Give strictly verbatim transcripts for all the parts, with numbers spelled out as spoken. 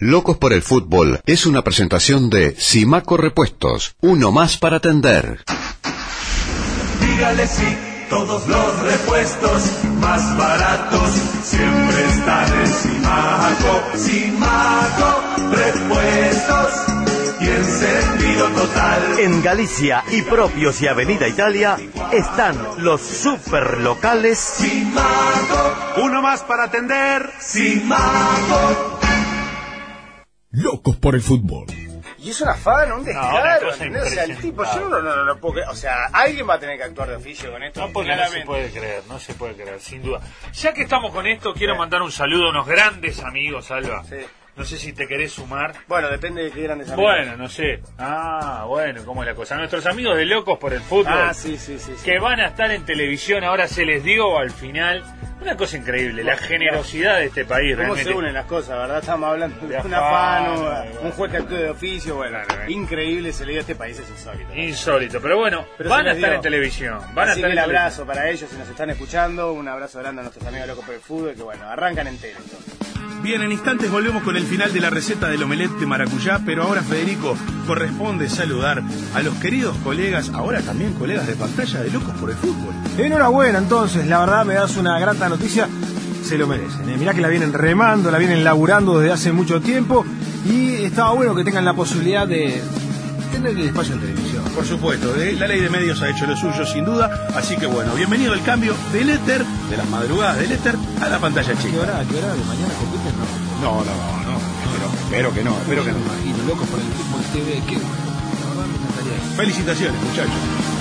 Locos por el Fútbol es una presentación de Simaco Repuestos, uno más para atender. Dígale sí, todos los repuestos más baratos siempre están en Simaco. Simaco Repuestos y encendido total. En Galicia y Propios y Avenida Italia están los superlocales Simaco, uno más para atender. Simaco. Locos por el Fútbol. Y es una fan, un descaro, no, ¿entendés? O sea, el tipo, yo no, no, no, no puedo creer. O sea, alguien va a tener que actuar de oficio con esto. No, porque no se puede creer, no se puede creer, sin duda. Ya que estamos con esto, quiero sí. mandar un saludo a unos grandes amigos, Alba. Sí. No sé si te querés sumar. Bueno, depende de qué grandes amigos. Bueno, no sé. Ah, bueno, ¿cómo es la cosa? Nuestros amigos de Locos por el Fútbol. Ah, sí, sí, sí. sí. Que van a estar en televisión, ahora se les dio al final. Una cosa increíble, la generosidad de este país. ¿Cómo realmente se unen las cosas, verdad? Estamos hablando de una fan, un juez que actúe de oficio, bueno, increíble, se le dio a este país, es insólito. Insólito, pero bueno, pero van a estar dio. en televisión. Van Así a estar que en el abrazo televisión. para ellos si nos están escuchando, un abrazo grande a nuestros amigos Locos por el Fútbol, que bueno, arrancan entero entonces. Bien, en instantes volvemos con el final de la receta del omelette de maracuyá, pero ahora, Federico, corresponde saludar a los queridos colegas, ahora también colegas de pantalla de Locos por el Fútbol. Enhorabuena, entonces, la verdad me das una grata noticia, se lo merecen. ¿eh? Mirá que la vienen remando, la vienen laburando desde hace mucho tiempo y estaba bueno que tengan la posibilidad de tener el espacio en televisión. Por supuesto, ¿eh? La ley de medios ha hecho lo suyo sin duda, así que bueno, bienvenido al cambio del éter, de las madrugadas del éter, a la pantalla chica. ¿Qué hora? ¿A qué hora? ¿De mañana compiten? No, no, no, no, espero, espero que no, espero que no. Me imagino, Locos por el Fútbol T V, qué bueno. La verdad me encantaría. Felicitaciones, muchachos.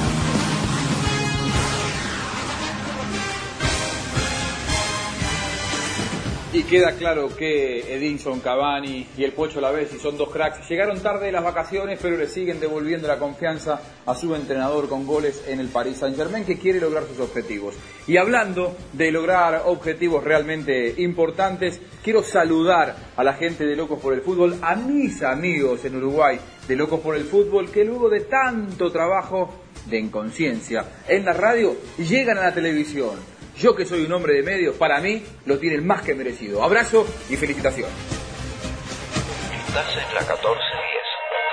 Y queda claro que Edinson Cavani y el Pocho Lavezzi son dos cracks. Llegaron tarde de las vacaciones, pero le siguen devolviendo la confianza a su entrenador con goles en el Paris Saint-Germain, que quiere lograr sus objetivos. Y hablando de lograr objetivos realmente importantes, quiero saludar a la gente de Locos por el Fútbol, a mis amigos en Uruguay de Locos por el Fútbol, que luego de tanto trabajo de inconsciencia en la radio, llegan a la televisión. Yo, que soy un hombre de medios, para mí lo tienen más que merecido. Abrazo y felicitaciones. Estás en la catorce diez.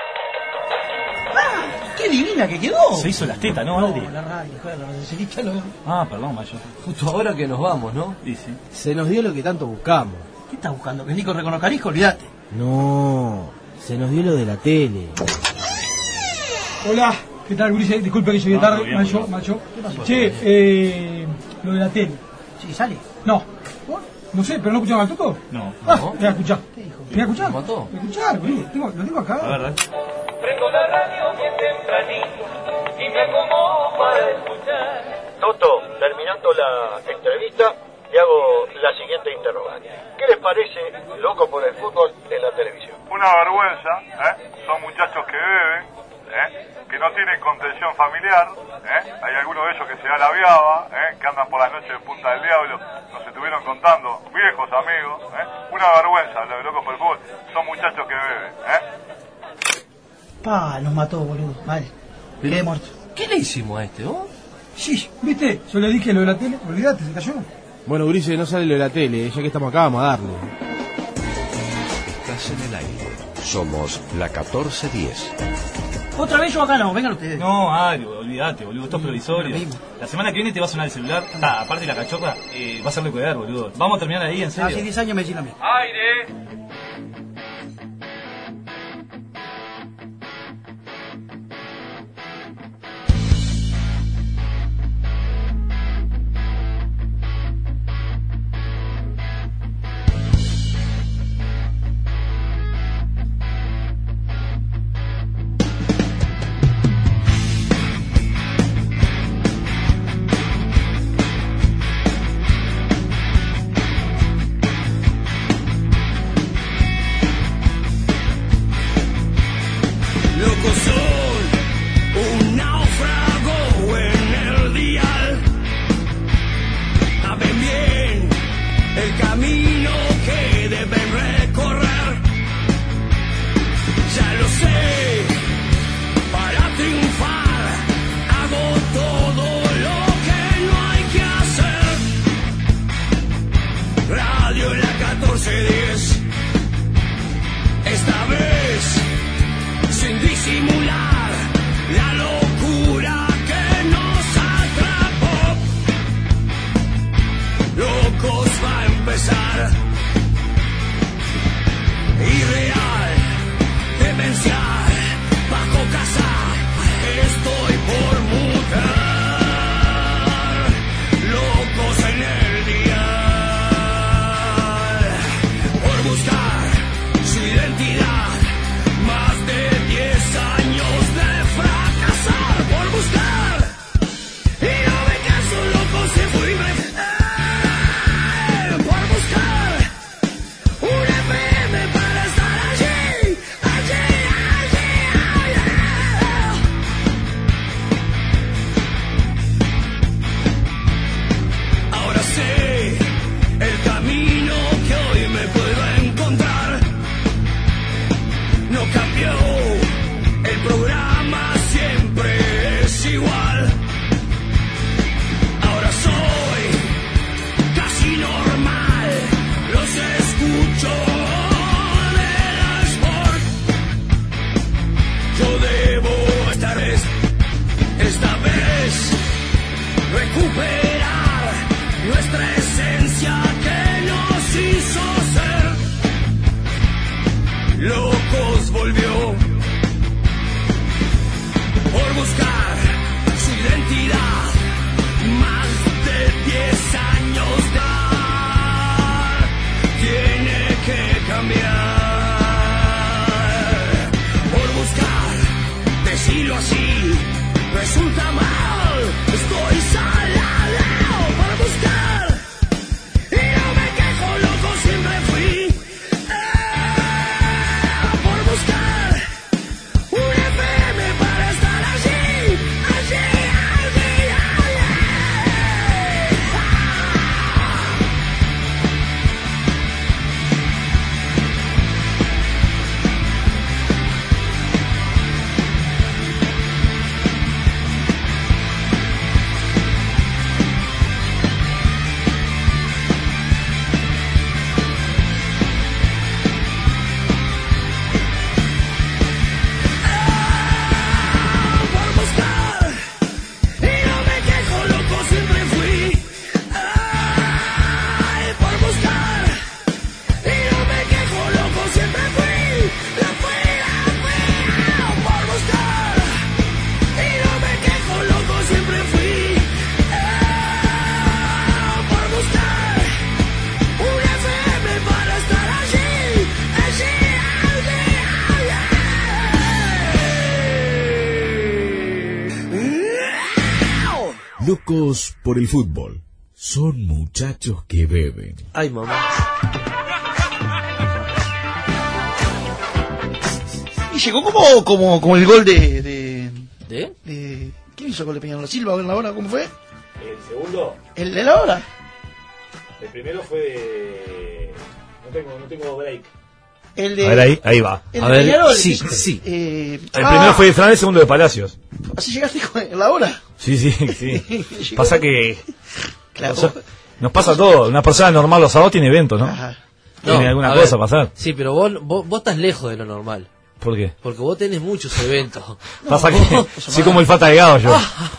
¡Ah! ¡Qué divina que quedó! Se hizo las tetas, ¿no, Adri? No, la radio, la radiocerita no. Ah, perdón, mayor. Justo ahora que nos vamos, ¿no? Sí, sí. Se nos dio lo que tanto buscamos. ¿Qué estás buscando? ¿Que Nico Reconocarijo? Olvídate. No, se nos dio lo de la tele. Hola, ¿qué tal, Gurice? Disculpe que llegué No, tarde, bien, macho, bien. macho. ¿Qué pasó? Che, eh... lo de la tele. Sí, sale. No. No sé, ¿pero no escucharon al Toto? No. Ah, No. voy a escuchar. ¿Qué dijo? Voy a escuchar. ¿Lo mató? Voy a escuchar, boludo. Tengo, lo tengo acá. A ver, dale. Prendo la radio bien tempranito y me acomodo para escuchar. Toto, terminando la entrevista, le hago la siguiente interrogante. ¿Qué les parece Loco por el Fútbol en la televisión? Una vergüenza, ¿eh? Son muchachos que beben, ¿eh? Que no tienen contención familiar, ¿eh? Hay algunos de ellos que se da la viaba, ¿eh? Que andan por las noches en Punta del Diablo, nos estuvieron contando, viejos amigos, ¿eh? Una vergüenza, lo de Locos por el Fútbol, son muchachos que beben, ¿eh? Pa, nos mató, boludo. Vale. Quedé muerto. ¿Qué le hicimos a este, vos? Sí, ¿viste? Yo le dije lo de la tele, olvídate, se cayó. Bueno, Ulises, no sale lo de la tele, ya que estamos acá, vamos a darle. Estás en el aire. Somos la catorce diez. Otra vez yo acá no, vengan ustedes. No, Adri, olvídate, boludo, esto es provisorio. Lo mismo. La semana que viene te va a sonar el celular. Ah, aparte de la cachorra, eh, va a ser de cuidar, boludo. Vamos a terminar ahí, en serio. Hace diez años me decían a mí. ¡Aire! no cambió, el programa siempre es igual. Ahora soy casi normal, los escucho de la Sport. Yo debo esta vez, esta vez recuperar nuestra esencia que nos hizo ser locos. Volvió por buscar su identidad, más de diez años ya tiene que cambiar. Por buscar, decirlo así, resulta mal, estoy salado por buscar. Y no me quejo, loco, siempre fui eh, por buscar un F M para estar allí, allí, allí, allí. Por buscar, y no me quejo, loco, siempre fui ay, por buscar, y no me quejo, loco, siempre fui, la fui, la fui, por buscar, y no me quejo, loco, siempre fui ah, por buscar un F M para estar allí, allí, Locos por el fútbol. Son muchachos que beben. Ay, mamá. Y llegó como, como, como el gol de, de, ¿De? de- ¿quién hizo el gol de Peñarol? ¿Silva en la hora? ¿Cómo fue? El segundo, ¿El de la hora? el primero fue de... No tengo, no tengo break. El de... A ver, ahí, ahí va. El A de ver, Peñarol. sí, el- sí. eh, El ah, primero fue de Fran, el segundo de Palacios. Así llegaste hijo, en la hora. Sí, sí, sí. Pasa que... Claro. o sea, nos pasa todo. Una persona normal los sábados tiene eventos, ¿no? Tiene alguna a cosa ver, a pasar. Sí, pero vos, vos, vos estás lejos de lo normal. ¿Por qué? Porque vos tenés muchos eventos. Pasa que... Sí, como el Fata Delgado yo.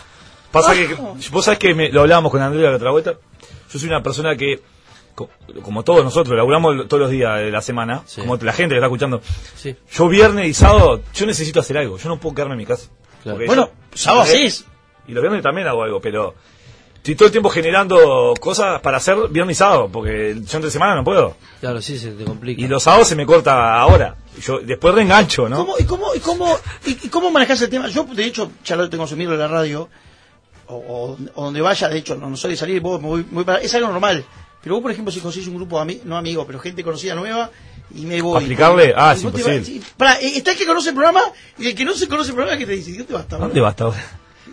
Pasa que... Vos sabés que me- lo hablábamos con Andrea la otra vuelta. Yo soy una persona que... co- Como todos nosotros, laburamos todos los días de la semana, como la gente que está escuchando. Sí. Yo viernes y sábado, yo necesito hacer algo. Yo no puedo quedarme en mi casa. Claro. Porque Bueno, yo- sábado y los- hacés. Y los viernes también hago algo, pero estoy todo el tiempo generando cosas para hacer viernes y sábado, porque yo entre semana no puedo. Claro, sí, se te complica. Y los sábados se me corta ahora. Yo después reengancho, ¿no? ¿Cómo, y, cómo, y, cómo, y, y cómo manejás el tema? Yo, de hecho, ya lo tengo consumido en la radio, o, o, o donde vaya, de hecho, no, no soy de salir, vos, me voy, me voy para, es algo normal. Pero vos, por ejemplo, si conseguís un grupo de amigos, no amigos, pero gente conocida nueva, y me voy. ¿Aplicarle? Ah, y es vos te imposible. vas- sí, pará, eh, está el que conoce el programa, y el que no se conoce el programa, que te dice, ¿dónde vas a estar? ¿Dónde va hasta ahora?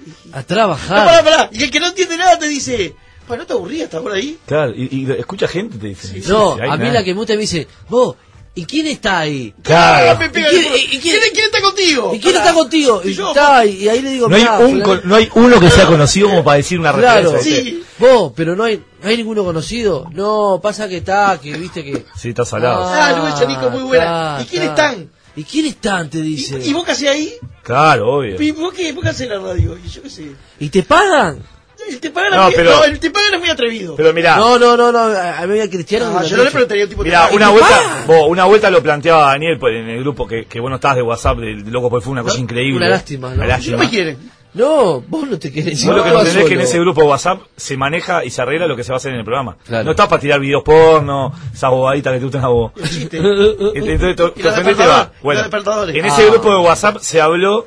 A No, trabajar. pará, pará. Y el que no entiende nada te dice, "Pa, ¿no te aburrías hasta por ahí?" Claro, y, y escucha gente, te dicen. No, Sí, hay a mí nada. la que me gusta me dice, vos, ¿y quién está ahí? Claro. Ah, me pega ¿Y quién- el culo. y quién- ¿Quién, quién está contigo? ¿Y quién Pará. está contigo? Y, yo, está, y ahí le digo, No hay, mirá, un, fulano- con- no hay uno que sea conocido como para decir una Claro, referencia. sí. vos, pero no hay, no hay ninguno conocido. No, pasa que está, que viste que... Sí, está salado. Ah, Luis Chanico, muy buena. está, ¿Y quién está. están? ¿Y quién están? Te dice. ¿Y vos qué hacés ahí? Claro, obvio. ¿Y vos qué, vos qué hacés en la radio? Y yo qué sé. ¿Y te pagan? El te pagan, No, es muy- pero- no, el te pagan es muy atrevido. Pero mirá, No, no, no, no, a mí el cristiano... Ah, me yo lo no le dice. preguntaría a un tipo mirá, te una pagan. vuelta, vos, una vuelta lo planteaba Daniel pues, en el grupo que, que vos no estabas de WhatsApp del de Loco por fue una cosa increíble. Una lástima, ¿no? Una Y no lástima. me quieren. No, vos no te querés. Vos lo que no no entendés es que en solo. ese grupo de WhatsApp se maneja y se arregla lo que se va a hacer en el programa. Claro. No estás para tirar videos porno, esas bobaditas que te gustan a vos. El chiste. Entonces, to- Y los te ofendés, te despertadores, va. Bueno, los despertadores. en ese Ah. grupo de WhatsApp se habló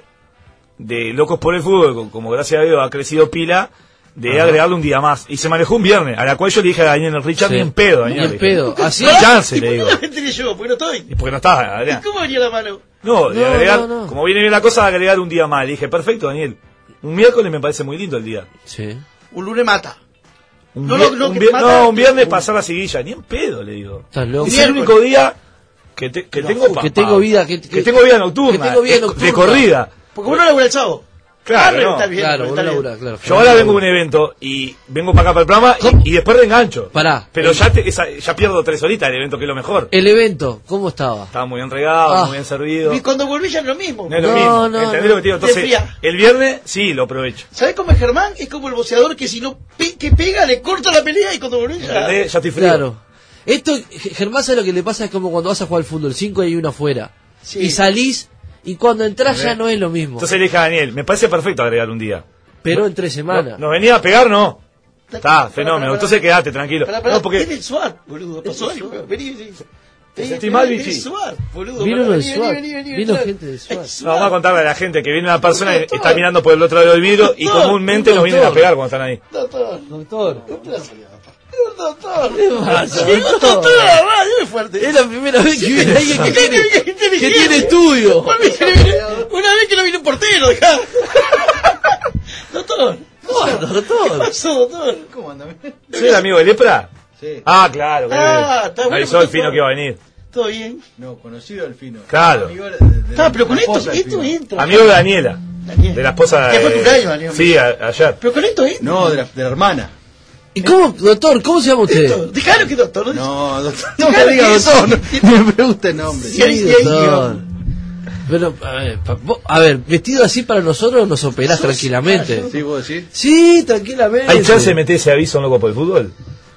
de Locos por el Fútbol, como- como gracias a Dios ha crecido pila, de Ajá. agregarle un día más. Y se manejó un viernes, a la cual yo le dije a Daniel Richard, Sí. ni en pedo, Daniel. Ni en le dije. pedo. Así No hay es. chance, ¿Y le por digo. qué no me enteré yo? Porque no estoy. Y porque no estaba, ¿Y Adrián. cómo venía la mano? No, de No, agregar, no, no. como viene bien la cosa, agregar un día más. Le dije, perfecto, Daniel. Un miércoles me parece muy lindo el día. Sí. Un lunes mata. Un, No, vier- no, no, un que vier- mata- no, un viernes pasar la seguilla, ni en pedo, le digo. Estás loco. Es el único día Que, te- que No, tengo que tengo vida, que, que tengo vida nocturna, que tengo vida de- nocturna. de corrida. Porque uno labura el sábado. Claro, pero no. está bien, Claro, pero vos está bien. laburás, claro. Yo ahora vengo a un evento y vengo para acá para el programa y, y después reengancho. Pará. Pero ya, te- esa- ya pierdo tres horitas del evento, que es lo mejor. El evento, ¿cómo estaba? Estaba muy bien regado, Ah. muy bien servido. Y cuando volví ya es lo mismo. No es lo No, mismo. no, ¿Entendés no. lo que te digo? Te Entonces, enfría. el viernes sí lo aprovecho. ¿Sabés cómo es Germán? Es como el boxeador que si no pe- que pega, le corta la pelea y cuando volví ya... ¿Entendés? Ya estoy frío. Claro. Esto, G- Germán, ¿sabes lo que le pasa? Es como cuando vas a jugar al fútbol, cinco y hay uno afuera. Sí. Y salís, y cuando entras ya no es lo mismo. Entonces le dije a Daniel, me parece perfecto agregar un día. Pero en tres semanas. ¿Nos venía a pegar? No. Está, Pará, fenómeno. pará, Entonces quédate tranquilo. Pará, pará, No, porque viene el SWAT, boludo. Pasó algo. Vení, vení. ¿Te Vení, sentís vení, mal, vení, Vichy? SWAT, boludo. Vino Pará, uno del vení, SWAT. vení, vení, Vino vení. gente del SWAT. no, vamos a contarle a la gente que viene una persona y Doctor. está mirando por el otro lado del vidrio y Doctor, comúnmente un nos vienen a doctor. pegar cuando están ahí. Doctor, Doctor. doctor. ¿Qué pasa, Llegó doctor? doctor a la radio, es fuerte. Es la primera vez que viene alguien que tiene, Inteligente. que tiene estudio. Una vez que no vino un portero, dejá. Doctor. Bueno, ¿Qué doctor. pasó, doctor? ¿Cómo anda? ¿Soy el amigo de Lepra? Sí. Ah, claro. que- Ah, está bueno, avisó el doctor. fino que iba a venir. ¿Todo bien? No, conocido al fino. Claro. Amigo de- de Está, la- pero con la esto, esposa del esto Fino. entra. Amigo de Daniela. Daniel. De la esposa Que de... fue cumpleaños, Daniel. Sí, a- ayer. Pero con esto entra. No, de la, de la hermana. ¿Y cómo, doctor, cómo se llama usted? Esto, Dejalo que doctor. No, No, doctor, no Claro me diga que doctor, sí. no, no me pregunte el nombre. Sí, ahí- Sí, ahí- doctor. Pero, a ver, pa- vos- a ver, vestido así para nosotros nos operás Sos- tranquilamente. Sí, vos decís. Sí, tranquilamente. ¿Hay chance de meter ese aviso en Loco por el Fútbol?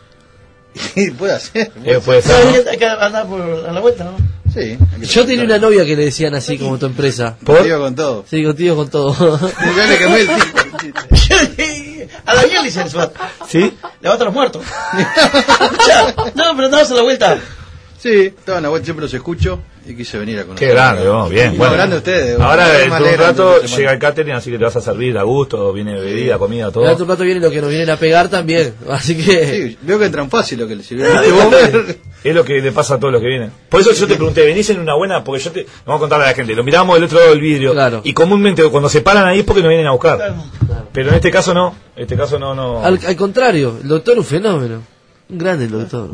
Puede hacer. Eh, puede ser, No, ¿no? hay que andar por a la vuelta, ¿no? Sí. Yo tenía una novia que le decían así como tu empresa. ¿Por? Digo con todo. Sí, contigo con todo. Ya le quemé el chiste. A Daniel le dice el SWAT. ¿Sí? Levanta a los muertos. Ya, no, pero andabas a la vuelta. Sí, estaba en la vuelta, siempre los escucho y quise venir a conocer. Qué grande, vos, bien. Sí, Bueno, grande ustedes. ahora Ustedes en me un alegran rato durante la semana. llega el catering, así que te vas a servir a gusto, viene bebida, comida, todo. Ya otro rato viene lo que nos vienen a pegar también. Así que. Sí, veo que entran fácil lo que les sirve. Es lo que le pasa a todos los que vienen. Por eso yo te pregunté, ¿venís en una buena? Porque yo te... Vamos a contarle a la gente. Lo miramos del otro lado del vidrio. Claro. Y comúnmente cuando se paran ahí es porque nos vienen a buscar. Pero en este caso no. En este caso no, no. Al, al contrario, el doctor es un fenómeno. Un grande el doctor.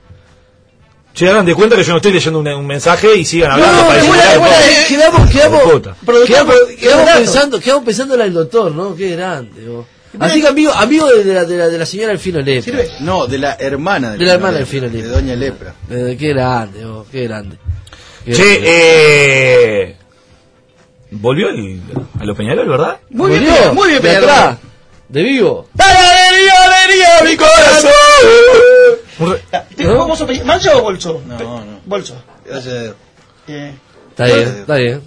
Che, hagan de cuenta que yo no estoy leyendo un, un mensaje y sigan hablando No, para es decir buena, es buena, algo. eh, quedamos, quedamos, Puta. quedamos, quedamos dato. pensando, quedamos pensando en el doctor, ¿no? Qué grande, vos. Así que amigo, amigo de, de la, de, la, de la señora Alfino Lepra. ¿Sirve? No, de la hermana De la hermana del Fino de Lepra. Doña Lepra. Eh, qué grande, vos, qué grande. Qué Che, grande. eh... Volvió el, a los Peñarol, ¿verdad? Muy bien, Volvió, Peñarol, muy bien, de Peñarol. atrás, de vivo. ¡Alegría, alegría, mi corazón! Un re- ¿Cómo vos sos Peñarol? ¿Mancha o bolso? No, no. Bolso. Gracias a Dios. Eh. Está bien, está bien.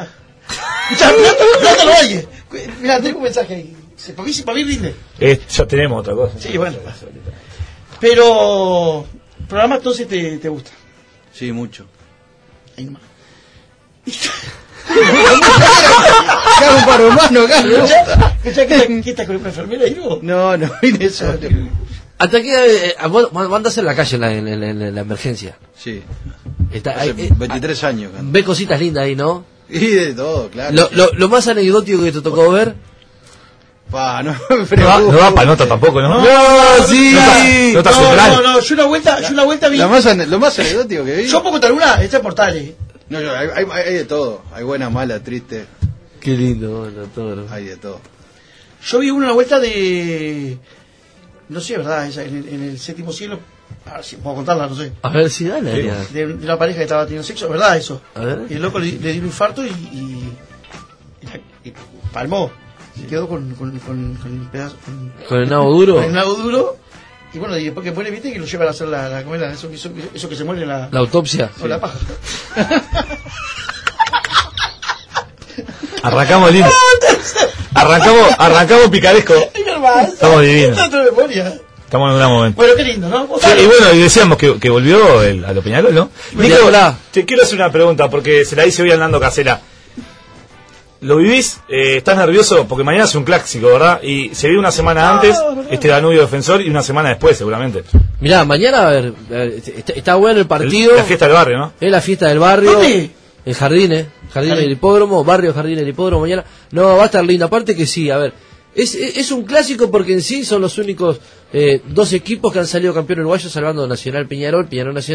Ya, plata, plata no hay. Mirá, tengo un mensaje ahí. Se- Para mí, para mí rinde. eh, ya tenemos otra cosa. Sí, bueno. Pero, programa entonces te, te gusta. Sí, mucho. Ahí nomás. ¿Qué hago un paro humano acá? ¿Escuchá que está- que está con una enfermera ahí, no? No, no, vine solo. ¿Hasta qué? Eh, vos vos andás en la calle en la, en, la- en la- en la emergencia. Sí. Está, Hace eh, veintitrés años. que ando. ve cositas lindas ahí, ¿no? Y de todo, claro. Lo, lo, lo más anecdótico que te tocó ver. Pa, no No me va, preocupo. no va para nota tampoco, ¿no? No, sí. Nota No, central. no, no, yo una vuelta, yo una vuelta vi. La más ane- lo más anecdótico que vi. Yo puedo contar una, esta es Portales. No, yo, hay, hay, hay de todo. Hay buena, mala, triste. Qué lindo, bueno, todo. Hay de todo. Yo vi una vuelta de. No sé, ¿verdad? Esa, en, el, en el séptimo cielo. A ver si puedo contarla, no sé. A ver si dale, Adrián. De, de una pareja que estaba teniendo sexo, ¿verdad eso? A ver. Y el loco le, le dio un infarto y. y, y- y palmó. Y quedó con, con, con, con el pedazo. Con, Con el nabo duro. con el nabo duro. Y bueno, y después que muere, viste que lo llevan a hacer la. la, ¿cómo era? Eso, eso, eso que se muere en la. La autopsia. Con la paja. Arrancamos lindo. Arrancamos, arrancamos picaresco. Estamos divinos. Tanto de memoria. Estamos en un gran momento. Bueno, qué lindo, ¿no? ¿Vos Sí, sabés? y bueno, y decíamos que, que volvió el, a los Peñarol, ¿no? Mira, Nico, hola. te quiero hacer una pregunta, porque se la hice hoy a Nando Casela. ¿Lo vivís? Eh, ¿Estás nervioso? Porque mañana es un clásico, ¿verdad? Y se vive una semana antes, este Danubio Defensor, y una semana después, seguramente. Mirá, mañana, a ver, a ver, está, está bueno el partido. El- la fiesta del barrio, ¿no? Es la fiesta del barrio. ¿Dónde? En Jardines. Jardines Jardín. del Hipódromo, barrio Jardines del Hipódromo mañana. No, va a estar lindo. Aparte que sí, a ver. Es, es, es un clásico porque en sí son los únicos eh, dos equipos que han salido campeón uruguayo, salvando Nacional Peñarol, Peñarol Nacional.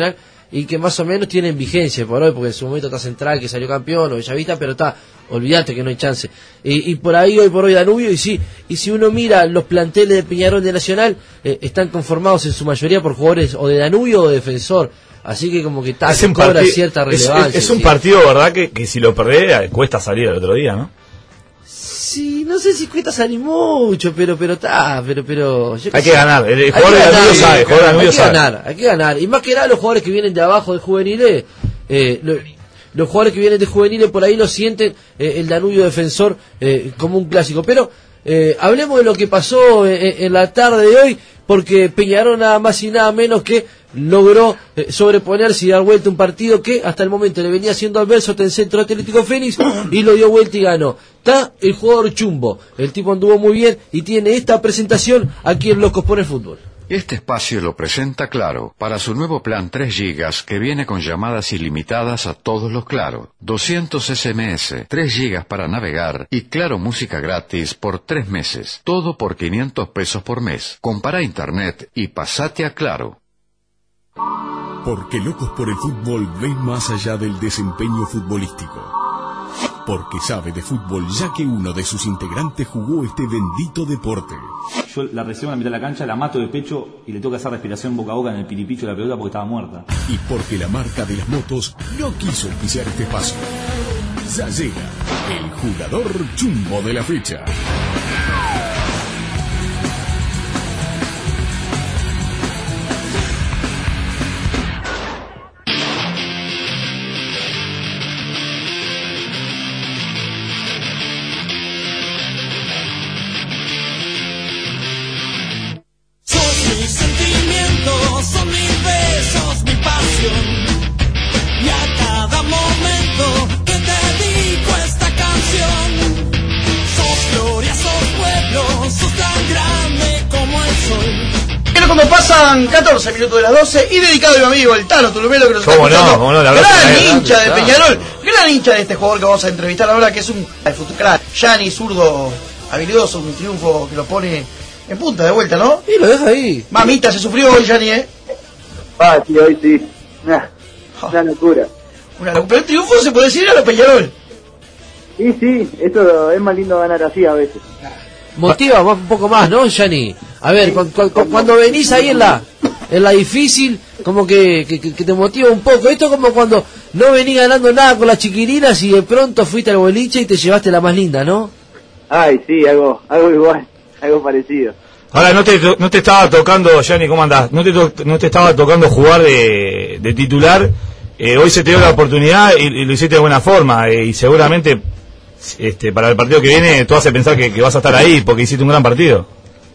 y que más o menos tienen vigencia por hoy, porque en su momento está Central que salió campeón o Bellavista, pero está, olvídate que no hay chance. Y, y por ahí hoy por hoy Danubio, y sí, y si uno mira los planteles de Peñarol de Nacional, eh, están conformados en su mayoría por jugadores o de Danubio o de Defensor. Así que como que está, cobra partid- cierta es, relevancia. es, es un ¿sí? partido, ¿verdad? Que, que si lo perdés, cuesta salir al otro día, ¿no? Sí, no sé si cuesta salir mucho, pero pero está, pero pero yo Hay sé. que ganar, el Hay jugador que de ganar, Danubio sabe, el jugador de Danubio hay que sabe. ganar, hay que ganar, y más que nada los jugadores que vienen de abajo de juveniles, eh, lo- los jugadores que vienen de juveniles por ahí lo sienten eh, el Danubio Defensor eh, como un clásico, pero eh, hablemos de lo que pasó en, en la tarde de hoy, porque Peñarol nada más y nada menos que logró eh, sobreponerse y dar vuelta un partido que hasta el momento le venía haciendo adverso en Centro Atlético Fénix y lo dio vuelta y ganó. Está el jugador Chumbo, el tipo anduvo muy bien y tiene esta presentación aquí en Locos por el Fútbol. Este espacio lo presenta Claro para su nuevo plan tres gigas que viene con llamadas ilimitadas a todos los Claro, doscientos ese eme ese, tres gigas para navegar y Claro Música gratis por tres meses. Todo por quinientos pesos por mes. Compara internet y pasate a Claro. Porque Locos por el Fútbol ven más allá del desempeño futbolístico. Porque sabe de fútbol ya que uno de sus integrantes jugó este bendito deporte. Yo la recibo en la mitad de la cancha, la mato de pecho y le tengo que hacer respiración boca a boca en el piripicho de la pelota porque estaba muerta. Y porque la marca de las motos no quiso auspiciar este espacio. Ya llega el jugador chumbo de la fecha. Sos mis sentimientos, son mis besos, mi pasión. Y a cada momento que te dedico esta canción. Sos gloria, sos pueblo, sos tan grande como el sol. Pero como pasan catorce minutos de las doce y dedicado a mi amigo el Tano Tulumelo que nos está ¿Cómo no? escuchando, ¿Cómo no? La verdad gran que- hincha de claro. Peñarol, gran hincha de este jugador que vamos a entrevistar ahora, que es un el futuro crack, Gianni, zurdo, habilidoso, un triunfo que lo pone en punta de vuelta, ¿no? Y lo deja ahí. Mamita, se sufrió hoy, Gianni, ¿eh? Ah, sí, hoy sí. Una, una locura. Una locura. Pero el triunfo se puede decir a los Peñarol. Sí, sí, esto es más lindo ganar así a veces. Motiva más- un poco más, ¿no, Gianni? A ver, cu- cu- cu- cuando venís ahí en la en la difícil, como que, que, que te motiva un poco. Esto es como cuando no venís ganando nada con las chiquilinas y de pronto fuiste al boliche y te llevaste la más linda, ¿no? Ay, sí, algo, algo igual, algo parecido. Ahora, no te, no te estaba tocando, Gianni, ¿cómo andás? No te, to- no te estaba tocando jugar de, de titular. Eh, hoy se te dio la oportunidad y, y lo hiciste de buena forma. eh, y seguramente este, para el partido que viene tú haces pensar que, que vas a estar ahí porque hiciste un gran partido.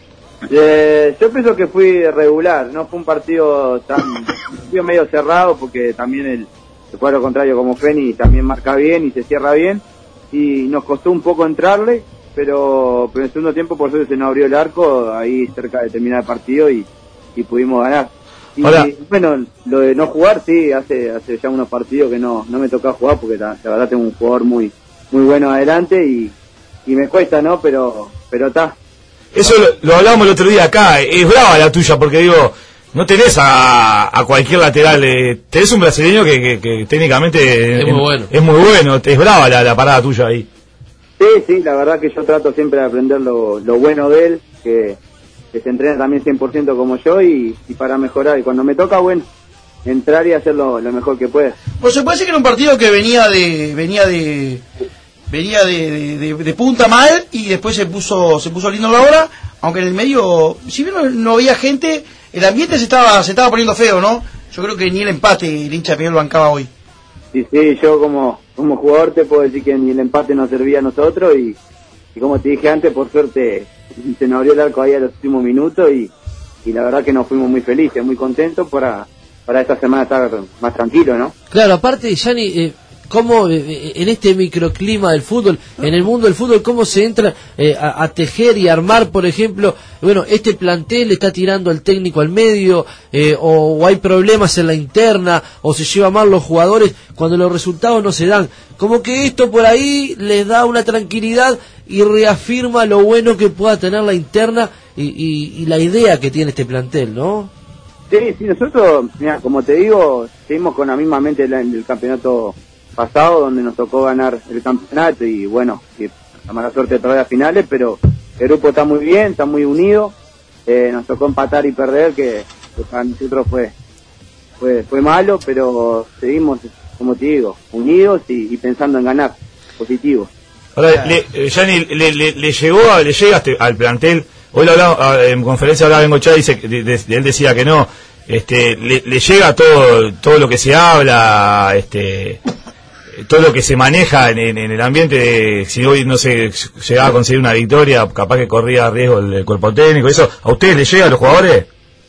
Eh, yo pienso que fui regular, no fue un partido tan fue medio cerrado porque también el, el cuadro contrario como Feni también marca bien y se cierra bien y nos costó un poco entrarle, pero, pero en el segundo tiempo por suerte se nos abrió el arco ahí cerca de terminar el partido y, y pudimos ganar. Y Hola. bueno, lo de no jugar sí, hace hace ya unos partidos que no no me toca jugar porque la, la verdad tengo un jugador muy muy bueno adelante y, y me cuesta, ¿no? Pero pero está. Eso lo, lo hablábamos el otro día acá. Es brava la tuya porque digo, no tenés a, a cualquier lateral. Eh, tenés un brasileño que, que, que técnicamente Es muy bueno. Es muy bueno. Es brava la, la parada tuya ahí. Sí, sí, la verdad que yo trato siempre de aprender lo, lo bueno de él, que, que se entrena también cien por ciento como yo y, y para mejorar. Y cuando me toca, bueno, entrar y hacer lo, lo mejor que pueda. Pues se puede decir que era un partido que venía de venía de venía de, de, de- de punta mal y después se puso se puso lindo a la hora, aunque en el medio, si bien no, no había gente, el ambiente se estaba se estaba poniendo feo, ¿no? Yo creo que ni el empate el hincha de Peñarol bancaba hoy. Y sí, yo como, como jugador te puedo decir que ni el empate nos servía a nosotros y, y como te dije antes, por suerte se nos abrió el arco ahí a los últimos minutos y, y la verdad que nos fuimos muy felices, muy contentos para, para esta semana estar más tranquilo, ¿no? Claro, aparte, Gianni, eh, cómo eh, en este microclima del fútbol, en el mundo del fútbol, cómo se entra eh, a, a tejer y armar, por ejemplo, bueno, este plantel le está tirando al técnico al medio, eh, o, o hay problemas en la interna, o se lleva mal los jugadores cuando los resultados no se dan. Como que esto por ahí les da una tranquilidad y reafirma lo bueno que pueda tener la interna y, y, y la idea que tiene este plantel, ¿no? Sí, sí, nosotros, mira, como te digo, seguimos con la misma mente del, del campeonato pasado, donde nos tocó ganar el campeonato y bueno, y la mala suerte de perder las finales, pero el grupo está muy bien, está muy unido, eh, nos tocó empatar y perder, que, que para nosotros fue, fue fue malo, pero seguimos, como te digo, unidos y, y pensando en ganar, positivo. Ahora, le, eh, Gianni, le, le, le llegó, a, le llega este, al plantel. Hoy lo hablaba, en conferencia hablaba Bengochea, dice, de, de, de, él decía que no, este, le, le llega todo, todo lo que se habla, este, todo lo que se maneja en, en, en el ambiente, de, si hoy no se llegaba a conseguir una victoria, capaz que corría riesgo el, el cuerpo técnico, eso, ¿a ustedes les llega a los jugadores?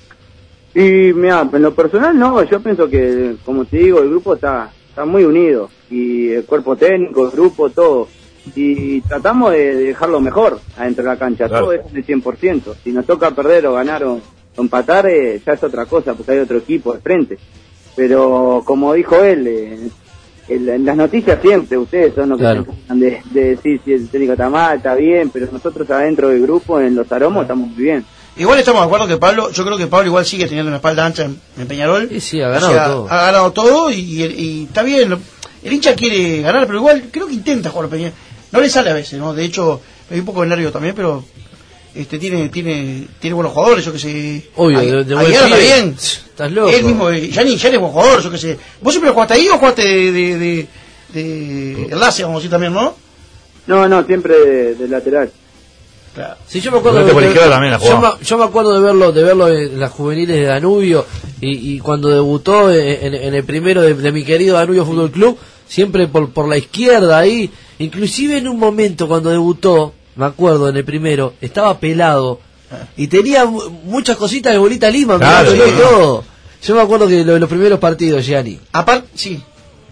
Y mira, en lo personal no, yo pienso que, como te digo, el grupo está, está muy unido, y el cuerpo técnico, el grupo, todo. Y tratamos de dejarlo mejor adentro de la cancha, claro. Todo es de cien por ciento. Si nos toca perder o ganar o, o empatar, eh, ya es otra cosa, porque hay otro equipo de frente. Pero como dijo él, eh, el, en las noticias siempre, ustedes son los que claro. se encargan de, de decir si el técnico está mal, está bien, pero nosotros adentro del grupo, en los aromos, claro. estamos muy bien. Igual estamos de acuerdo que Pablo, yo creo que Pablo igual sigue teniendo una espalda ancha en, en Peñarol. Sí, sí, ha ganado o sea, todo. Ha ganado todo y, y, y está bien. Lo, el hincha quiere ganar, pero igual creo que intenta jugar a Peñarol. No le sale a veces, ¿no? De hecho, hay un poco de nervio también, pero este tiene tiene tiene buenos jugadores, yo que sé. Obvio, ahí, de, de ahí está bien. Estás loco. Él mismo, Gianni, Gianni es buen jugador, yo que sé. ¿Vos siempre jugaste ahí o jugaste de, de, de, de enlace, vamos a decir también, no? No, no, siempre de, de lateral. Claro. Sí, yo me acuerdo de, de, de, también la yo, me, yo me acuerdo de verlo de verlo en las juveniles de Danubio y, y cuando debutó en, en el primero de, de mi querido Danubio Fútbol Club, siempre por por la izquierda ahí, inclusive en un momento cuando debutó, me acuerdo en el primero, estaba pelado y tenía muchas cositas de Bolita Lima, claro, sí. todo. Yo me acuerdo que lo, los primeros partidos, Gianni. Aparte, sí.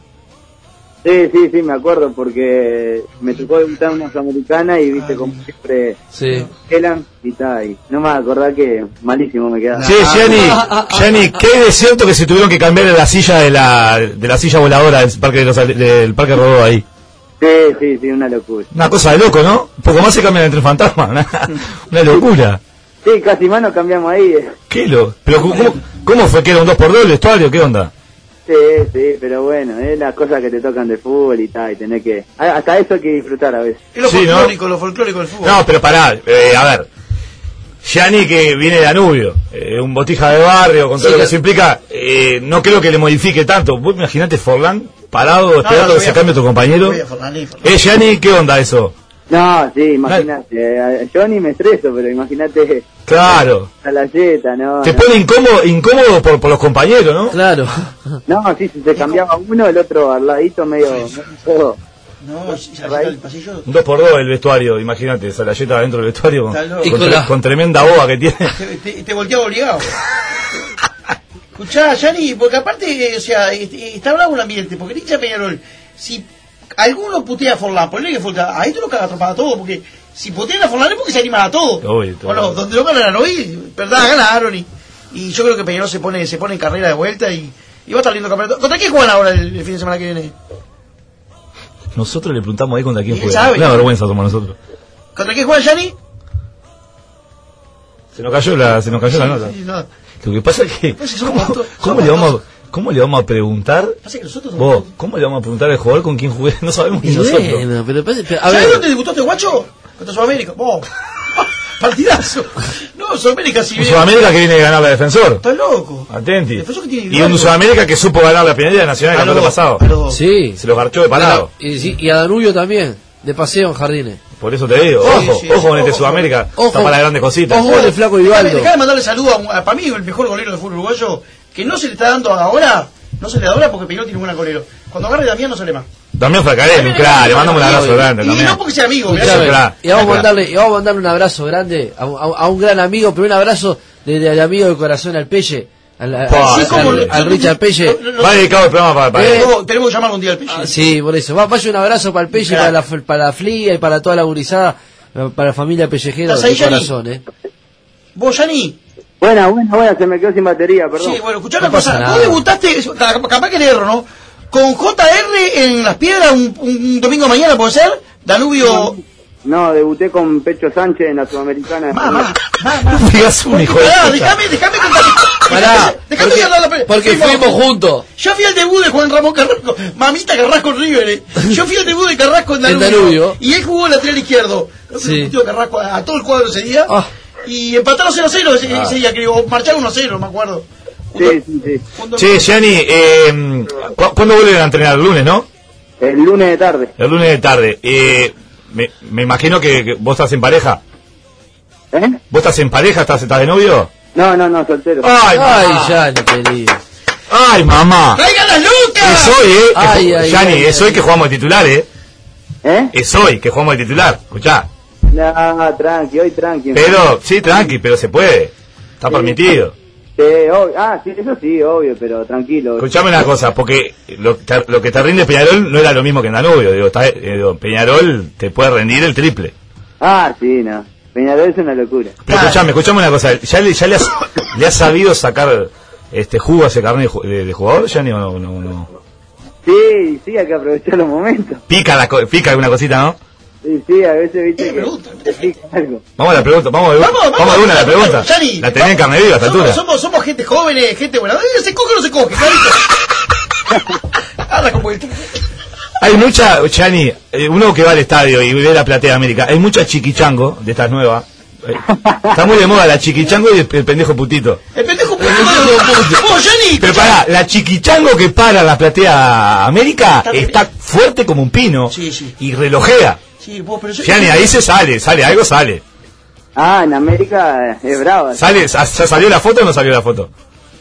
Sí, sí, sí, me acuerdo porque me tocó debutar una sudamericana y viste como siempre sí. Elan y está ahí. No me acordaba que malísimo me quedaba. Sí, Gianni, Gianni, ¿qué es cierto que se tuvieron que cambiar la silla de la de la silla voladora del parque de los, del parque Rodó ahí? Sí, sí, sí, una locura. Una cosa de loco, ¿no? Un poco más se cambian entre fantasmas, una, una locura. Sí, casi más nos cambiamos ahí. ¿Qué lo? Pero ¿cómo, cómo fue que era un dos por dos el vestuario? ¿Qué onda? Sí, sí, pero bueno, es las cosas que te tocan de fútbol y tal, y tenés que... Hasta eso hay que disfrutar a veces. Es lo sí, folclórico, ¿no? lo folclórico del fútbol. No, pero pará, eh, a ver. Gianni, que viene de Danubio, eh, un botija de barrio, con todo sí, lo que se implica, eh, no creo que le modifique tanto. Vos imaginate Forlán parado, no, esperando no, que se cambie tu compañero. Eh, Gianni, ¿qué onda eso? No, sí, imagínate, yo ni me estreso, pero imagínate. Claro. A la yeta, no. Te no. pone incómodo, incómodo por, por los compañeros, ¿no? Claro. No, sí, si se cambiaba uno, el otro al ladito medio... medio no, el pasillo. Un dos por dos el vestuario, imagínate, Salayeta dentro del vestuario con, con, con, tre, la... con tremenda boa que tiene. Te, te, te volteaba obligado. Escuchá, Gianni, porque aparte, o sea, está bravo el ambiente, porque el hincha Peñarol, si alguno putea a Forlán, ponle que Forlán, ahí tú lo cagas atropada a todo, porque si putean a Forlán es porque se animan a todo. Obvio, todo. Bueno, donde lo ganan hoy, verdad, ganaron y, y yo creo que Peñarol se pone, se pone en carrera de vuelta y, y va a estar lindo campeonato. ¿Contra quién juegan ahora el, el fin de semana que viene? Nosotros le preguntamos ahí contra quién juega. Sabe, Una vergüenza somos nosotros. ¿Contra quién juega Gianni? Se nos cayó la, se nos cayó sí, la nota. Sí, no. Lo que pasa es que ¿cómo, ¿cómo, ¿cómo le vamos a, cómo le vamos a preguntar? Vos, ¿cómo le vamos a preguntar al jugador con quién jugué? No sabemos ni nosotros. Bueno, pero, pero, pero, ¿sabés dónde debutó este guacho? Contra Sudamérica. Vos. Partidazo. No, Sudamérica sí viene. Sudamérica que viene a ganar la Defensor. Estás loco. Atenti. Defensor que tiene y un Sudamérica que supo ganar la Pinería Nacional el campeonato pasado. Pero, sí. Se lo garchó de parado. Pero, y, sí, y a Danubio también, de paseo en Jardines. Por eso te digo, sí, ojo, sí, ojo sí, con este ojo, Sudamérica, ojo, está para las grandes cositas. Ojo el flaco Vivaldo. Dejá de mandarle saludos a, a, para mí el mejor golero del fútbol uruguayo, que no se le está dando ahora, no se le da ahora porque Peñarol tiene un buen golero. Cuando agarre Damián no sale más. Damián Fracarelli, un crack, le mandamos un abrazo grande. Y no porque sea amigo, y, y vamos a mandarle, y vamos a mandarle un abrazo grande a, a, a un gran amigo, pero un abrazo de, de, de amigo de corazón al Pelle. Al, al, al, al, al Richard Pelle. Va dedicado el programa para, para eh, él. Tenemos que llamarlo un día al Pelle. Ah, sí, por eso. Va, vaya un abrazo para el Pelle, para la, para la Flia y para toda la gurizada, para la familia pellejera de corazón, ¿eh? ¿Vos, Gianni? Buena, buena, buena, se me quedó sin batería, perdón. Sí, bueno, escuchá una cosa. Vos debutaste, capaz que le erro, ¿no? Con J R en Las Piedras un, un domingo mañana, ¿puede ser? Danubio... No, debuté con Pecho Sánchez en la Sudamericana. Mamá, No digas un hijo de Pará, puta. déjame, déjame contar. Pará, Déjame porque, contar la- porque fuimos juntos. Yo fui al debut de Juan Ramón Carrasco, mamita Carrasco en River. eh. Yo fui al debut de Carrasco en En Danubio. Danubio. Y él jugó lateral izquierdo. No se Sí. le metió Carrasco a, a todo el cuadro ese día. Ah. Y empataron cero a cero ese, Ah. ese día, creo. O marcharon uno a cero, no me acuerdo. Sí, sí, sí. Che, Gianni, eh, ¿cu- ¿cuándo vuelven a entrenar? El lunes, ¿no? El lunes de tarde. El lunes de tarde. Eh, me, me imagino que, que vos estás en pareja. ¿Eh? ¿Vos estás en pareja? ¿Estás, estás de novio? No, no, no, soltero. Ay, Ay, mamá. Gianni, querido. Ay, mamá. ¡Traigan las lucas! Es hoy, eh. que Ay, ju- ay, Gianni, ay, es ay. hoy que jugamos de titular, eh. ¿Eh? Es hoy que jugamos de titular. Escuchá. No, tranqui, hoy tranqui. Pero, sí, tranqui, pero se puede. Está permitido. Sí, obvio. Ah, sí, eso sí, obvio, pero tranquilo. Escuchame una cosa, porque lo, te- lo que te rinde Peñarol no era lo mismo que en Danubio. Digo, está- eh, digo, Peñarol te puede rendir el triple. Ah, sí, no. Peñarol es una locura. Pero escuchame, escuchame una cosa. ¿Ya le, ya le, has, le has sabido sacar este jugo a ese carnet de, ju- de- de jugador, Gianni, o no, no, no? Sí, sí, hay que aprovechar los momentos. Pica, la, co- pica alguna cosita, ¿no? Sí, sí, a veces viste que que pica algo. Vamos a la pregunta, vamos, de- Vamos, vamos, vamos, de una a la vamos, pregunta. Gianni, La tenía en carne viva a esta Somos, altura. somos, somos gente joven, gente buena. Eh, ¿Se coge o no se coge? Clarito. Habla como el... Hay mucha, Gianni, eh, uno que va al estadio y ve la platea de América, hay mucha chiquichango de estas nuevas. Eh, Está muy de moda la chiquichango y el, el pendejo putito. El pendejo puto. Vos, Gianni. Pero pará, la chiquichango que para la platea América está fuerte como un pino Sí, sí. y relojea. Sí, vos, pero yo... Gianni, ahí se sale, sale, algo sale. Ah, en América es brava. Sale, ¿ya salió la foto o no salió la foto?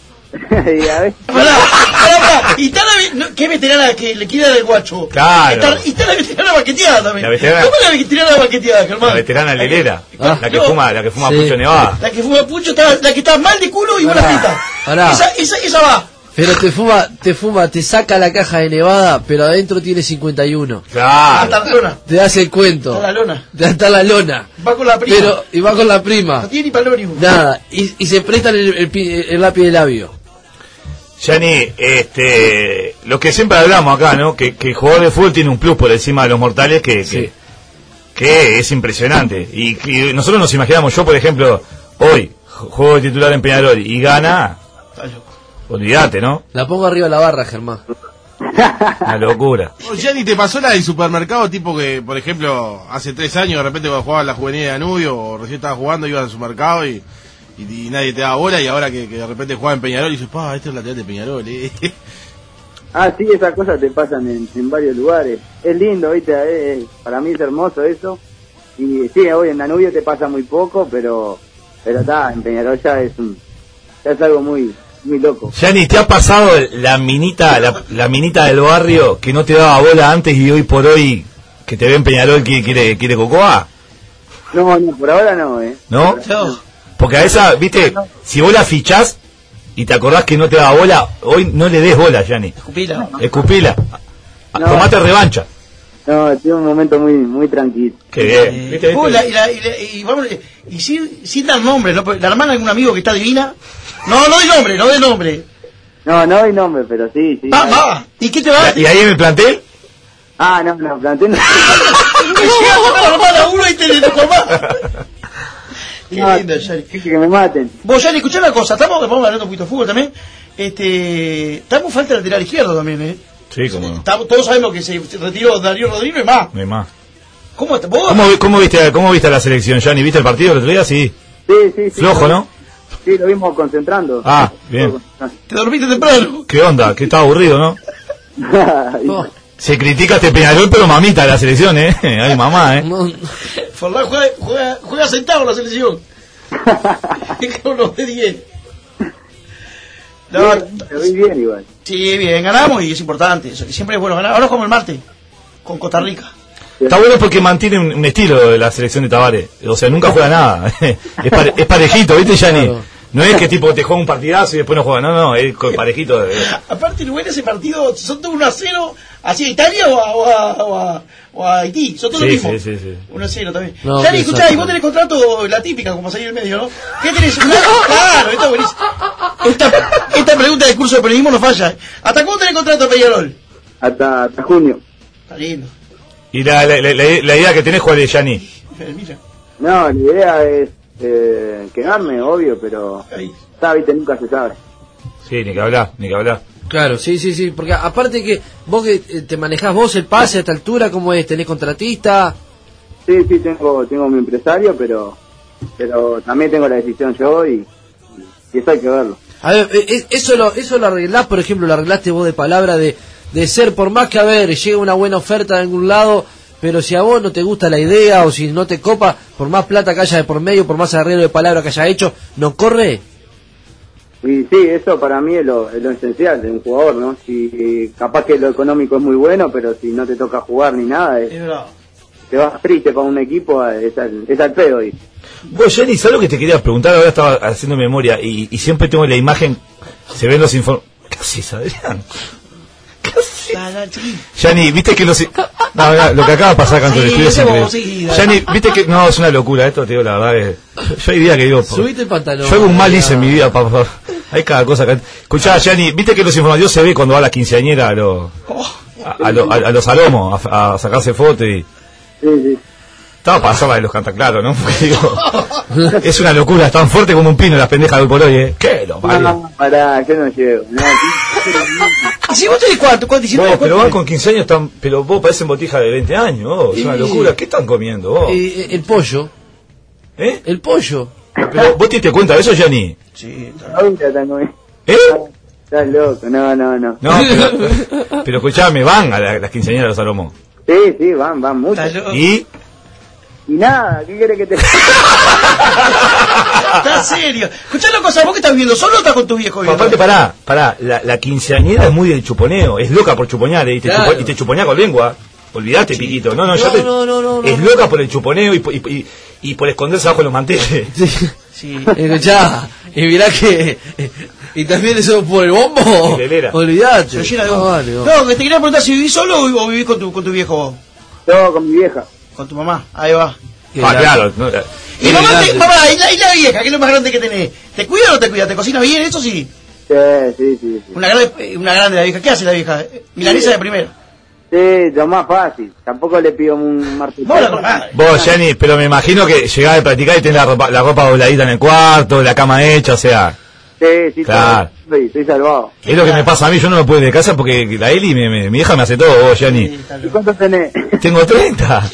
Y a veces... Pará, pará, pará. Y está la... ve- no, ¿qué veterana que le quiere dar el guacho? Claro. Está- y está la veterana baqueteada también. La veterana- ¿Cómo es la veterana baqueteada, Germán? La veterana lelera, Ah. la que No. fuma, la que fuma Sí. Pucho Nevada. La que fuma pucho, está, la que está mal de culo y buena Pará, pinta. pará. Esa, esa, esa va. Pero te fuma, te fuma, te saca la caja de Nevada, pero adentro tiene cincuenta y uno. Hasta la lona. Te hace el cuento. Hasta la lona. Te hasta la lona. Va con la prima. Pero, y va con la prima. No tiene ni palónimo. Nada. Y, y se prestan el, el, pi- el lápiz de labio. Gianni, este, lo que siempre hablamos acá, ¿no? Que, que el jugador de fútbol tiene un plus por encima de los mortales que, que, que es impresionante. Y, y nosotros nos imaginamos, yo por ejemplo, hoy juego de titular en Peñarol y gana, olvídate, ¿no? La pongo arriba de la barra, Germán. Una locura. Oh, ya ni te pasó la del supermercado, tipo que, por ejemplo, hace tres años de repente cuando jugabas la juvenil de Danubio o recién estabas jugando, ibas al supermercado y, y, y nadie te daba bola y ahora que, que de repente jugaba en Peñarol y dices, pa, este es el lateral de Peñarol, eh. Ah, sí, esas cosas te pasan en, en varios lugares. Es lindo, viste, eh, para mí es hermoso eso. Y sí, hoy en Danubio te pasa muy poco, pero pero está, en Peñarol ya es un, ya es algo muy muy loco. Gianni, ¿te ha pasado la minita, la, la minita del barrio que no te daba bola antes y hoy por hoy que te ve en Peñarol que quiere, quiere cocoa? No, no, por ahora no, eh. ¿No? Porque a esa, viste, si vos la fichás y te acordás que no te daba bola, hoy no le des bola, Gianni. Escupila. Escupila. No. Tomate revancha. No, tiene un momento muy muy tranquilo. Qué bien. ¿Viste, Vos, viste? la- y, la- y la- y vamos, y sin, sin dar nombres, ¿no? Porque la hermana de un amigo que está divina. No, no de nombre, no de nombre. No, no hay nombre, pero sí, sí. Va, va. ¿Y qué te va? ¿Y ahí en el plantel? Ah, no, no, planté no. Que llega a tocar la hermana uno y te le tocó más. Qué No, lindo, Yari. que que me maten. Vos, Yari, escuchá una cosa. Estamos, vamos hablando un poquito de fútbol también. Este, estamos falta de lateral izquierdo también, ¿eh? Sí, como no. Estamos- todos sabemos que se retiró Darío Rodríguez, más. No hay más. ¿Cómo te, vos? ¿Cómo, vi- cómo viste, ¿Cómo viste la selección, Gianni? ¿Viste el partido el otro día? Sí. Sí, sí, sí. Flojo, ¿no? Sí, lo vimos concentrando. Ah, bien. ¿Te dormiste temprano? ¿Qué onda? Que estaba aburrido, ¿no? Se critica este Peñarol, pero mamita la selección, ¿eh? Ay, mamá, ¿eh? Forlán juega, juega, juega sentado en la selección. Es que uno de diez. No, Lo vi bien igual. sí, bien, ganamos y es importante. Eso, que siempre es bueno ganar. Ahora como el martes, con Costa Rica. Está bueno porque mantiene un, un estilo de la selección de Tabaré. O sea, nunca juega nada. es, pare- es parejito, ¿viste, Gianni? No es que tipo te juega un partidazo y después no juega. No, no, es con- parejito. eh. Aparte, Uruguay ese partido, son todos uno a cero, hacia Italia o a, o a, o a, o a Haití. Son todos Sí, los mismos. sí, sí, sí. uno a cero también. No, Yari, qué escuchá, exacto. y vos tenés contrato, la típica, como salir del medio, ¿no? ¿Qué tenés? Una- Claro, esto es buenísimo. Esta, esta pregunta del curso de periodismo no falla. ¿Hasta cuándo tenés contrato, Peñarol? Hasta, hasta junio. Está lindo. Y la, la, la, la idea que tenés, ¿cuál es, Gianni? No, la idea es eh, quedarme, obvio, pero sabe, viste, nunca se sabe. Sí, ni que hablar, ni que hablar. Claro, sí, sí, sí, porque aparte que vos que eh, te manejás vos el pase a esta altura, ¿cómo es? ¿Tenés contratista? Sí, sí, tengo tengo mi empresario, pero pero también tengo la decisión yo y, y eso hay que verlo. A ver, eh, eso lo eso lo arreglás, por ejemplo, lo arreglaste vos de palabra de, de ser, por más que a ver, llega una buena oferta de algún lado, pero si a vos no te gusta la idea o si no te copa, por más plata que haya de por medio, por más arreglo de palabra que haya hecho, ¿no corre? Y sí, eso para mí es lo, es lo esencial de un jugador, ¿no? Si capaz que lo económico es muy bueno, pero si no te toca jugar ni nada, es, te vas triste para un equipo, es al, es al pedo. Y... Vos, Jenny, ¿sabes lo que te quería preguntar? Ahora estaba haciendo memoria y, y siempre tengo la imagen, se ven los informes... ¿Qué haces, Adrián? ¿Qué haces? Jenny, viste que los... No, no, lo que acaba de pasar acá en tu estudio es increíble. Jenny, viste que... No, es una locura esto, te digo la verdad. Que... Yo hay días que digo... Subite el pantalón. Yo hago un mal hice en mi vida, papá. Hay cada cosa que... Escuchá, Jenny, viste que los informativos se ve cuando va la quinceañera a, lo, a, a, lo, a, a los salomos a, a sacarse fotos y... Sí, sí. Estaba pasada de los cantaclaros, ¿no? Porque digo, es una locura, es tan fuerte como un pino las pendejas de hoy por hoy, ¿eh? ¿Qué lo vale? No, pará, yo no llego. No, ¿Así vos tenés cuánto? ¿Cuánto hiciste? No, pero van con quince años, tan, pero vos parecen botija de veinte años, vos. Es una locura. ¿Qué están comiendo, vos? Eh, el pollo. ¿Eh? El pollo. Pero, ¿vos te diste cuenta de eso, Gianni? Sí, ¿Eh? Estás loco, no, no, no. No, pero, pero escuchame, van a la, las quinceañeras de los Salomón. Sí, sí, van, van mucho. ¿Y? Y nada, ¿qué querés que te...? Está serio. Escuchá una cosa, ¿vos que estás viviendo solo o estás con tu viejo? Aparte, pará, pará, la, la quinceañera es muy del chuponeo, es loca por chuponear, ¿eh? y, te Claro. chupo, y te chuponea con lengua. Olvidate, sí. Piquito. No, no, ya No, te... no, no, no, es no. loca por el chuponeo y, y, y, y por esconderse abajo de los manteles. Sí. Sí. Escuchá, y mirá que... ¿Y también eso por el bombo? Olvidate. Se llena de No, bombo. vale, vos. No, que te quería preguntar si vivís solo o o vivís con tu, con tu viejo vos. No, con mi vieja. Con tu mamá, ahí va. Ah, claro. No, Y mamá, te, mamá y, la, y la vieja, que es lo más grande que tenés, ¿te cuida o no te cuida? ¿Te cocina bien? Eso sí. Sí, sí, sí. sí. Una grande, una grande la vieja. ¿Qué hace la vieja? Milanesa de primera. Sí, lo más fácil. Tampoco le pido un martillo. Vos, Jenny, pero me imagino que llegás de practicar y tenés la ropa, la ropa dobladita en el cuarto, la cama hecha, o sea... Sí, sí, claro. estoy, estoy salvado. Es lo que me pasa a mí, yo no me puedo ir de casa porque la Eli, me, me, mi hija me hace todo, vos, Jenny. ¿Y cuántos tenés? Tengo treinta.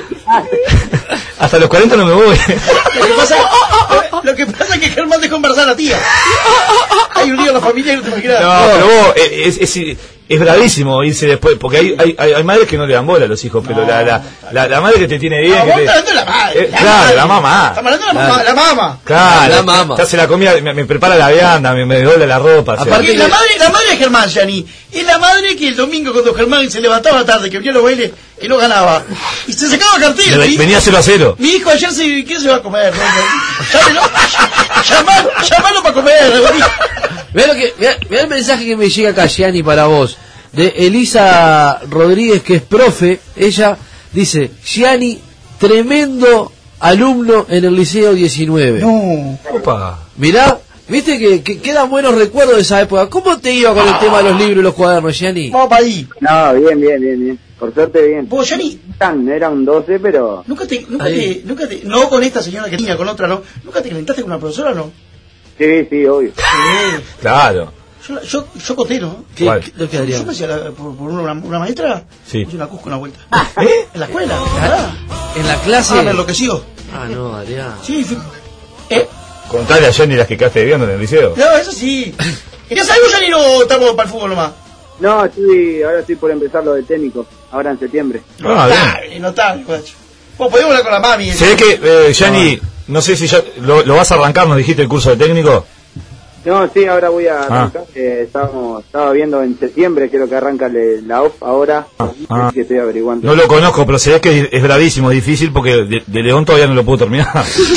Hasta los cuarenta no me voy. Lo que pasa, lo que pasa es que Germán dejó embarazar a la tía. Hay un lío en la familia y no te imaginas. No, pero vos, es, es, es, es bravísimo irse después, porque hay, hay, hay, hay madres que no le dan bola a los hijos, pero la, la, la, la madre que te tiene bien... No, que vos te, estás hablando de la madre. eh, la claro, madre. la mamá. Estamos hablando de la mamá. La mamá. Claro, La mamá. te hace la comida, me, me prepara la vianda, me, me dobla la ropa. o sea. Aparte, la madre, la madre de Germán, Yani, es la madre que el domingo cuando Germán se levantaba tarde, que venía a los bailes, que no ganaba, y se sacaba cartel. Ve- venía cero a cero. Mi hijo ayer se, ¿qué se va a comer? No, no. Llámelo, llamalo, llamalo para comer. Mirá, lo que, mirá, mirá el mensaje que me llega acá, Gianni, para vos, de Elisa Rodríguez, que es profe. Ella dice: Gianni, tremendo alumno en el Liceo diecinueve. No. Opa. Mirá, viste que, que quedan buenos recuerdos de esa época. ¿Cómo te iba con el tema de los libros y los cuadernos, Gianni? Vamos para ahí. No, bien, bien, bien, bien. Por suerte, bien. Vos, Yani, Tan, era un doce, pero... nunca te, nunca te, nunca te, no con esta señora que tenía, con otra no, nunca te calentaste con una profesora, ¿no? Sí, sí, obvio. Sí. Claro. Yo, yo, yo conté, ¿no? ¿Qué, ¿Cuál? qué- lo que Yo Adrián? me hacía la- por, por una, una maestra, Sí. hice una cusca una vuelta. ¿Eh? En la escuela, ¿verdad? En la clase. Ah, me enloqueció. Ah, no, Adrián. Sí, fui- eh, Contale a Jenny las que quedaste viendo en el liceo. no, eso sí. ¿Querías algo, Yani, no estamos para el fútbol nomás? No, estoy, ahora estoy por empezar lo de técnico, ahora en septiembre. Ah, bien. Notable, notable, guacho. Vos podemos hablar con la mami. Se ve que, eh, Jenny, no sé si ya lo, lo vas a arrancar, nos dijiste el curso de técnico. No, sí, ahora voy a Ah. arrancar. Eh, estábamos, estaba viendo en septiembre, creo que arranca le- la O F ahora. ah. Así que estoy averiguando. No lo conozco, pero se ve que es bravísimo, es difícil porque de, de León todavía no lo puedo terminar.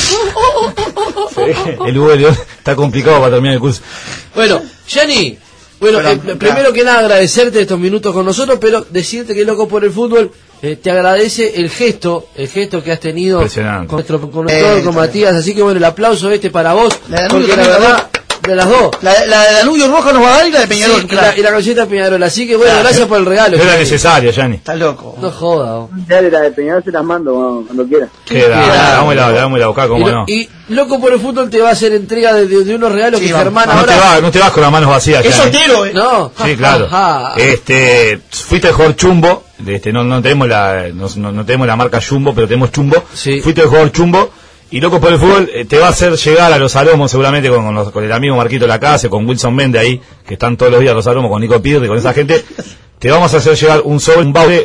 Se ve que el Hugo de León está complicado para terminar el curso. Bueno, Gianni, bueno, Pero, eh, claro. primero que nada agradecerte estos minutos con nosotros, pero decirte que Loco por el Fútbol eh, te agradece el gesto, el gesto que has tenido Impresionante. con nuestro con, nuestro- Eh, con está Matías, así que bueno, el aplauso este para vos, La de porque Danubio la también, verdad De las dos. La, la de Danubio Roja nos va a dar y la de Peñarol. Sí, y, la, y la camiseta de Peñarol. Así que bueno, gracias por el regalo. No era necesario, Yanni. Está loco. No joda. Dale, la de Peñarol se las mando cuando quiera. Queda, dame la, dame la boca, cómo y, no. Y Loco por el Fútbol te va a hacer entrega de, de, de unos regalos Sí, que va. Germán No, ahora... te vas, no te vas con las manos vacías, Es Yanni. soltero, ¿eh? No. Sí, claro. Ajá. Este, fuiste el jugador chumbo, este, no, no tenemos la, no, no- no tenemos la marca chumbo, pero tenemos chumbo. Sí. Fuiste el jugador chumbo y Loco por el Fútbol eh, te va a hacer llegar a los aromos seguramente con, con, los- con el amigo Marquito Lacase, con Wilson Mende ahí, que están todos los días los aromos, con Nico Pirri, con esa gente. Te vamos a hacer llegar un sobre, un baúl,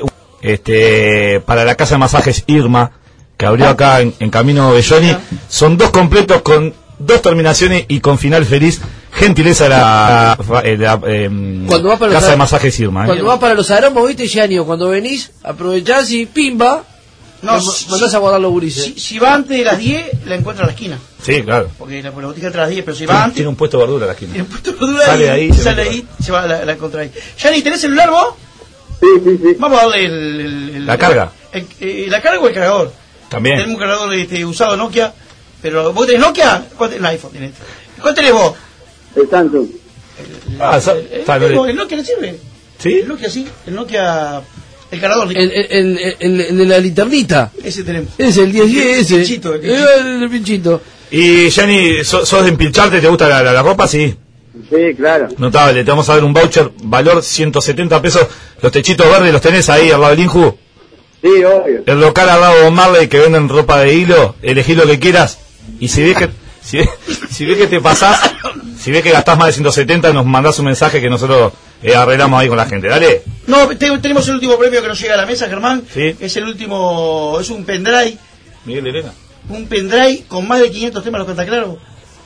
este, para la casa de masajes Irma, que abrió acá en, en Camino Belloni. Son dos completos con dos terminaciones y con final feliz. Gentileza de la, eh, de la, eh, Cuando vas para los casa de ar- masajes Irma. ¿eh? Cuando vas para los aromos, viste, Gianni, o cuando venís, aprovechás y pimba, No, te si- mandás a guardar los gurises. Si, si va antes de las diez, la encuentra a la esquina. Sí, claro. Porque la, la botica entra a las diez, pero si va Tiene, antes, tiene un puesto de verdura a la esquina. tiene puesto verdura Sale y ahí, se sale mete ahí, se va a la, la encuentra ahí. Yanni, ¿tenés celular vos? Sí, sí, sí. Vamos a darle el, el- el- La carga. el- eh, la carga o el cargador. También. Tenemos un cargador este, usado Nokia, pero ¿vos tenés Nokia? ¿Cuál tenés? El iPhone tenés. ¿Cuál tenés vos? El Samsung. Ah, sa- El, está, el- no- el Nokia le sirve. ¿Sí? El Nokia sí, el Nokia, el cargador. El, el, el, el- el de la linternita. Ese tenemos. Es el diez diez, ese. El pinchito, el Eh, pinchito. El, el pinchito. Y Yanni, ¿sos, sos de empilcharte? ¿Te gusta la, la- la ropa? Sí. Sí, claro. Notable, te vamos a dar un voucher, valor ciento setenta pesos. Los techitos verdes los tenés ahí al lado del Inju. Sí, obvio. El local al lado de Marley que venden ropa de hilo, elegí lo que quieras. Y si ves que, si ves, si ves que te pasás, si ves que gastás más de ciento setenta, nos mandás un mensaje que nosotros eh, arreglamos ahí con la gente. Dale. No, te- tenemos el último premio que nos llega a la mesa, Germán. Sí. Es el último, es un pendrive, Miguel Elena. un pendrive con más de quinientos temas, los canta claro.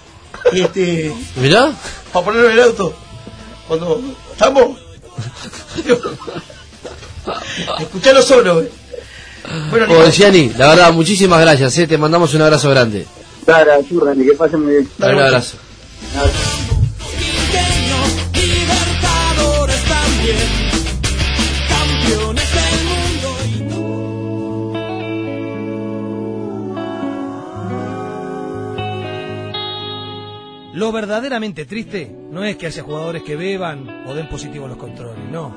Y este, ¿Mirá? para ponerlo en el auto. Cuando estamos. Escuchalo solo, eh. Bueno, Joder, Nico, Gianni, la verdad, muchísimas gracias, eh, te mandamos un abrazo grande. Dale, ayúdame, que pasen muy bien. Un abrazo. Libertadores también, campeones del mundo. Lo verdaderamente triste no es que haya jugadores que beban o den positivo los controles, no.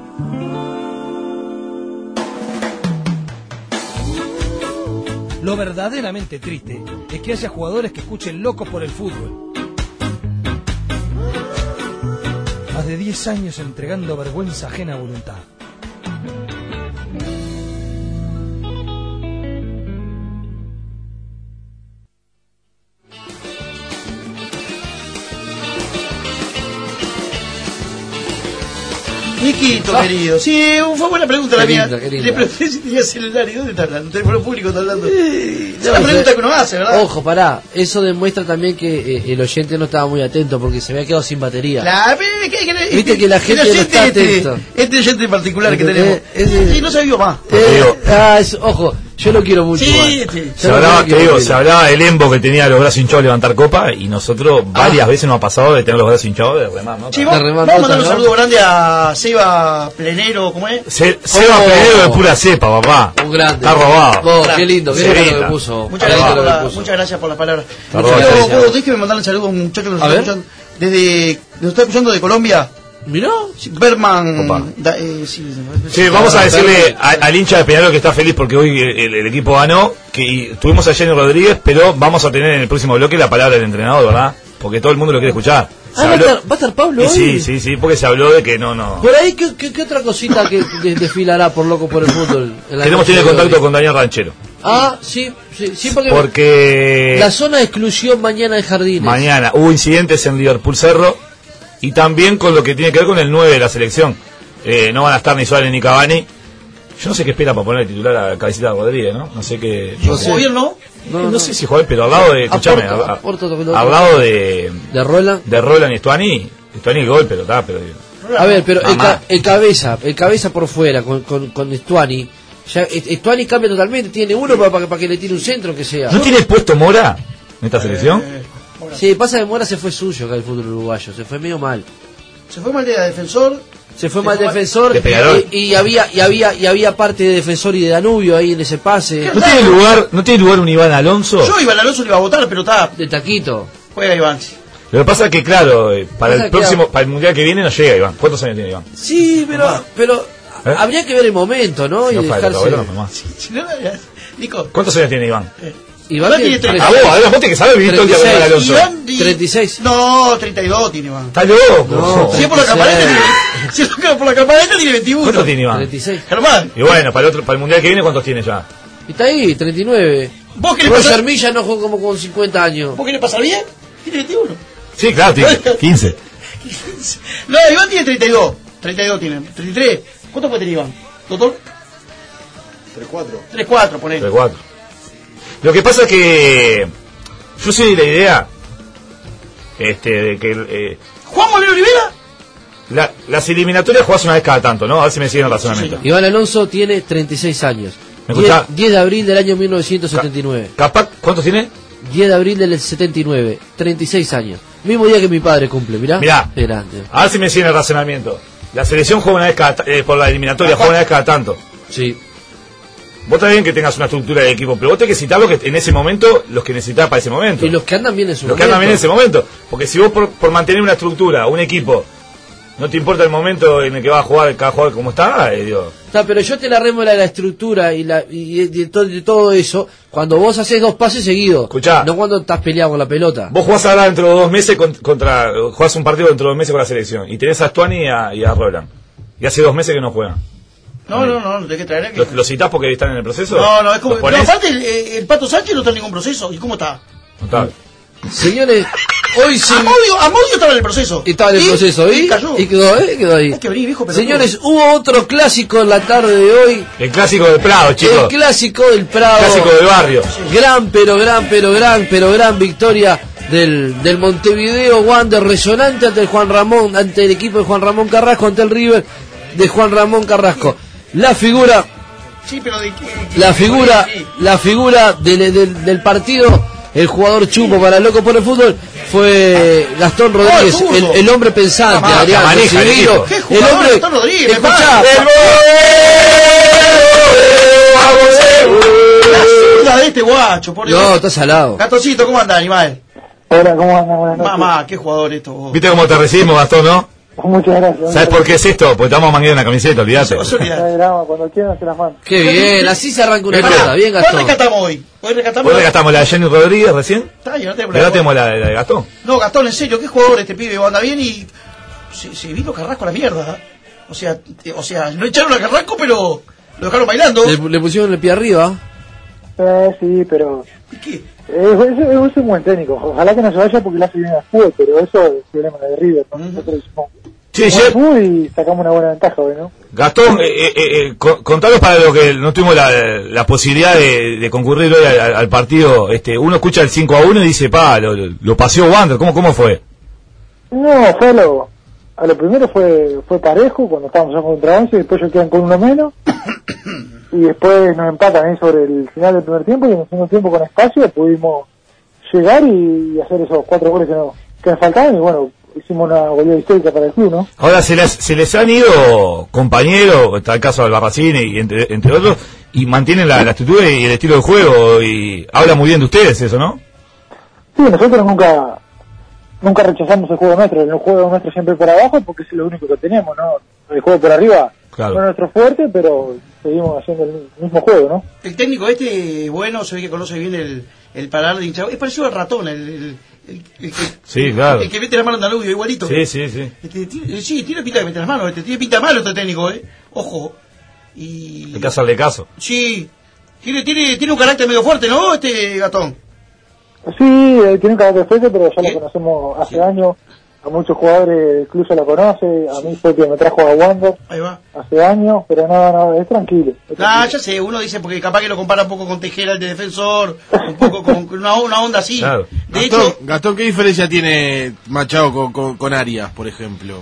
Lo verdaderamente triste es que haya jugadores que escuchen locos por el fútbol. Más de diez años entregando vergüenza ajena a voluntad. Niquito, querido. Sí, fue buena pregunta la Qué mía. linda, qué linda. Le pregunté si tenía celular y dónde está hablando. Un teléfono público está hablando. Es No, una o pregunta sea, que uno hace, ¿verdad? Ojo, pará, eso demuestra también que eh, el oyente no estaba muy atento porque se había quedado sin batería. La, que, que, que, Viste que la gente el no está este, atento. Este oyente en particular que ¿Entendés? tenemos. Ese- Sí, no se vio más. Eh, ah, es- ojo, yo lo quiero mucho. Sí, igual. sí. Yo Se lo hablaba, quiero te digo, mucho. se hablaba del Embo que tenía los brazos hinchados de levantar copa y nosotros varias veces nos ha pasado de tener los brazos hinchados de remar, ¿no? Sí, vamos, La remar vamos a nota, mandar un ¿no? saludo grande a Seba Plenero, ¿cómo es? Se, Seba Oh. Pedro de pura cepa, papá. Un grande. Está robado. Oh, qué lindo, qué lindo lo Cebita. que puso. Muchas Qué gracias, lindo por lo la, que puso. muchas gracias por las palabras. Está Quiero- robado. puedo- déjeme mandarle un saludo a un muchacho que nos A está ver. escuchando desde, nos está escuchando de Colombia. Mirá. Sí, Berman. Opa. da- eh, sí, Sí, vamos a decirle a- al hincha de Peñarol que está feliz porque hoy el, el equipo ganó, que y tuvimos a Jenny Rodríguez, pero vamos a tener en el próximo bloque la palabra del entrenador, ¿verdad? Porque todo el mundo lo quiere escuchar. Se Ah, ¿va a, habló- estar, ¿va a estar Pablo y hoy? sí, sí, sí, porque se habló de que no, no. Por ahí, ¿qué, qué, qué otra cosita que de- desfilará por loco por el fútbol? en la Tenemos noche tiene de contacto hoy? con Daniel Ranchero. Ah, sí, sí, sí, porque, Porque la zona de exclusión mañana en Jardines. mañana hubo incidentes en Liverpool Cerro y también con lo que tiene que ver con el nueve de la selección. Eh, no van a estar ni Suárez ni Cavani. Yo no sé qué espera para poner el titular a Cabecita Rodríguez, ¿no? No sé qué. No sé. ¿Gobierno? No, No, no. sé si juega, pero al lado de. Escúchame, Aporta, a- a- aporta lo que lo- al lado de. ¿De Roland? De Roland y Stuani. Stuani el gol, pero está, pero. A ver, pero el, Mamá. ca- el cabeza, el cabeza por fuera con, con, con Stuani. Ya, eh, Stuani cambia totalmente, tiene uno para, para, para que le tire un centro que sea. ¿No tiene puesto Mora en esta selección? Sí, pasa que Mora se fue suyo acá el fútbol uruguayo, se fue medio mal. Se fue mal de defensor. Se fue Se mal fue mal- defensor de Peñarol. y, y había y había y había parte de defensor y de Danubio ahí en ese pase ¿No tiene lugar, no tiene lugar un Iván Alonso? Yo Iván Alonso le iba a votar, pero está. de taquito. Juega Iván. Lo que pasa es que, claro, eh, para Pasa el que próximo, a- para el mundial que viene no llega, Iván. ¿Cuántos años tiene Iván? Sí, pero, pero ¿Eh? habría que ver el momento, ¿no? Si y no falta, dejarse. abuelo, no más. Si no, Nico, ¿Cuántos años tiene Iván? Iván tiene treinta. Ah, vos, a ver, vos tenés que saber, vivís todo el día con el Alonso. Iván di- treinta y seis. No, treinta y dos tiene Iván. Está loco. No, Si es por la treinta y seis. campaneta tiene, si es por la campaneta tiene veintiuno. ¿Cuántos tiene Iván? treinta y seis. Germán, Y bueno, para el otro, para el mundial que viene, ¿cuántos tiene ya? Y está ahí, treinta y nueve. ¿vos querés Roger pasar, Milla no jugó como con cincuenta años. ¿vos querés pasar bien? Tiene veintiuno. Sí, claro, tiene quince. No, Iván tiene treinta y dos. treinta y dos tiene. treinta y tres. ¿Cuánto puede tener Iván? ¿Doctor? tres cuatro. tres cuatro, poné. Tres, cuatro. Lo que pasa es que yo soy de la idea este, de que eh, ¿Juan Molero Olivera? la- las eliminatorias jugás una vez cada tanto, ¿no? A ver si me siguen el razonamiento. Iván Alonso tiene treinta y seis años. ¿Me diez, escuchás? diez de abril del año mil novecientos setenta y nueve. Capaz, ¿cuántos tiene? diez de abril del setenta y nueve. treinta y seis años. Mismo día que mi padre cumple, mirá. Mirá. Qué grande. A ver si me siguen el razonamiento. La selección juega una vez cada ta- eh, por la eliminatoria, juega una vez cada tanto. Sí. Vos está bien que tengas una estructura de equipo, pero vos tenés que citar lo que en ese momento, los que necesitas para ese momento. Y los que andan bien en su Los que momento. andan bien en ese momento. Porque si vos por, por mantener una estructura, un equipo, no te importa el momento en el que va a jugar cada jugador como está, eh, digo, Está, pero yo te la remo la, la estructura y, la, y de, todo, de todo eso cuando vos haces dos pases seguidos. Escuchá. No cuando estás peleado con la pelota. vos jugás ahora dentro de dos meses con- contra, jugás un partido dentro de dos meses con la selección y tenés a Stuani y a, y a Roland. Y hace dos meses que no juegan. No, no, no, no tenés que traer a que- ¿Los, los citás porque están en el proceso? No, no, es como. ¿Los Pero ponés? aparte, el, el Pato Sánchez no está en ningún proceso. ¿Y cómo está? Notable. Señores, hoy sí. Amodio, Amodio estaba en el proceso. Estaba en el Y- proceso, ¿y? y cayó. Y quedó, ¿eh? Quedó ahí. Hay que venir, viejo, pero Señores, hubo otro clásico en la tarde de hoy. El clásico del Prado, El chicos. clásico del Prado. Clásico del barrio. Gran, pero gran, pero gran, pero gran victoria del, del Montevideo Wander, resonante ante el Juan Ramón, ante el equipo de Juan Ramón Carrasco, ante el River de Juan Ramón Carrasco. La figura, Sí, pero de qué. la figura, Sí. la figura del, del, del partido, el jugador chupo para el loco por el fútbol, fue Gastón Rodríguez, Oh, el, el el hombre pensante, Ah, Adrián, la maneja el decidido, equipo. ¿Qué el jugador, hombre, Gastón Rodríguez, escuchá, La zurda de este guacho, por no, Dios. está salado. Gatoncito, ¿cómo anda, animal? Hola, ¿cómo andan? Buenas noches. Mamá, qué jugador esto vos. ¿Viste cómo te recibimos, Gastón, no? Muchas gracias. ¿Sabes por qué es esto? Porque estamos mangueando una camiseta, olvídate. Eso No hay drama, cuando quieran se las mando. Qué bien, así se arranca una Este- pelota, bien ¿Cuál Gastón. rescatamos hoy? Hoy rescatamos. ¿Vos rescatamos la de Jenny Rodríguez recién? Está, ya no tenemos Y ahora la- tenemos la, la de Gastón. No, Gastón, en serio, qué jugador este pibe, anda bien y. Se, se vino Carrasco a la mierda. ¿eh? O sea, eh, o sea, no echaron a Carrasco, pero lo dejaron bailando. Le, le pusieron el pie arriba. Eh, sí, pero... ¿Y qué? Eh, es, es un buen técnico. Ojalá que no se vaya porque le hace bien al fútbol, pero eso es el problema de River. ¿no? Nosotros hicimos Sí, un sí. buen fútbol y sacamos una buena ventaja hoy, ¿no? Gastón, eh, eh, eh, con- contanos para lo que no tuvimos la, la posibilidad de, de concurrir hoy al, al partido. Este, uno escucha el cinco a uno y dice, pa, lo, lo- lo paseó Wander. ¿Cómo, ¿Cómo fue? No, fue a lo, a lo primero fue fue parejo cuando estábamos en contra once, después ellos quedan con uno menos y después nos empatan ahí sobre el final del primer tiempo y en el segundo tiempo con espacio pudimos llegar y, y hacer esos cuatro goles que nos, que nos faltaban y bueno, hicimos una goleada histórica para el club, ¿no? Ahora, se les, se les han ido compañeros, está el caso de Albarracín y entre, entre otros, y mantienen la, la estructura y el estilo de juego y habla muy bien de ustedes eso, ¿no? Sí, nosotros nunca nunca rechazamos el juego nuestro, el juego nuestro siempre por abajo porque es lo único que tenemos, ¿no? El juego por arriba Claro. no es nuestro fuerte, pero seguimos haciendo el mismo juego, ¿no? El técnico este, bueno, se ve que conoce bien el, el parar de hinchado. Es parecido al ratón, el, el, el- el que, Sí, claro. el que mete la mano en Danubio, igualito. Sí, sí, sí. Este, tiene- sí, tiene pinta de meter las manos, este, tiene pinta malo este técnico, ¿eh? Ojo. Y... Hay que hacerle caso. Sí, tiene, tiene, tiene un carácter medio fuerte, ¿no? Este Gatón. Sí, eh, tiene un carácter fuerte, pero ya lo conocemos hace años. A muchos jugadores del club se lo conoce. A mí fue que me trajo a Wander Ahí va. hace años, pero no, no, es tranquilo. es Ah, tranquilo. ya sé, uno dice porque capaz que lo compara un poco con Tejera, el de defensor, un poco con una, una onda así. Claro. De Gastón, hecho, Gastón, ¿qué diferencia tiene Machado con, con, con Arias, por ejemplo?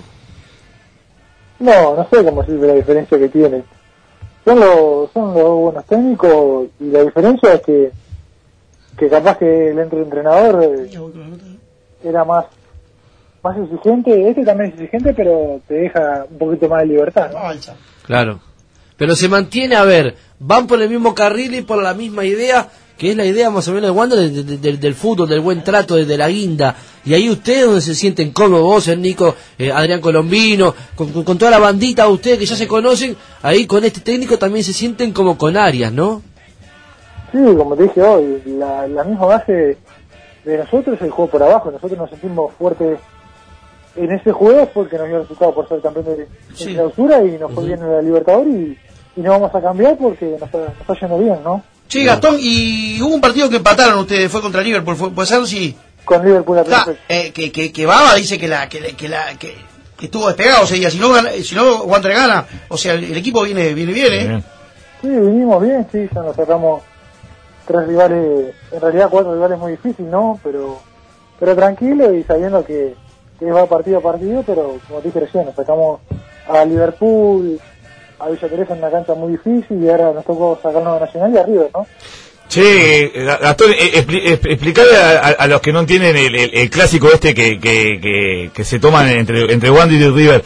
No, no sé cómo sirve la diferencia que tiene. Son los, son los buenos técnicos y la diferencia es que, que capaz que el entre- entrenador eh, era más más exigente. Este también es exigente, pero te deja un poquito más de libertad, ¿no? Claro. Pero se mantiene, a ver, van por el mismo carril y por la misma idea, que es la idea más o menos de Wander, de, de, de, del fútbol, del buen trato, de, de la guinda. Y ahí ustedes donde se sienten cómodos, vos, el Nico, eh, Adrián Colombino, con, con, con toda la bandita de ustedes que ya se conocen, ahí con este técnico también se sienten como con Arias, ¿no? Sí, como te dije hoy, la, la misma base de nosotros es el juego por abajo. Nosotros nos sentimos fuertes en ese juego porque nos dio resultado por ser campeón de, sí. de clausura y nos fue uh-huh. bien en la Libertadores y, y no vamos a cambiar porque nos está, nos está yendo bien, ¿no? Sí, Gastón, y hubo un partido que empataron ustedes, fue contra Liverpool, ¿fue, ¿puede ser? Sí. Con Liverpool, la eh, que, que, que Baba dice que la que, que la que, que estuvo despegado, o sea, si no gana, si no Wander gana, o sea, el, el equipo viene viene bien, ¿eh? Bien. Sí, vinimos bien, sí, ya nos sacamos tres rivales, en realidad cuatro rivales muy difíciles, ¿no? Pero pero tranquilo y sabiendo que, que va partido a partido, pero como te dije recién, nos sacamos a Liverpool, a Villa Teresa en una cancha muy difícil y ahora nos tocó sacarnos a Nacional y a River, ¿no? Che, Gastón, explicarle a, a, a los que no entienden el, el, el clásico este que, que, que, que se toman entre, entre Wander y River,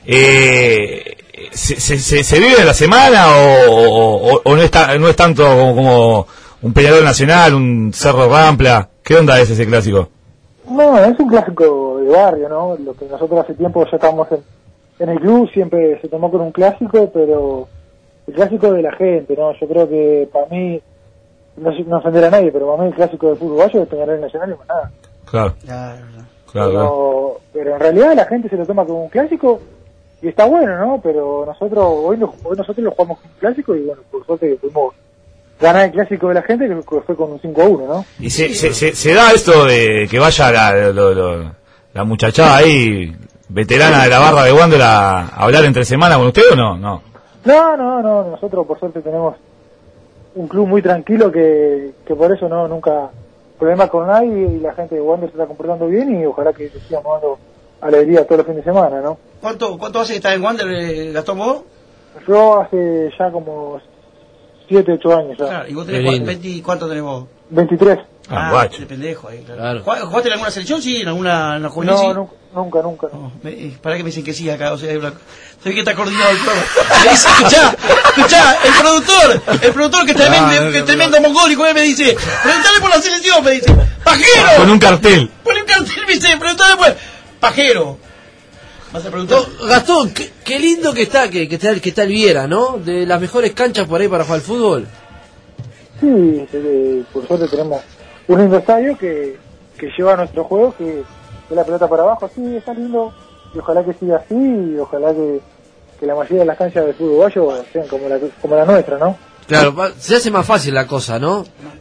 eh, ¿se, se, ¿se vive en la semana o, o, o no, está, no es tanto como, como un Peñarol Nacional, un Cerro Rampla? ¿Qué onda es ese clásico? No, es un clásico de barrio, ¿no? Lo que nosotros hace tiempo ya estamos en, en el club, siempre se tomó con un clásico, pero el clásico de la gente, ¿no? Yo creo que para mí, no, no ofender a nadie, pero para mí el clásico del fútbol uruguayo es Peñarol Nacional y más nada. Claro. Claro, claro. Pero, pero en realidad la gente se lo toma como un clásico y está bueno, ¿no? Pero nosotros, hoy, lo, hoy nosotros lo jugamos como un clásico y bueno, por suerte pudimos ganar el clásico de la gente que fue con un cinco a uno, ¿no? ¿Y se, se, se, se da esto de que vaya la, lo, lo, la muchachada ahí, veterana de la barra de Wander, a, a hablar entre semana con usted o no? No, no, no, no. Nosotros por suerte tenemos un club muy tranquilo que, que por eso no nunca problemas con nadie y la gente de Wander se está comportando bien y ojalá que sigamos dando alegría todos los fines de semana, ¿no? ¿Cuánto cuánto hace que estás en Wander, eh, Gastón, vos? Yo hace ya como siete, ocho años ya. Claro, ¿y vos tenés cuánto, veinte, cuánto tenés vos? veintitrés. Ah, ah de pendejo ahí, claro. claro. ¿Jugaste en alguna selección? Sí, en alguna, en la juvenil. No, sí? no, nunca, nunca. No, me, eh, para que me dicen que sí acá, o sea, hay una, se ve que está coordinado el programa. Me dice, escuchá, escuchá, el productor, el productor que es tremendo, ah, no, que no, tremendo no. mongólico, me dice, preguntale por la selección, me dice, pajero. Con un cartel. Con un cartel, me dice, preguntale por, pajero. ¿Vas a preguntar? No, Gastón, qué, qué lindo que está, que, que está, que está el Viera, ¿no? De las mejores canchas por ahí para jugar al fútbol. Sí, eh, por suerte tenemos un lindo estadio que, que lleva a nuestro juego, que es la pelota para abajo, sí, está lindo, y ojalá que siga así, y ojalá que, que la mayoría de las canchas del fútbol uruguayo sean como la, como la nuestra, ¿no? Claro, se hace más fácil la cosa, ¿no?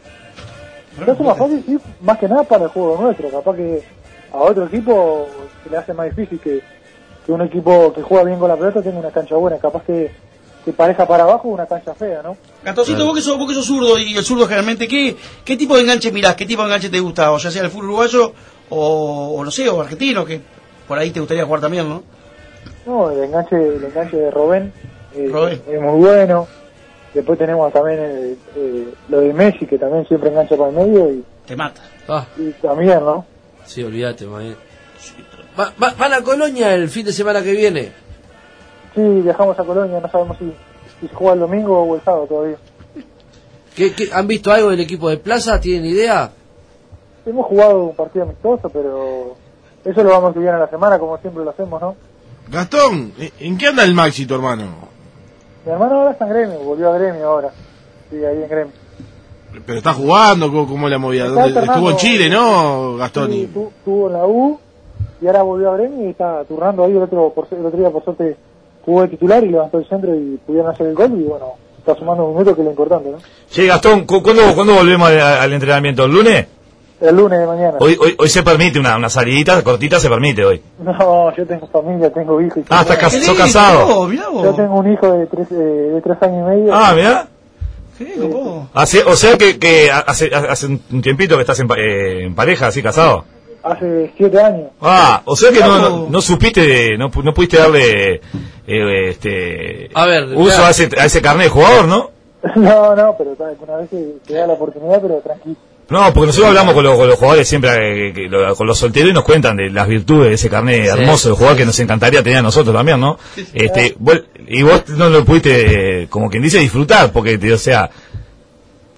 Se hace más fácil, sí, más que nada para el juego nuestro, capaz que a otro equipo se le hace más difícil que, que un equipo que juega bien con la pelota tenga una cancha buena, capaz que que pareja para abajo una cancha fea, ¿no? Gastoncito, claro. vos que sos, vos que sos zurdo y el zurdo generalmente, ¿qué, qué tipo de enganche mirás? ¿Qué tipo de enganche te gusta? O ya sea el fútbol uruguayo o, o no sé, o argentino, que por ahí te gustaría jugar también, ¿no? No, el enganche, el enganche de Robén, eh, Robén. es muy bueno. Después tenemos también el, eh, lo de Messi, que también siempre engancha para el medio y te mata. Ah. Y también, ¿no? Sí, olvídate, man. Va, va, ¿Van a Colonia el fin de semana que viene? Sí, viajamos a Colonia, no sabemos si, si se juega el domingo o el sábado todavía. ¿Qué, qué, ¿Han visto algo del equipo de Plaza? ¿Tienen idea? Hemos jugado un partido amistoso, pero eso lo vamos a estudiar en la semana, como siempre lo hacemos, ¿no? Gastón, ¿en qué anda el Maxi, tu hermano? Mi hermano ahora está en Gremio, volvió a Gremio ahora. Sí, ahí en Gremio. Pero está jugando, ¿cómo, cómo la movida? Estuvo en Chile, ¿no, Gastón? Sí, estuvo en la U y ahora volvió a Gremio y está turnando ahí el otro, por, el otro día, por suerte. Jugó de titular y levantó el centro y pudieron hacer el gol y bueno, está sumando un minuto que es lo importante, ¿no? Sí, Gastón, ¿cuándo, ¿cuándo volvemos al, al entrenamiento? ¿El lunes? El lunes de mañana. Hoy hoy, hoy se permite una, una salidita cortita, se permite hoy. No, yo tengo familia, tengo hijo. Y ah, estás cas sos casado. Yo tengo un hijo de tres, eh, de tres años y medio. Ah, mirá. Sí, ¿cómo? Hace, o sea que, que hace, hace un tiempito que estás en, eh, en pareja, así casado. Hace siete años. Ah, o sea que no, no, no supiste, no, no pudiste darle eh, este a ver, uso a ese, a ese carnet de jugador, ¿no? No, no, pero una vez que te da la oportunidad, pero tranquilo. No, porque nosotros hablamos con los, con los jugadores siempre, eh, que, lo, con los solteros y nos cuentan de las virtudes de ese carnet sí. hermoso de jugador que nos encantaría tener a nosotros también, ¿no? Sí, sí, este, vos, y vos no lo pudiste, como quien dice, disfrutar, porque, o sea,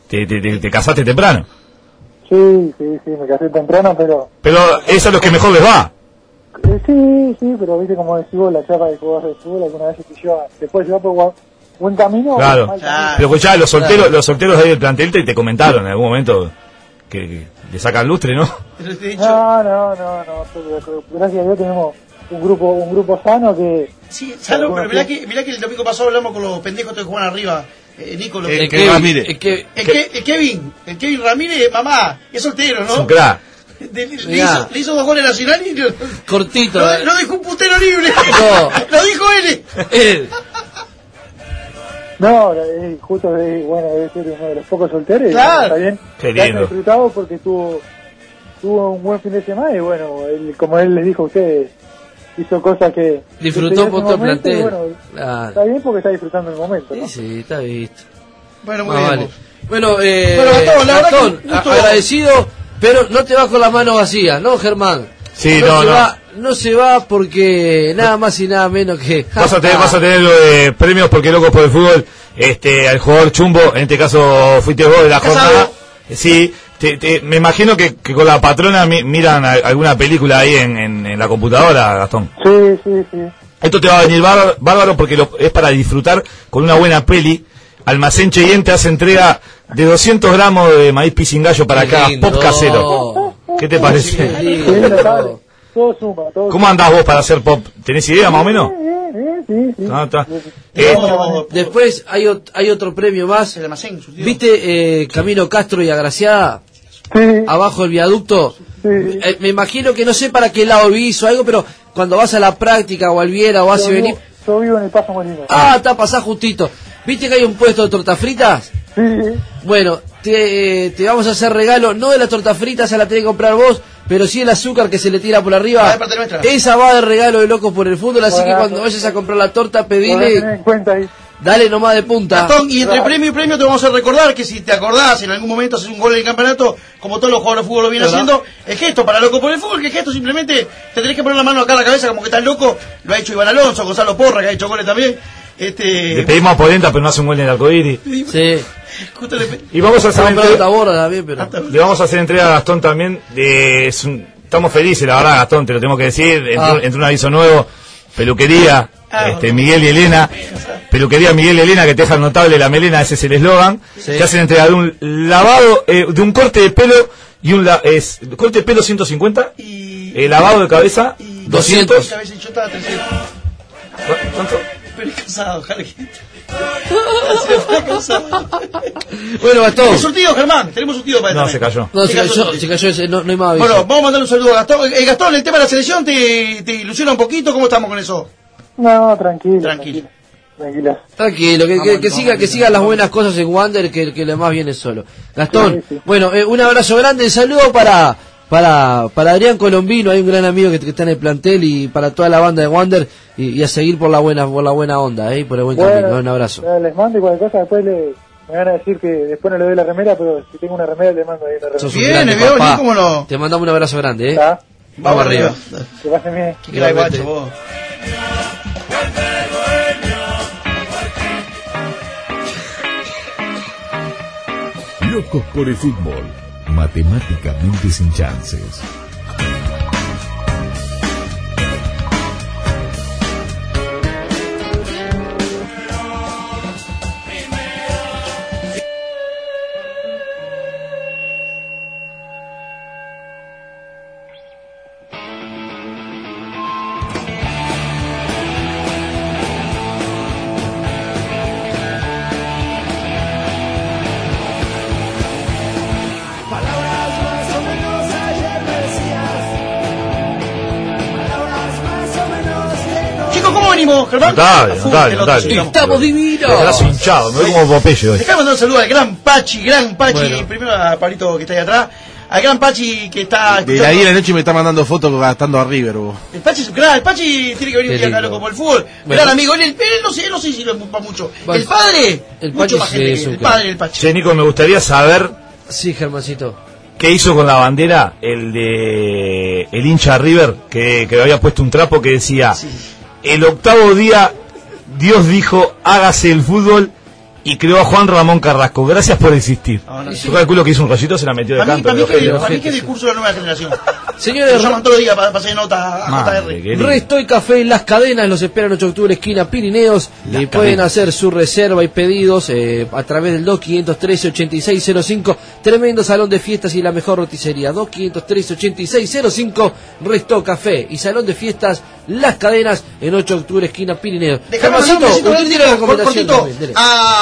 te, te, te, te casaste temprano. Sí, sí, sí, me casé temprano, pero... Pero eso es a los que mejor les va. Eh, sí, sí, pero viste como decís vos, la chapa de jugador de fútbol, alguna vez te lleva, te puede llevar por gua- buen camino o Claro. mal camino. Pero escuchá, los solteros, los solteros de ahí del plantel te, te comentaron en algún momento que, que le sacan lustre, ¿no? No, no, no, no, nosotros, gracias a Dios tenemos un grupo, un grupo sano que... Sí, sano, pero mirá que, mirá que el domingo pasado hablamos con los pendejos que juegan arriba. Eh, Nico, los- El El Kevin, Ramírez. El, que- el, que- el Kevin, el Kevin Ramírez, mamá, es soltero, ¿no? Es un crack. De- le, le hizo, le hizo dos goles Nacional y lo, Cortito. lo, eh. lo dejó un putero libre. No. Lo dijo él. Él. No, eh, justo, eh, bueno, debe ser uno de los pocos solteros. y Claro. bueno, está bien. Qué Está lindo. disfrutado porque tuvo, tuvo un buen fin de semana y bueno, él, como él les dijo a ustedes, hizo cosas que... Disfrutó que se dio por en todo ese el momento y plantel. bueno, Claro. está bien porque está disfrutando el momento, ¿no? Sí, sí, está visto. Bueno, muy Ah, bien. vale. Bueno, eh, Bueno, Gastón, la verdad Gastón, que justo- a- agradecido, pero no te vas con las manos vacías, ¿no, Germán? Sí, no, no, se no. Va, no se va porque nada más y nada menos que... Vas a tener, vas a tener lo de premios porque locos por el fútbol, este, al jugador chumbo, en este caso fuiste vos de la jornada. Sí, te, te- me imagino que, que con la patrona mi- miran a- alguna película ahí en, en, en la computadora, Gastón. Sí, sí, sí. Esto te va a venir bárbaro, bárbaro porque lo- es para disfrutar con una buena peli. Almacén Cheyenne te hace entrega de doscientos gramos de maíz pisingallo para Qué que hagas lindo. pop casero. ¿Qué te parece? Qué lindo, dale. Todo suma, todo ¿Cómo andás vos para hacer pop? ¿Tenés idea más o menos? suma. Sí, sí, sí. Ah, está. Eh, después hay, ot- hay otro premio más. El almacén, surtido. ¿Viste eh, Camino Castro y Agraciada? Sí. Abajo del viaducto. Sí. Eh, me imagino que no sé para qué lado vivís o algo, pero cuando vas a la práctica o al Viera o vas Yo y venís. vivo, yo vivo en el Paso Molino. Ah, está, pasás justito. ¿Viste que hay un puesto de tortas fritas? Sí. Bueno, te, te vamos a hacer regalo, no de las tortas fritas, esa la tenés que comprar vos, pero sí el azúcar que se le tira por arriba. Ah, de parte nuestra. Esa va de regalo de Locos por el Fútbol, así Bueno, que cuando vayas a comprar la torta, Podés tener pedile, en cuenta ahí. dale nomás de punta. Gastón, y entre premio y premio te vamos a recordar que si te acordás, en algún momento haces un gol en el campeonato, como todos los jugadores de fútbol lo vienen ¿Verdad? haciendo, el gesto para loco por el fútbol, que el gesto simplemente te tenés que poner la mano acá a la cabeza como que estás loco, lo ha hecho Iván Alonso, Gonzalo Porra, que ha hecho goles también. Le Este, pedimos a Polenta, pero no hace un gol en el arcoíris. Sí. justo le pe- Y vamos a hacer Estamos entrega- pelota borda también, pero... le vamos a hacer entrega a Gastón también. De, es un- estamos felices, la verdad, Gastón, te lo tengo que decir. Entró, Ah. entró un aviso nuevo. Peluquería, Ah, este, Miguel y Elena. Peluquería Miguel y Elena, que te dejan notable la melena, ese es el eslogan. Sí. Te hacen entrega de un lavado, eh, de un corte de pelo y un la- es, corte de pelo ciento cincuenta, y, eh, lavado de cabeza y- doscientos. cabeza hinchada, trescientos. ¿Cu- ¿Cuánto? Pero es cansado, Jarquito. Se fue cansado. Bueno, Gastón. El surtido, Germán, tenemos surtido para No, esta se vez. cayó. No, se Se cayó cayó, el se cayó ese, no, no hay más aviso. Bueno, vamos a mandar un saludo a Gastón. Eh, Gastón, el tema de la selección te, te ilusiona un poquito, ¿cómo estamos con eso? No, tranquilo. Tranquilo. Tranquila. Tranquilo, que, que, Vamos, que vamos, siga, que vamos. siga las buenas cosas en Wander, que, que lo más viene solo. Gastón, Sí, sí. bueno, eh, un abrazo grande, saludo para para para Adrián Colombino, hay un gran amigo que, que está en el plantel, y para toda la banda de Wander, y, y a seguir por la buena por la buena onda, eh, por el buen camino. Un abrazo. eh, les mando y cualquier cosa, después le, me van a decir que después no le doy la remera, pero si tengo una remera le mando ahí la remera. Sos un Bien, grande, veo, papá. ni cómo no. Te mandamos un abrazo grande, eh. ¿Está? Vamos arriba. Que pasen bien. ¿Qué querés, Igualmente. guacho, vos? Locos por el fútbol. Matemáticamente sin chances. Palabras más o menos ayer decías. Palabras más o menos de Chicos, ¿cómo venimos, Germán? Notable, A full, notable, pelota, notable. sí, Estamos divinos. El brazo hinchado, me veo como Popeye hoy. Dejame mandar un saludo al gran Pachi, gran Pachi. Bueno. Primero a Pablito que está ahí atrás. Al gran Pachi que está. De ahí en la noche me está mandando fotos gastando a River, vos. El Pachi es un gran, el Pachi tiene que venir un Qué día acá lindo. loco por el fútbol. Bueno. Gran amigo, él, él no sé, no sé si lo empuja mucho. Bueno. El padre, El mucho Pachi más sí gente es que un el crack. padre del Pachi. Che, Nico, me gustaría saber Sí, Germancito. qué hizo con la bandera el de el hincha River, que, que había puesto un trapo que decía: el octavo día Dios dijo hágase el fútbol y creó a Juan Ramón Carrasco. Gracias por existir. Ah, no, Yo sí. calculo que hizo un rollito, se la metió de Para mí, canto. para mí, de que, ojete. para mí que es el curso de la nueva generación. Señores, Lo llaman todos los días para pasar nota a Madre, J R. qué lindo. Resto y Café en Las Cadenas, los esperan ocho de octubre, esquina Pirineos. Las Y pueden Cadenas. hacer su reserva y pedidos eh, a través del dos quinientos trece ochenta y seis cero cinco. Tremendo salón de fiestas y la mejor roticería. dos quinientos trece ochenta y seis cero cinco. Resto Café y salón de fiestas Las Cadenas en ocho de octubre, esquina Pirineos. Dejame mandar un besito usted tiene cortito, recomendación cortito también, dele.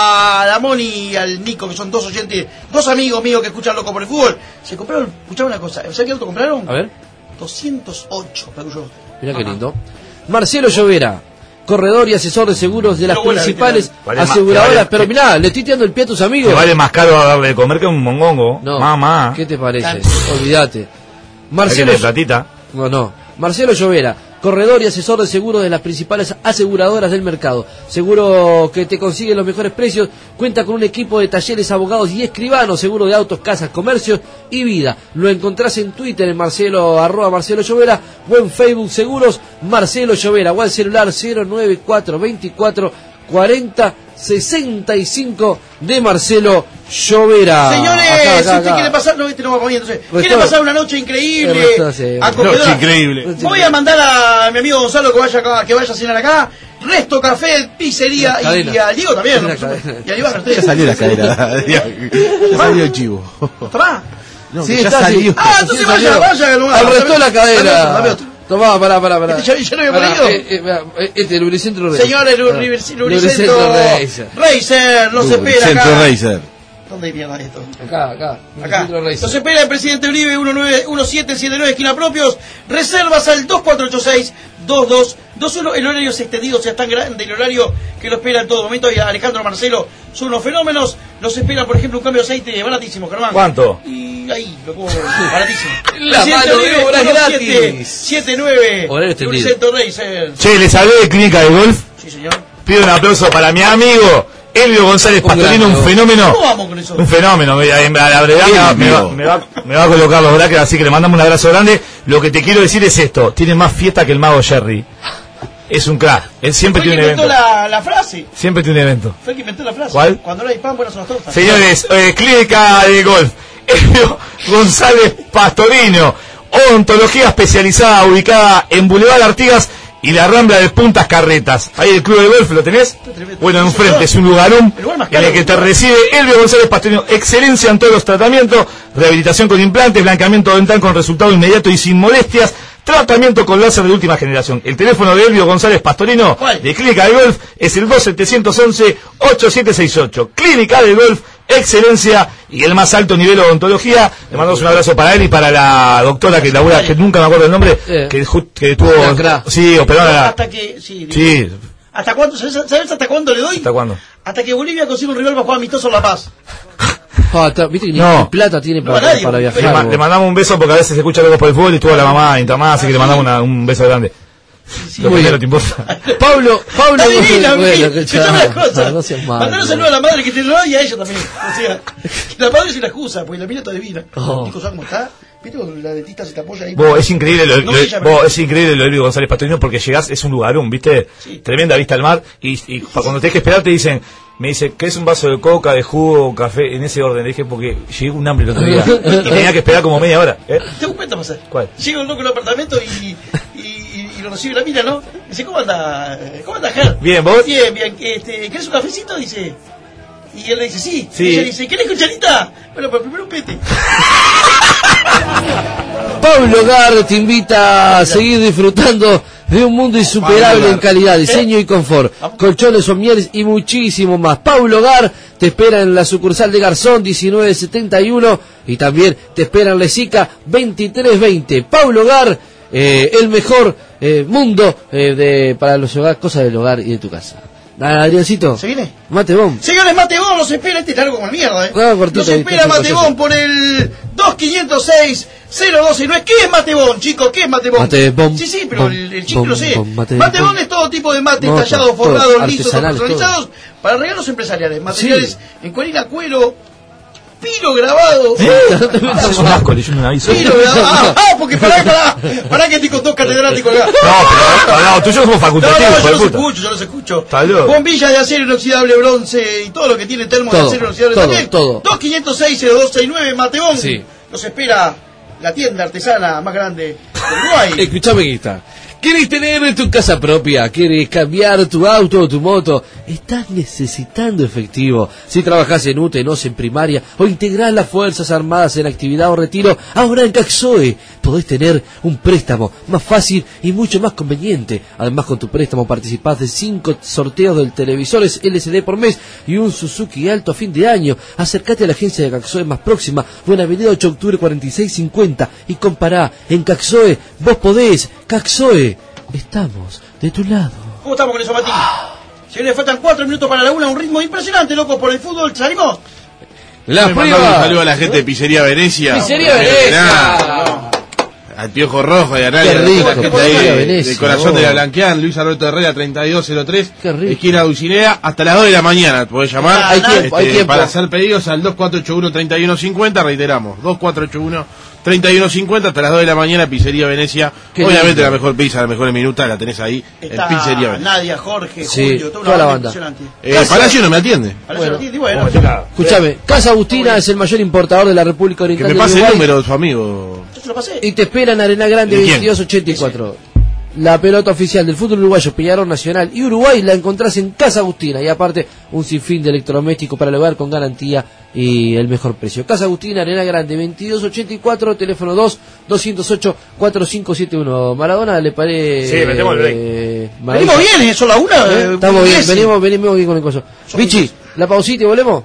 a la Moni y al Nico, que son dos oyentes, dos amigos míos que escuchan Loco por el Fútbol. Se compraron, escuchame una cosa, ¿sabes qué auto compraron? A ver. doscientos ocho Peugeot. Mira qué lindo. Marcelo Llovera, corredor y asesor de seguros de las Pero bueno, principales vale más- aseguradoras. vale- Pero mirá, le estoy tirando el pie a tus amigos. Te vale más caro darle de comer que un mongongo. No, Mamá. ¿qué te parece? Olvídate. Hay que Marcelo, tener platita. no, no. Marcelo Llovera, corredor y asesor de seguros de las principales aseguradoras del mercado. Seguro que te consigue los mejores precios. Cuenta con un equipo de talleres, abogados y escribanos. Seguro de autos, casas, comercios y vida. Lo encontrás en Twitter en Marcelo, arroba Marcelo Llovera, o en Facebook Seguros Marcelo Llovera, o al celular cero nueve cuatro veinticuatro cuarenta sesenta y cinco de Marcelo Llovera. Señores, Acá, acá, si usted acá. quiere pasar, no, este no va comiendo, entonces. Restore. Quiere pasar una noche increíble, Restore, sí. acogedora. Noche increíble. Voy a mandar a mi amigo Gonzalo que vaya acá, que vaya a cenar acá. Resto Café, pizzería La y, cadena. y a Diego también. La ¿no? cadena. Y a Iván, Ya ustedes. salió la cadena. Ya salió el chivo. Tomá. No, Sí, que ya está, sí. salió. Ah, entonces Sí, vaya, salió. vaya. no, Al dame- resto la dame otro, dame cadera. otro. Tomá, pará, pará, pará. ¿Este ya- ya lo había Pará, pedido? eh, eh, mirá, eh, Este, Lubricentro Racer. Señores, Pará. Lubricentro Lubricentro Racer. Racer, los espera Centro acá. Racer. ¿Dónde hay mierda esto? Acá, acá. Acá. Lubricentro Racer. Los espera el presidente Uribe uno nueve uno siete siete nueve esquina propios. Reservas al dos cuatro ocho seis dos dos dos uno. El horario es extendido, o sea, es tan grande el horario que lo espera en todo momento. Y Alejandro Marcelo son unos fenómenos. Los espera, por ejemplo, un cambio de aceite baratísimo, Germán. ¿Cuánto? Y ahí, lo puedo baratísimo. La Presidente mano de Uribe, obra uno siete gratis. siete nueve. Horario extendido. Lubricentro Racer. Che, les hablé de Clínica de Golf. Sí, señor. Pido un aplauso para mi amigo Elvio González Un Pastorino, gran un fenómeno. ¿Cómo vamos con eso? Un fenómeno. Me- en la brevedad me va- me va, me, va, me va a colocar los brackets, así que le mandamos un abrazo grande. Lo que te quiero decir es esto: tiene más fiesta que el mago Jerry. Es un crack. Él siempre Fue el tiene que un inventó evento. la, la frase. Siempre tiene un evento. Fue el que inventó la frase. ¿Cuál? Cuando no hay pan, buenas son las tortas. Señores, eh, Clínica de Golf, Elvio González Pastorino, odontología especializada ubicada en Boulevard Artigas y la Rambla de Puntas Carretas. Ahí el club de golf, ¿lo tenés? Bueno, enfrente es un lugarón en el que te recibe Elvio González Pastorino. Excelencia en todos los tratamientos, rehabilitación con implantes, blanqueamiento dental con resultado inmediato y sin molestias, tratamiento con láser de última generación. El teléfono de Elvio González Pastorino de Clínica de Golf es el dos siete once ocho siete seis ocho. Clínica de Golf, excelencia y el más alto nivel de odontología. Le mandamos un abrazo para él y para la doctora que labura, que nunca me acuerdo el nombre, Eh. que, ju- que tuvo... Lacra. Sí, operó a la... Hasta que. Sí, Sí, ¿Hasta cuándo? ¿Sabes, sabes hasta cuándo le doy? ¿hasta cuándo? Hasta que Bolivia consiga un rival para jugar amistoso en La Paz. Ah, está- Viste que ni No. ni plata tiene No, para, nadie, para Le, viajar. ma- vos. le mandamos un beso porque a veces se escucha luego por el fútbol y estuvo la mamá internada, así que le mandamos una- un beso grande. Lo Muy primero, bien. ¿te importa? Pablo, Pablo, Está divina, bueno, bueno, que escuchame las chao. cosas. No seas malo. Mandar un saludo a la madre que te lo da y a ella también. O sea, que la madre se la excusa, porque la mira toda divina. Oh. Nico, ¿sabes cómo está? ¿Viste cuando la dentista se te apoya ahí? Vos, es increíble lo, No, lo- ella, vos, pero- es increíble lo de Elvio González Pastorino porque llegás, es un lugarón, ¿viste? Tremenda vista al mar y, y pa- cuando tenés que esperar te dicen, me dice, ¿qué es un vaso de coca, de jugo, café? En ese orden, le dije porque llegué un hambre el otro día y tenía que esperar como media hora. ¿eh? ¿Te das cuenta, pasar? ¿Cuál? Llega un loco al apartamento y, y, y, y lo recibe la mina, ¿no? Dice, ¿cómo anda? ¿Cómo anda, Ger? Bien, ¿vos? Bien, bien. Este, ¿Querés un cafecito? Dice. Y él le dice, sí. Sí. Y ella dice, ¿querés cucharita? Bueno, pero primero un pete. Pablo Gar te invita a seguir disfrutando de un mundo insuperable en calidad, diseño y confort, colchones, somieres y muchísimo más. Pablo Gar te espera en la sucursal de Garzón diecinueve setenta y uno y también te espera en Lesica veintitrés veinte. Pablo Gar, eh, el mejor eh, mundo eh, de, para los hogares, cosas del hogar y de tu casa. Dale, Adriancito. ¿Se viene? Mate bom. Señores, Matebón los espera, este es largo como mierda, ¿eh? No, cortito, Los ahí, espera está, Matebón por el dos cinco cero seis cero doce nueve. ¿Qué es Matebón, chicos? ¿Qué es Matebón? Matebón, Sí, sí, pero bom, el, el chico bom, lo sé. bom, Matebón. Matebón es todo tipo de mate, No, tallados, todo, forrados, todo, lisos, artesanal, personalizados para regalos empresariales. Materiales en cuerina, cuero, Piro grabado. ¿Eh? Es un asco leyendo un aviso. Piro grabado. Ah, ah, porque pará, pará. Pará que estoy con dos catedráticos acá. No, pero no, tú y yo somos facultativos. No, no, yo los escucho, yo los escucho. Bombilla de acero inoxidable, bronce y todo lo que tiene termo de Todo, acero inoxidable todo, también. todo. dos quinientos seis cero dos sesenta y nueve Mateón. Sí. Los espera la tienda artesana más grande de Uruguay. Escuchame, Guita. ¿Quieres tener tu casa propia? ¿Quieres cambiar tu auto o tu moto? ¿Estás necesitando efectivo? Si trabajas en U T E, no en primaria, o integrás las Fuerzas Armadas en actividad o retiro, ahora en Caxoe podés tener un préstamo más fácil y mucho más conveniente. Además, con tu préstamo participás de cinco sorteos del televisores L C D por mes y un Suzuki Alto a fin de año. Acércate a la agencia de Caxoe más próxima, o en Avenida ocho de octubre cuarenta y seis cincuenta, y compará. En Caxoe, vos podés. Caxoe. Estamos de tu lado. ¿Cómo estamos con eso, Mati? Señores, faltan cuatro minutos para la una, un ritmo impresionante, loco, por el fútbol. ¿Salimos? La un saludo a la gente de Pizzería Venecia. Pizzería Venecia. Al Piojo Rojo y a Nadia, la gente ahí del corazón oh. de la Blanqueán, Luis Alberto Herrera, treinta y dos cero tres, esquina Dulcinea, hasta las dos de la mañana podés llamar ah, hay tiempo, este, hay tiempo. para hacer pedidos al dos cuatro ocho uno, tres uno cinco cero, reiteramos, dos cuatro ocho uno, tres uno cinco cero, hasta las dos de la mañana, Pizzería Venecia. Qué Obviamente lindo. La mejor pizza, las mejores minutas, la tenés ahí Está en Pizzería Venecia. Nadia, Jorge, sí, Julio, toda, toda la banda banda. Eh, Palacio no me atiende. Bueno, bueno, escúchame, Casa Agustina es el mayor importador de la República Oriental. Que me pase el número de su amigo. Yo lo pasé. Y te espera en Arena Grande veintidós ochenta y cuatro. La pelota oficial del fútbol uruguayo, Peñarol Nacional y Uruguay la encontrás en Casa Agustina. Y aparte, un sinfín de electrodomésticos para el hogar con garantía y el mejor precio. Casa Agustina, Arena Grande, veintidós ochenta y cuatro, teléfono dos, doscientos ocho, cuarenta y cinco setenta y uno. Maradona, ¿le parece? Sí, metemos el break. Eh, venimos bien, eso la una. ¿Eh? Estamos bien, venimos, venimos bien con el coso. Vichy, la pausita y volvemos.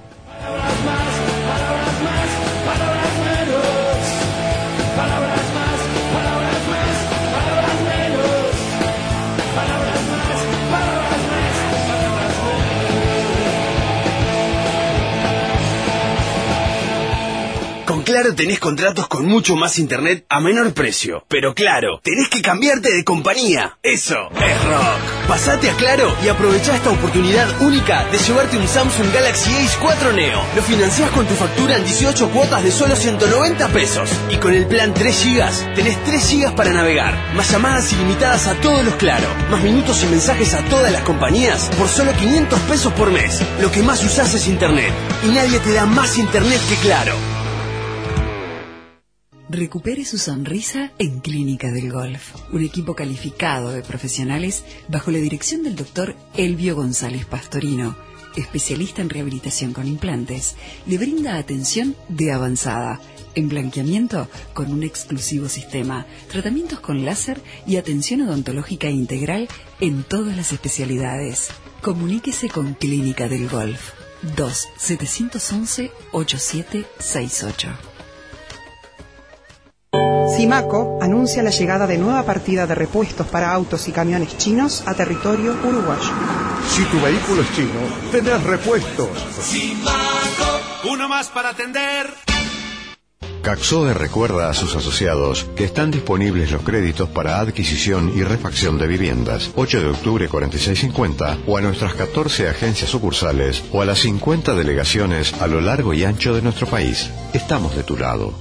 Claro, tenés contratos con mucho más internet a menor precio. Pero claro, tenés que cambiarte de compañía. Eso es rock. Pasate a Claro y aprovechá esta oportunidad única de llevarte un Samsung Galaxy Ace cuatro Neo. Lo financiás con tu factura en dieciocho cuotas de solo ciento noventa pesos. Y con el plan tres gigas, tenés tres gigas para navegar. Más llamadas ilimitadas a todos los Claro. Más minutos y mensajes a todas las compañías por solo quinientos pesos por mes. Lo que más usás es internet. Y nadie te da más internet que Claro. Recupere su sonrisa en Clínica del Golf, un equipo calificado de profesionales bajo la dirección del doctor Elvio González Pastorino, especialista en rehabilitación con implantes. Le brinda atención de avanzada, en blanqueamiento con un exclusivo sistema, tratamientos con láser y atención odontológica integral en todas las especialidades. Comuníquese con Clínica del Golf, dos siete uno uno, ocho siete seis ocho. Simaco anuncia la llegada de nueva partida de repuestos para autos y camiones chinos a territorio uruguayo. Si tu vehículo es chino, tenés repuestos. Simaco, uno más para atender. Caxoe recuerda a sus asociados que están disponibles los créditos para adquisición y refacción de viviendas. ocho de octubre cuarenta y seis cincuenta, o a nuestras catorce agencias sucursales, o a las cincuenta delegaciones a lo largo y ancho de nuestro país. Estamos de tu lado.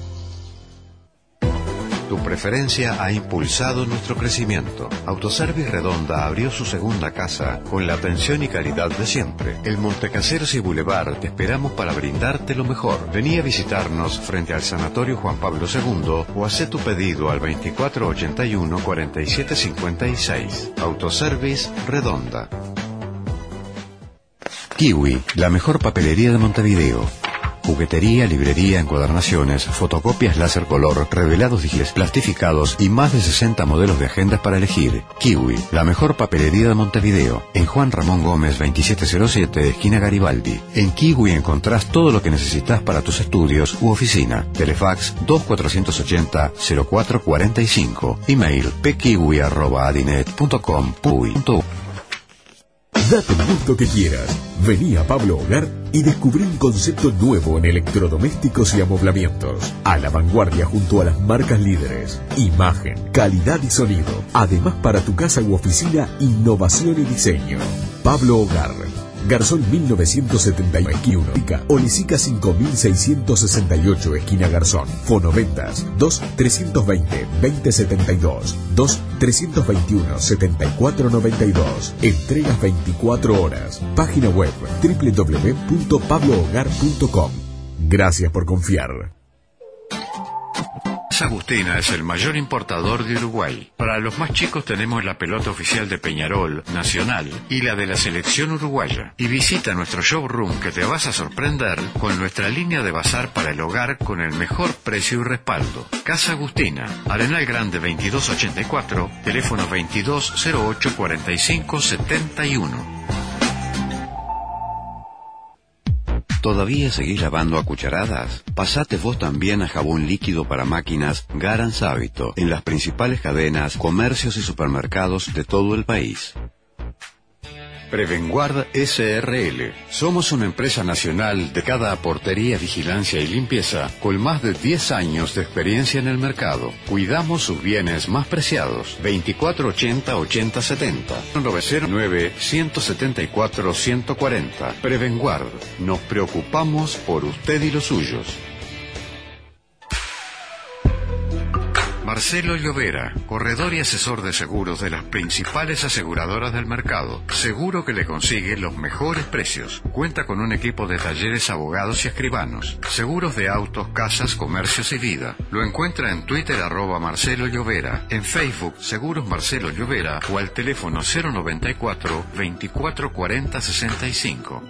Tu preferencia ha impulsado nuestro crecimiento. Autoservice Redonda abrió su segunda casa con la atención y calidad de siempre. El Montecaseros y Boulevard te esperamos para brindarte lo mejor. Vení a visitarnos frente al Sanatorio Juan Pablo segundo o hacé tu pedido al veinticuatro ochenta y uno, cuarenta y siete cincuenta y seis. Autoservice Redonda. Kiwi, la mejor papelería de Montevideo. Juguetería, librería, encuadernaciones, fotocopias láser color, revelados digitales, plastificados y más de sesenta modelos de agendas para elegir. Kiwi, la mejor papelería de Montevideo. En Juan Ramón Gómez veintisiete cero siete, esquina Garibaldi. En Kiwi encontrás todo lo que necesitas para tus estudios u oficina. Telefax dos cuatrocientos ochenta, cero cuatro cuarenta y cinco. Email pkiwi arroba adinet punto com punto u. Date el gusto que quieras. Vení a Pablo Hogar y descubrí un concepto nuevo en electrodomésticos y amoblamientos. A la vanguardia junto a las marcas líderes. Imagen, calidad y sonido. Además, para tu casa u oficina, innovación y diseño. Pablo Hogar. Garzón mil novecientos setenta y uno, Olesica cinco mil seiscientos sesenta y ocho, esquina Garzón. Fonoventas dos trescientos veinte veinte setenta y dos, dos trescientos veintiuno setenta y cuatro noventa y dos. Entregas veinticuatro horas. Página web doble u doble u doble u punto pablo hogar punto com. Gracias por confiar. Agustina es el mayor importador de Uruguay. Para los más chicos tenemos la pelota oficial de Peñarol, Nacional y la de la selección uruguaya. Y visita nuestro showroom que te vas a sorprender con nuestra línea de bazar para el hogar con el mejor precio y respaldo. Casa Agustina, Arenal Grande veintidós ochenta y cuatro, teléfono veintidós cero ocho cuarenta y cinco setenta y uno. ¿Todavía seguís lavando a cucharadas? Pasate vos también a jabón líquido para máquinas Garance Hábito en las principales cadenas, comercios y supermercados de todo el país. Prevenguard S R L. Somos una empresa nacional de cada portería, vigilancia y limpieza con más de diez años de experiencia en el mercado. Cuidamos sus bienes más preciados. veinticuatro ochenta ochenta setenta. nueve cero nueve uno siete cuatro uno cuatro cero. Prevenguard. Nos preocupamos por usted y los suyos. Marcelo Llovera, corredor y asesor de seguros de las principales aseguradoras del mercado. Seguro que le consigue los mejores precios. Cuenta con un equipo de talleres, abogados y escribanos. Seguros de autos, casas, comercios y vida. Lo encuentra en Twitter arroba Marcelo Llovera, en Facebook Seguros Marcelo Llovera o al teléfono cero noventa y cuatro veinticuatro cuarenta sesenta y cinco.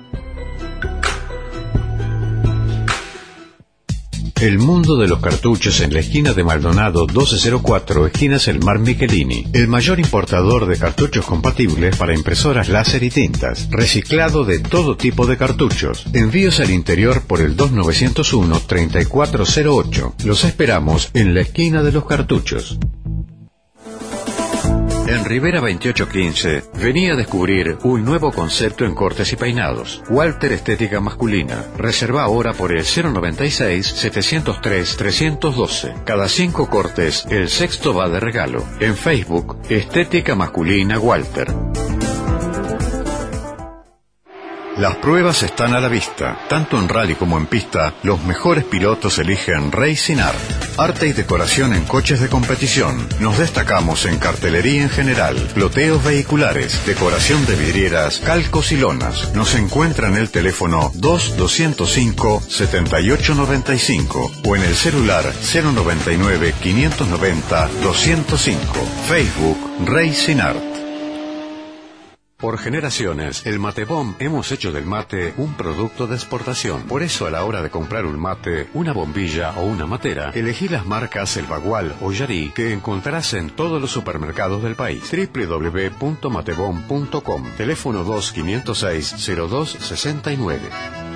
El mundo de los cartuchos en la esquina de Maldonado doce cero cuatro, esquinas El Mar Michelini. El mayor importador de cartuchos compatibles para impresoras láser y tintas. Reciclado de todo tipo de cartuchos. Envíos al interior por el dos nueve cero uno treinta y cuatro cero ocho. Los esperamos en la esquina de los cartuchos. En Rivera veintiocho quince, venía a descubrir un nuevo concepto en cortes y peinados. Walter Estética Masculina. Reserva ahora por el cero noventa y seis setecientos tres trescientos doce. Cada cinco cortes, el sexto va de regalo. En Facebook, Estética Masculina Walter. Las pruebas están a la vista. Tanto en rally como en pista, los mejores pilotos eligen Racing Art. Arte y decoración en coches de competición. Nos destacamos en cartelería en general, ploteos vehiculares, decoración de vidrieras, calcos y lonas. Nos encuentra en el teléfono dos dos cero cinco setenta y ocho noventa y cinco o en el celular cero noventa y nueve quinientos noventa doscientos cinco. Facebook Racing Art. Por generaciones, el Matebom hemos hecho del mate un producto de exportación. Por eso, a la hora de comprar un mate, una bombilla o una matera, elegí las marcas El Bagual o Yarí que encontrarás en todos los supermercados del país. doble u doble u doble u punto matebom punto com. Teléfono dos cinco cero seis cero dos seis nueve.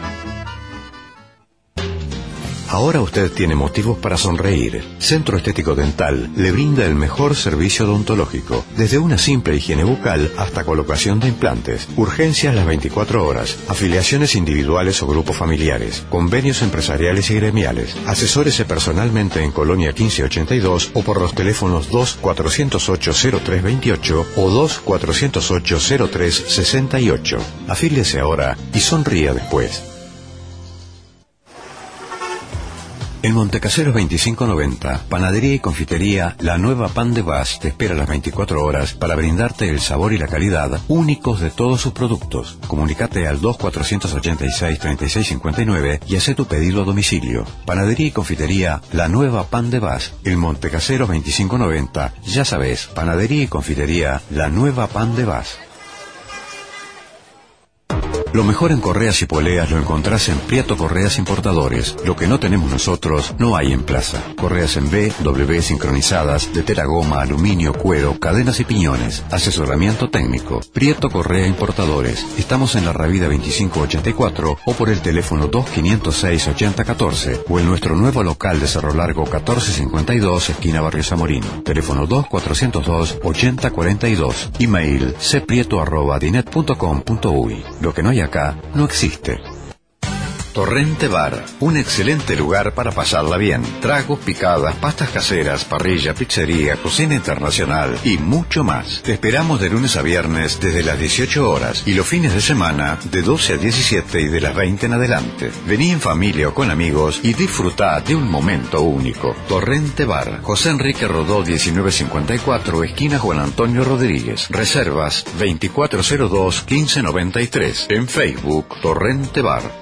Ahora usted tiene motivos para sonreír. Centro Estético Dental le brinda el mejor servicio odontológico, desde una simple higiene bucal hasta colocación de implantes, urgencias las veinticuatro horas, afiliaciones individuales o grupos familiares, convenios empresariales y gremiales. Asesórese personalmente en Colonia quince ochenta y dos o por los teléfonos dos cuatro cero ocho cero tres veintiocho o dos cuatro cero ocho cero tres sesenta y ocho. Afíliese ahora y sonría después. En Montecaseros veinticinco noventa, Panadería y Confitería La Nueva Pan de Vaz te espera las veinticuatro horas para brindarte el sabor y la calidad únicos de todos sus productos. Comunicate al dos cuatro ocho seis treinta y seis cincuenta y nueve y haz tu pedido a domicilio. Panadería y Confitería La Nueva Pan de Vaz, en Montecaseros veinticinco noventa. Ya sabes, Panadería y Confitería La Nueva Pan de Vaz. Lo mejor en correas y poleas lo encontrás en Prieto Correas Importadores. Lo que no tenemos nosotros no hay en plaza. Correas en B, W sincronizadas, de tela goma, aluminio, cuero, cadenas y piñones. Asesoramiento técnico. Prieto Correa Importadores. Estamos en la Ravida veinticinco ochenta y cuatro o por el teléfono dos cinco cero seis ochenta catorce o en nuestro nuevo local de Cerro Largo catorce cincuenta y dos, esquina Barrio Zamorino. Teléfono dos cuatro cero dos ochenta cuarenta y dos. Email cprieto arroba dinet punto com punto uy. Lo que no hay acá no existe. Torrente Bar, un excelente lugar para pasarla bien. Tragos, picadas, pastas caseras, parrilla, pizzería, cocina internacional y mucho más. Te esperamos de lunes a viernes desde las dieciocho horas y los fines de semana de doce a diecisiete y de las veinte en adelante. Vení en familia o con amigos y disfrutá de un momento único. Torrente Bar, José Enrique Rodó diecinueve cincuenta y cuatro, esquina Juan Antonio Rodríguez. Reservas veinticuatro cero dos, quince noventa y tres. En Facebook, Torrente Bar.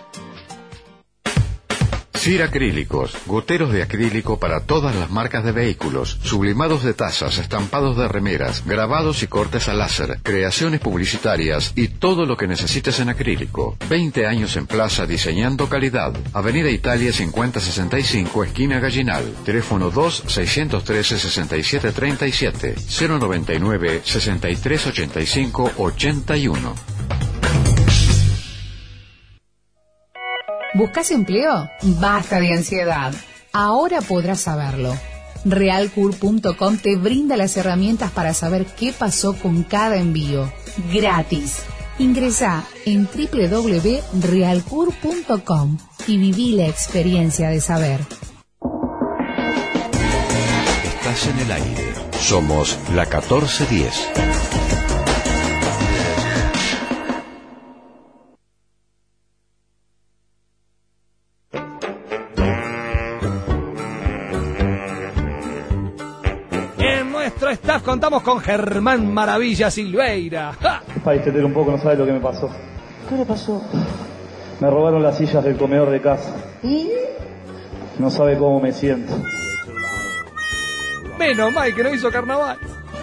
Cir Acrílicos, goteros de acrílico para todas las marcas de vehículos, sublimados de tazas, estampados de remeras, grabados y cortes a láser, creaciones publicitarias y todo lo que necesites en acrílico. veinte años en plaza diseñando calidad. Avenida Italia cincuenta sesenta y cinco, esquina Gallinal. Teléfono dos seis uno tres, seis siete tres siete, cero noventa y nueve, sesenta y tres ochenta y cinco, ochenta y uno. ¿Buscas empleo? Basta de ansiedad. Ahora podrás saberlo. Realcur punto com te brinda las herramientas para saber qué pasó con cada envío. Gratis. Ingresá en doble u doble u doble u punto realcur punto com y viví la experiencia de saber. Estás en el aire. Somos la catorce diez. Staff contamos con Germán Maravilla Silveira. ¡Ja! Para distender un poco, no sabe lo que me pasó. ¿Qué le pasó? Me robaron las sillas del comedor de casa. ¿Y? No sabe cómo me siento. Menos mal que no hizo carnaval.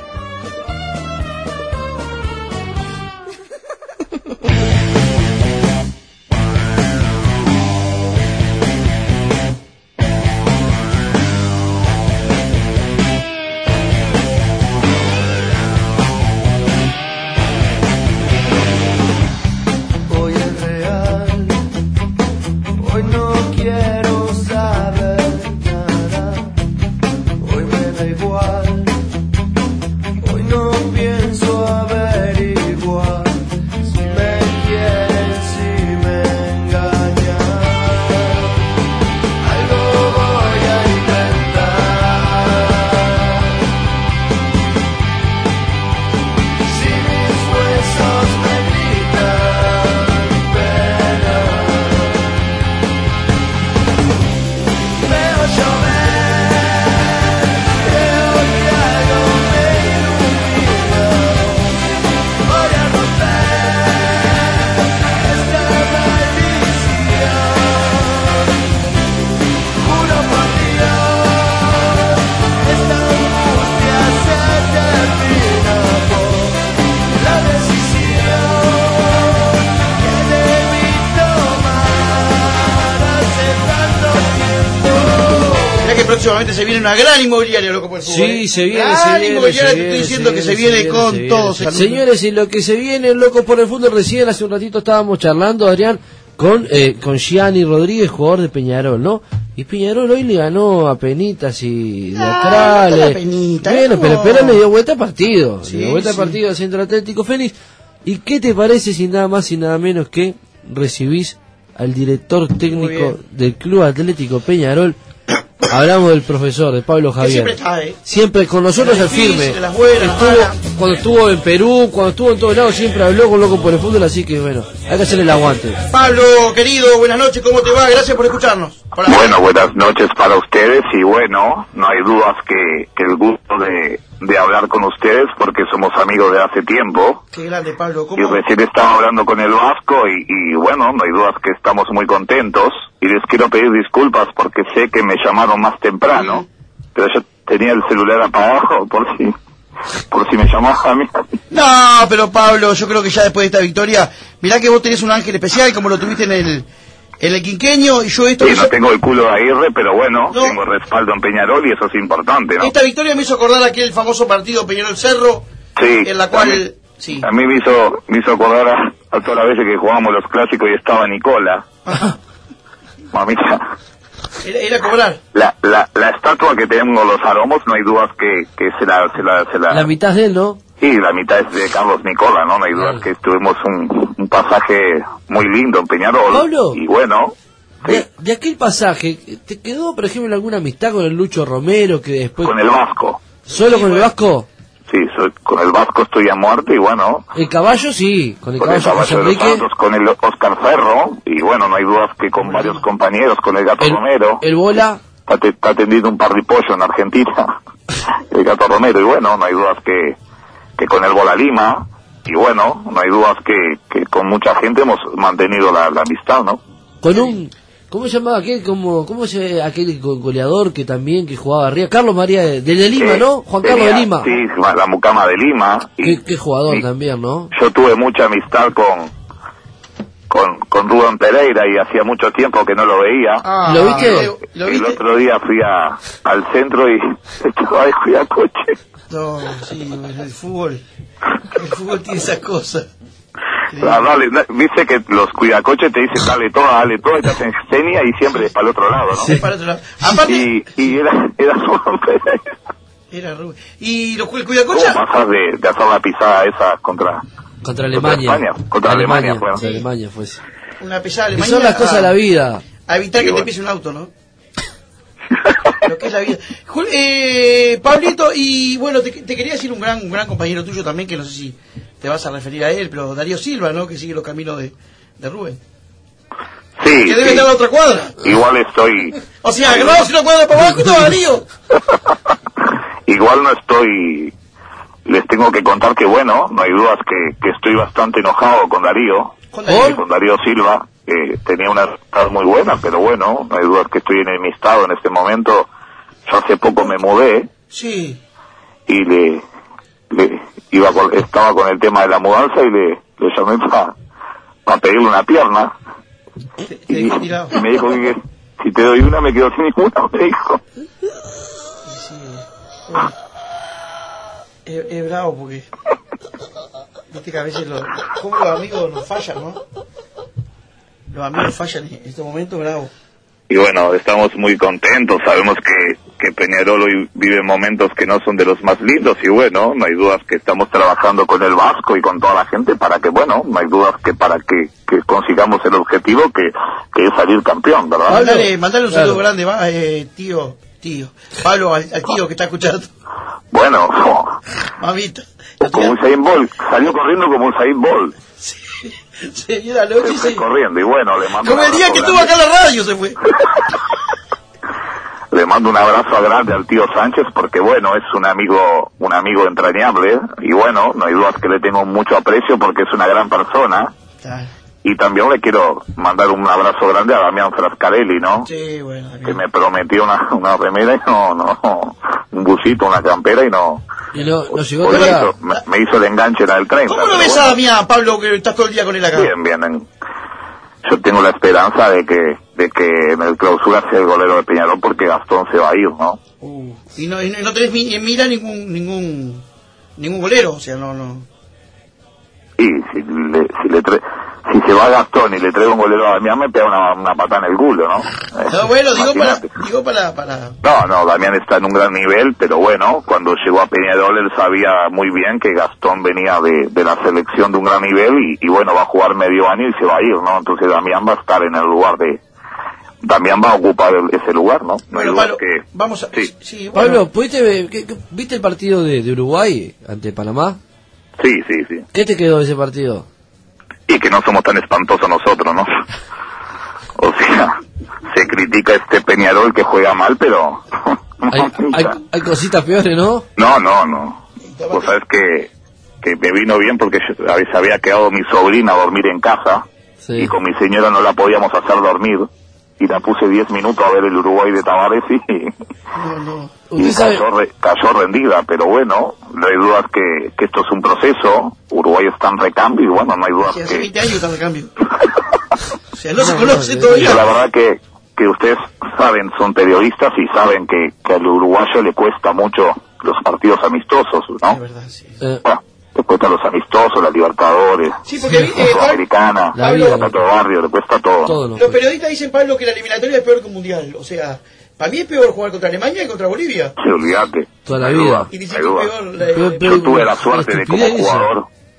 Próximamente se viene una gran inmobiliaria, loco por el fútbol. Sí, se viene, gran se viene, inmobiliaria, se te viene, estoy diciendo se que viene, se viene se viene, con se todo. viene. Señores, y lo que se viene, loco por el fútbol, recién hace un ratito estábamos charlando, Adrián, con eh, con Gianni Rodríguez, jugador de Peñarol, ¿no? Y Peñarol hoy le ganó a Penitas y de Ah, Acrales. no, Penita, bueno, no. pero, pero le dio vuelta al partido. Sí, le dio vuelta al sí. partido al Centro Atlético Fénix. ¿Y qué te parece si nada más y nada menos que recibís al director técnico del Club Atlético Peñarol? Hablamos del profesor, de Pablo Javier. siempre está, ¿eh? Siempre con nosotros En al las firme. difíciles, en las buenas, en las Estuvo- malas. cuando estuvo en Perú, cuando estuvo en todos lados, siempre habló con Loco por el Fútbol, así que bueno, hay que hacerle el aguante. Pablo, querido, buenas noches, ¿cómo te va? Gracias por escucharnos. Hola. Bueno, buenas noches para ustedes y bueno, no hay dudas que, que el gusto de, de hablar con ustedes porque somos amigos de hace tiempo Qué grande, Pablo. y ¿Cómo? recién estaba hablando con el Vasco y, y bueno, no hay dudas que estamos muy contentos y les quiero pedir disculpas porque sé que me llamaron más temprano, pero yo tenía el celular apagado por si, por si me llamabas a mí. No, pero Pablo, yo creo que ya después de esta victoria, mirá que vos tenés un ángel especial como lo tuviste en el, en el quinqueño y yo esto... Sí, me no hizo- tengo el culo de Aguirre, pero bueno, No. tengo respaldo en Peñarol y eso es importante, ¿no? Esta victoria me hizo acordar aquel famoso partido Peñarol Cerro, Sí, en la cual... a mí, Sí. a mí me hizo, me hizo acordar a, a todas las veces que jugábamos los clásicos y estaba Nicola. Mamita, Era, era cobrar. la, la, la estatua que tenemos los aromos, no hay dudas que, que se la, se la, se la... La mitad de él, ¿no? Sí, la mitad es de Carlos Nicola, ¿no? No hay dudas que tuvimos un, un pasaje muy lindo en Peñarol. Pablo. Y bueno, De, de aquel pasaje, ¿te quedó, por ejemplo, alguna amistad con el Lucho Romero que después... Con el Vasco. ¿Solo con el Vasco? Sí, soy, con el Vasco estoy a muerte y bueno... El Caballo sí, con el con Caballo, el José Caballo de los Enrique. Santos, con el Oscar Ferro, y bueno, no hay dudas que con varios compañeros, con el Gato El- Romero... El Bola. Está, te- está atendiendo un parripollo en Argentina, el Gato Romero, y bueno, no hay dudas que, que con el Bola Lima, y bueno, no hay dudas que, que con mucha gente hemos mantenido la, la amistad, ¿no? Con un... ¿Cómo se llamaba aquel? ¿Cómo, cómo se aquel go- goleador que también que jugaba arriba? Carlos María de, de, de Lima, Eh, ¿no? Juan Carlos tenía- de Lima. Sí, la Mucama de Lima. Y, Qué, qué jugador y también, ¿no? yo tuve mucha amistad con, con, con Rubén Pereira y hacía mucho tiempo que no lo veía. Ah, ¿Lo viste? ¿Lo El viste? otro día fui a, al centro y estaba de cuidacoche. No, sí, el fútbol. El fútbol tiene esas cosas. Ah, dale, da- viste que los cuidacoches te dicen dale todo, dale todo, y te hacen seña y siempre para el otro lado, ¿no? Sí, para otro lado. Aparte, Y, y era, era Rubén Pereira. era Rubén. Y los el ¿Cómo Cuidacocha, pasás de, de hacer la pisada esa contra, Contra Alemania. España? Contra Alemania, fue. Contra Alemania fue eso. una pesada Y Alemania. son las cosas de la vida. A evitar que te pise un auto, ¿no? Lo que es la vida. Jul- eh, Pablito, y bueno, te, te quería decir un gran, un gran compañero tuyo también, que no sé si te vas a referir a él, pero Darío Silva, ¿no? Que sigue los caminos de, de Rubén. Sí, Que debe sí. estar a la otra cuadra. Igual estoy, O sea, que no, si una cuadra para abajo, todo Darío. igual no estoy, les tengo que contar que bueno, no hay dudas que, que estoy bastante enojado con Darío, Con Darío. con Darío Silva, que tenía una amistad muy buena, pero bueno, no hay dudas que estoy enemistado en este momento. Yo hace poco me mudé Sí. y le, le iba con- estaba con el tema de la mudanza y le, le llamé para pedirle una pierna Te dejé tirado. y me dijo que, que si te doy una me quedo sin ninguna, me dijo. Bueno, es, es bravo porque viste que a veces los, como los amigos nos fallan, ¿no? Los amigos fallan en este momento, bravo. Y bueno, estamos muy contentos, sabemos que, que Peñarol hoy vive momentos que no son de los más lindos y bueno, no hay dudas que estamos trabajando con el Vasco y con toda la gente para que, bueno, no hay dudas que para que, que consigamos el objetivo que, que es salir campeón, ¿verdad? Mandale, mandale un saludo Claro. grande, va, eh, tío, tío. Pablo, al, al tío que está escuchando. Bueno, Mamita. como Usain Bolt, salió corriendo como Usain Bolt, Señora Lochi, se fue sí. corriendo y bueno, le mando Como un el día abrazo que grande. estuvo acá en la radio se fue. Le mando un abrazo grande al tío Sánchez porque bueno, es un amigo, un amigo entrañable y bueno, no hay dudas que le tengo mucho aprecio porque es una gran persona. Y también le quiero mandar un abrazo grande a Damián Frascarelli, ¿no? Sí, bueno. Que me prometió una, una remera y no, no, un busito, una campera y no, Y no, no llegó pues me, todavía. hizo, me, me hizo el enganche en el treinta. ¿Cómo lo pero ves bueno, a Damián, Pablo, que estás todo el día con él acá? bien, bien. en- yo tengo la esperanza de que, de que en el clausura sea el golero de Peñarol porque Gastón se va a ir, ¿no? Uh, y no, y no, no tenés mi- en mira ningún, ningún, ningún golero, o sea, no, no. Y si le, si le tra- si se va Gastón y le traigo un golero a Damián me pega una, una patada en el culo, ¿no? Eh, No, bueno, digo para, imagínate. digo para, para, No, no, Damián está en un gran nivel, pero bueno, cuando llegó a Peñarol él sabía muy bien que Gastón venía de, de la selección de un gran nivel y, y bueno, va a jugar medio año y se va a ir, ¿no? Entonces Damián va a estar en el lugar de... Damián va a ocupar el- ese lugar, ¿no? No hay Bueno, duda Pablo, que... vamos a... Sí, Sí, bueno. Pablo, ¿pudiste ver- qué- qué- ¿viste el partido de, de Uruguay ante Panamá? sí, sí, sí. ¿Qué te quedó de ese partido? Y que no somos tan espantosos nosotros, ¿no? O sea, se critica este Peñarol que juega mal, pero... Hay, hay, hay cositas peores, ¿no? No, no, no. Vos sabés que, que me vino bien porque yo- a veces había quedado mi sobrina a dormir en casa y con mi señora no la podíamos hacer dormir y la puse diez minutos a ver el Uruguay de Tavares y, y Usted sabe, cayó, re- cayó rendida, pero bueno, no hay dudas que, que esto es un proceso, Uruguay está en recambio y bueno, no hay dudas Sí, hace que... veinte años está de cambio. O sea, no se No, conoce no, todavía. La verdad que, que ustedes saben, son periodistas y saben que, que al uruguayo le cuesta mucho los partidos amistosos, ¿no? eh, Bueno, le cuesta los amistosos, la Libertadores, Sí, porque eh, la Sudamericana, La la vida. Campeonato de Barrio, le cuesta todo. los periodistas dicen, Pablo, que la eliminatoria es peor que un mundial. O sea, para mí es peor jugar contra Alemania que contra Bolivia. Sí, olvídate. toda la No hay vida. duda, Y no dicen hay que duda. es peor la- Pero- pero- Yo tuve la suerte de como estupidez esa. jugador,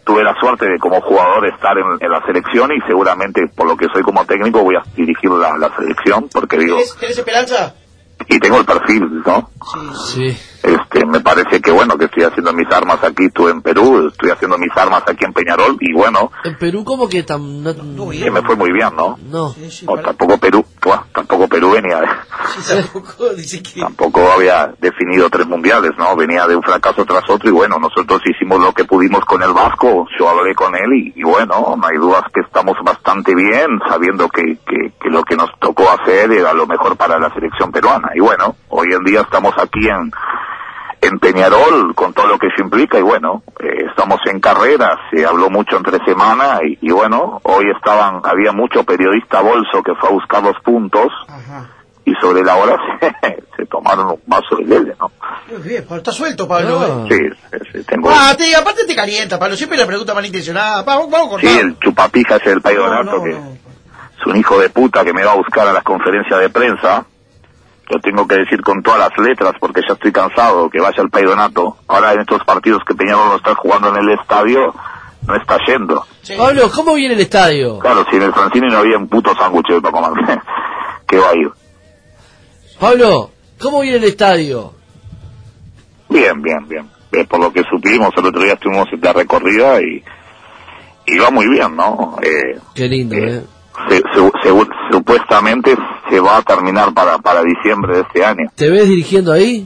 tuve la suerte de como jugador estar en, en la selección y seguramente por lo que soy como técnico voy a dirigir la, la selección porque digo... ¿Tienes, ¿Tienes esperanza? Y tengo el perfil, ¿no? Sí. Este, me parece que bueno, que estoy haciendo mis armas aquí, estuve en Perú, estoy haciendo mis armas aquí en Peñarol y bueno... En Perú como que tan... No, no, que me fue muy bien, ¿no? No. Sí, sí, o tampoco Perú, bueno, tampoco Perú venía de... Sí, tampoco, dice que... Tampoco había definido tres mundiales, ¿no? Venía de un fracaso tras otro y bueno, nosotros hicimos lo que pudimos con el Vasco, yo hablé con él y, y bueno, no hay dudas que estamos bastante bien, sabiendo que, que, que lo que nos tocó hacer era lo mejor para la selección peruana. Y bueno, hoy en día estamos aquí en, en Peñarol con todo lo que eso implica y bueno, eh, estamos en carrera, se habló mucho entre semana y, y bueno, hoy estaban, había mucho periodista bolso que fue a buscar los puntos. Ajá. Y sobre la hora se, se tomaron un vaso de leche, ¿no? Muy bien, Pablo, está suelto, Pablo. Ah. Sí, sí, tengo... Ah, te, aparte te calienta, Pablo, siempre la pregunta malintencionada. Vamos, vamos con Sí, el chupapija es el Payo Donato, no, no, que no. Es un hijo de puta que me va a buscar a las conferencias de prensa. Lo tengo que decir con todas las letras porque ya estoy cansado, que vaya el Payo Donato. Ahora en estos partidos que Peñarol no está jugando en el estadio, no está yendo. Sí. Pablo, ¿cómo viene el estadio? Claro, si en el Francini no había un puto sándwich para comer, ¿qué va a ir? Pablo, ¿cómo viene el estadio? Bien, bien, bien. Eh, por lo que supimos, el otro día estuvimos en la recorrida y, y va muy bien, ¿no? Eh, Qué lindo, ¿eh? eh. Se, se, se, supuestamente se va a terminar para, para diciembre de este año. ¿Te ves dirigiendo ahí?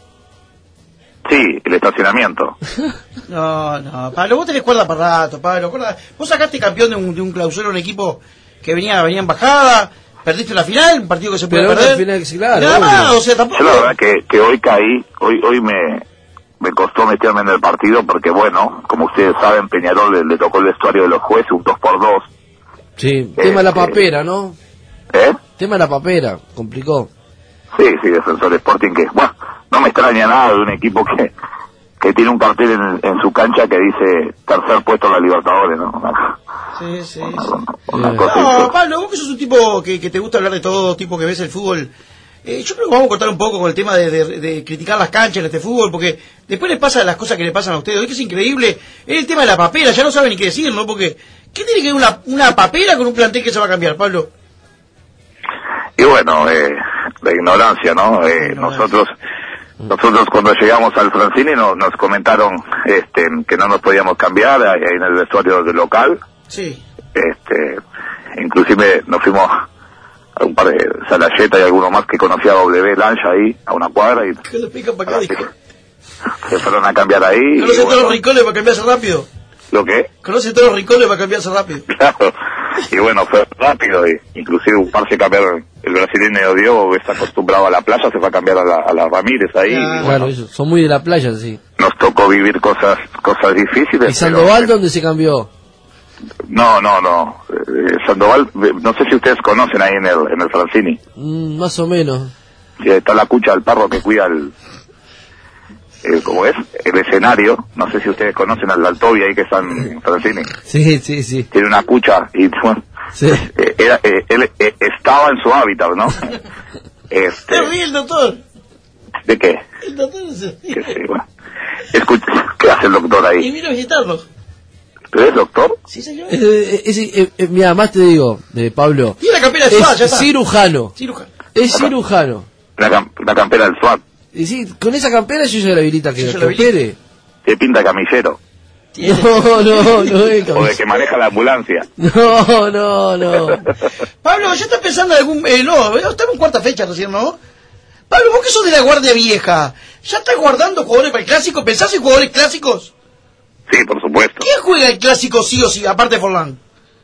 Sí, el estacionamiento. No, no, Pablo, vos tenés cuerda para rato, Pablo. Cuerda. Vos sacaste campeón de un, de un clausura, un equipo que venía, venía en bajada. Perdiste la final, un partido que se puede Pero perder. La final, sí, claro, nada más, o sea, tampoco... Yo la verdad que, que hoy caí, hoy hoy me, me costó meterme en el partido porque, bueno, como ustedes saben, Peñarol le, le tocó el vestuario de los jueces, un dos por dos. Sí, tema de la papera, ¿no? ¿Eh? Tema de la papera, complicó. Sí, sí, Defensor Sporting, que, bueno, no me extraña nada de un equipo que, que tiene un cartel en, en su cancha que dice tercer puesto en la Libertadores, ¿no? Sí, sí, Una, sí. una No, cosa Pablo, vos que sos un tipo que, que te gusta hablar de todo, tipo que ves el fútbol. Eh, yo creo que vamos a cortar un poco con el tema de, de, de criticar las canchas en este fútbol, porque después les pasa las cosas que le pasan a ustedes. Hoy que es increíble, es el tema de la papera, ya no saben ni qué decir, ¿no? Porque, ¿qué tiene que ver una, una papera con un plantel que se va a cambiar, Pablo? Y bueno, eh, la ignorancia, ¿no? Eh, nosotros nosotros cuando llegamos al Francini no, nos comentaron este, que no nos podíamos cambiar ahí en el vestuario del local. Sí. Este, inclusive nos fuimos a un par de Salayeta y alguno más que conocía a W Lancha ahí, a una cuadra y ¿Qué le pican para acá, dijo? se fueron a cambiar ahí. ¿Conoce y, todos bueno, los rincones para cambiarse rápido? ¿Lo qué? ¿Conoce todos los rincones para cambiarse rápido? Claro. Y bueno, fue rápido y inclusive un par se cambiaron. El brasileño Diego está acostumbrado a la playa, se fue a cambiar a la, a la Ramírez ahí. Claro, y bueno, eso, son muy de la playa, sí. nos tocó vivir cosas cosas difíciles. ¿Y Sandoval dónde se cambió? No, no, no. Eh, Sandoval, eh, no sé si ustedes conocen ahí en el en el Francini. Mm, más o menos. Sí, está la cucha del perro que cuida el, el, ¿cómo es? El escenario. No sé si ustedes conocen al Altovia ahí que está en Francini. Sí, sí, sí. Tiene una cucha y bueno, sí. eh, era, eh, él eh, estaba en su hábitat, ¿no? Este, ¿Se ríe el doctor? ¿de qué? El doctor se ríe. Que sí, bueno. Escucha, ¿qué hace el doctor ahí? Y vino a visitarnos. ¿Tú eres doctor? Sí, señor. Eh, eh, eh, eh, mira, más te digo, eh, Pablo. Y la campera de SWAT, ya Es está. cirujano. Cirujano. Es cirujano. La, cam- la campera del SWAT. Y sí, con esa campera yo ya la habilita que, Sí, yo que la habilito. opere. Se pinta camillero. No, no, no es O de que maneja la ambulancia. No, no, no. Pablo, ¿ya estás pensando en algún... Eh, no, estamos en cuarta fecha recién, ¿no? Pablo, vos que sos de la guardia vieja, ¿ya estás guardando jugadores para el clásico? ¿Pensás en jugadores clásicos? Sí, por supuesto. ¿Quién juega el clásico sí o sí, aparte de Forlán?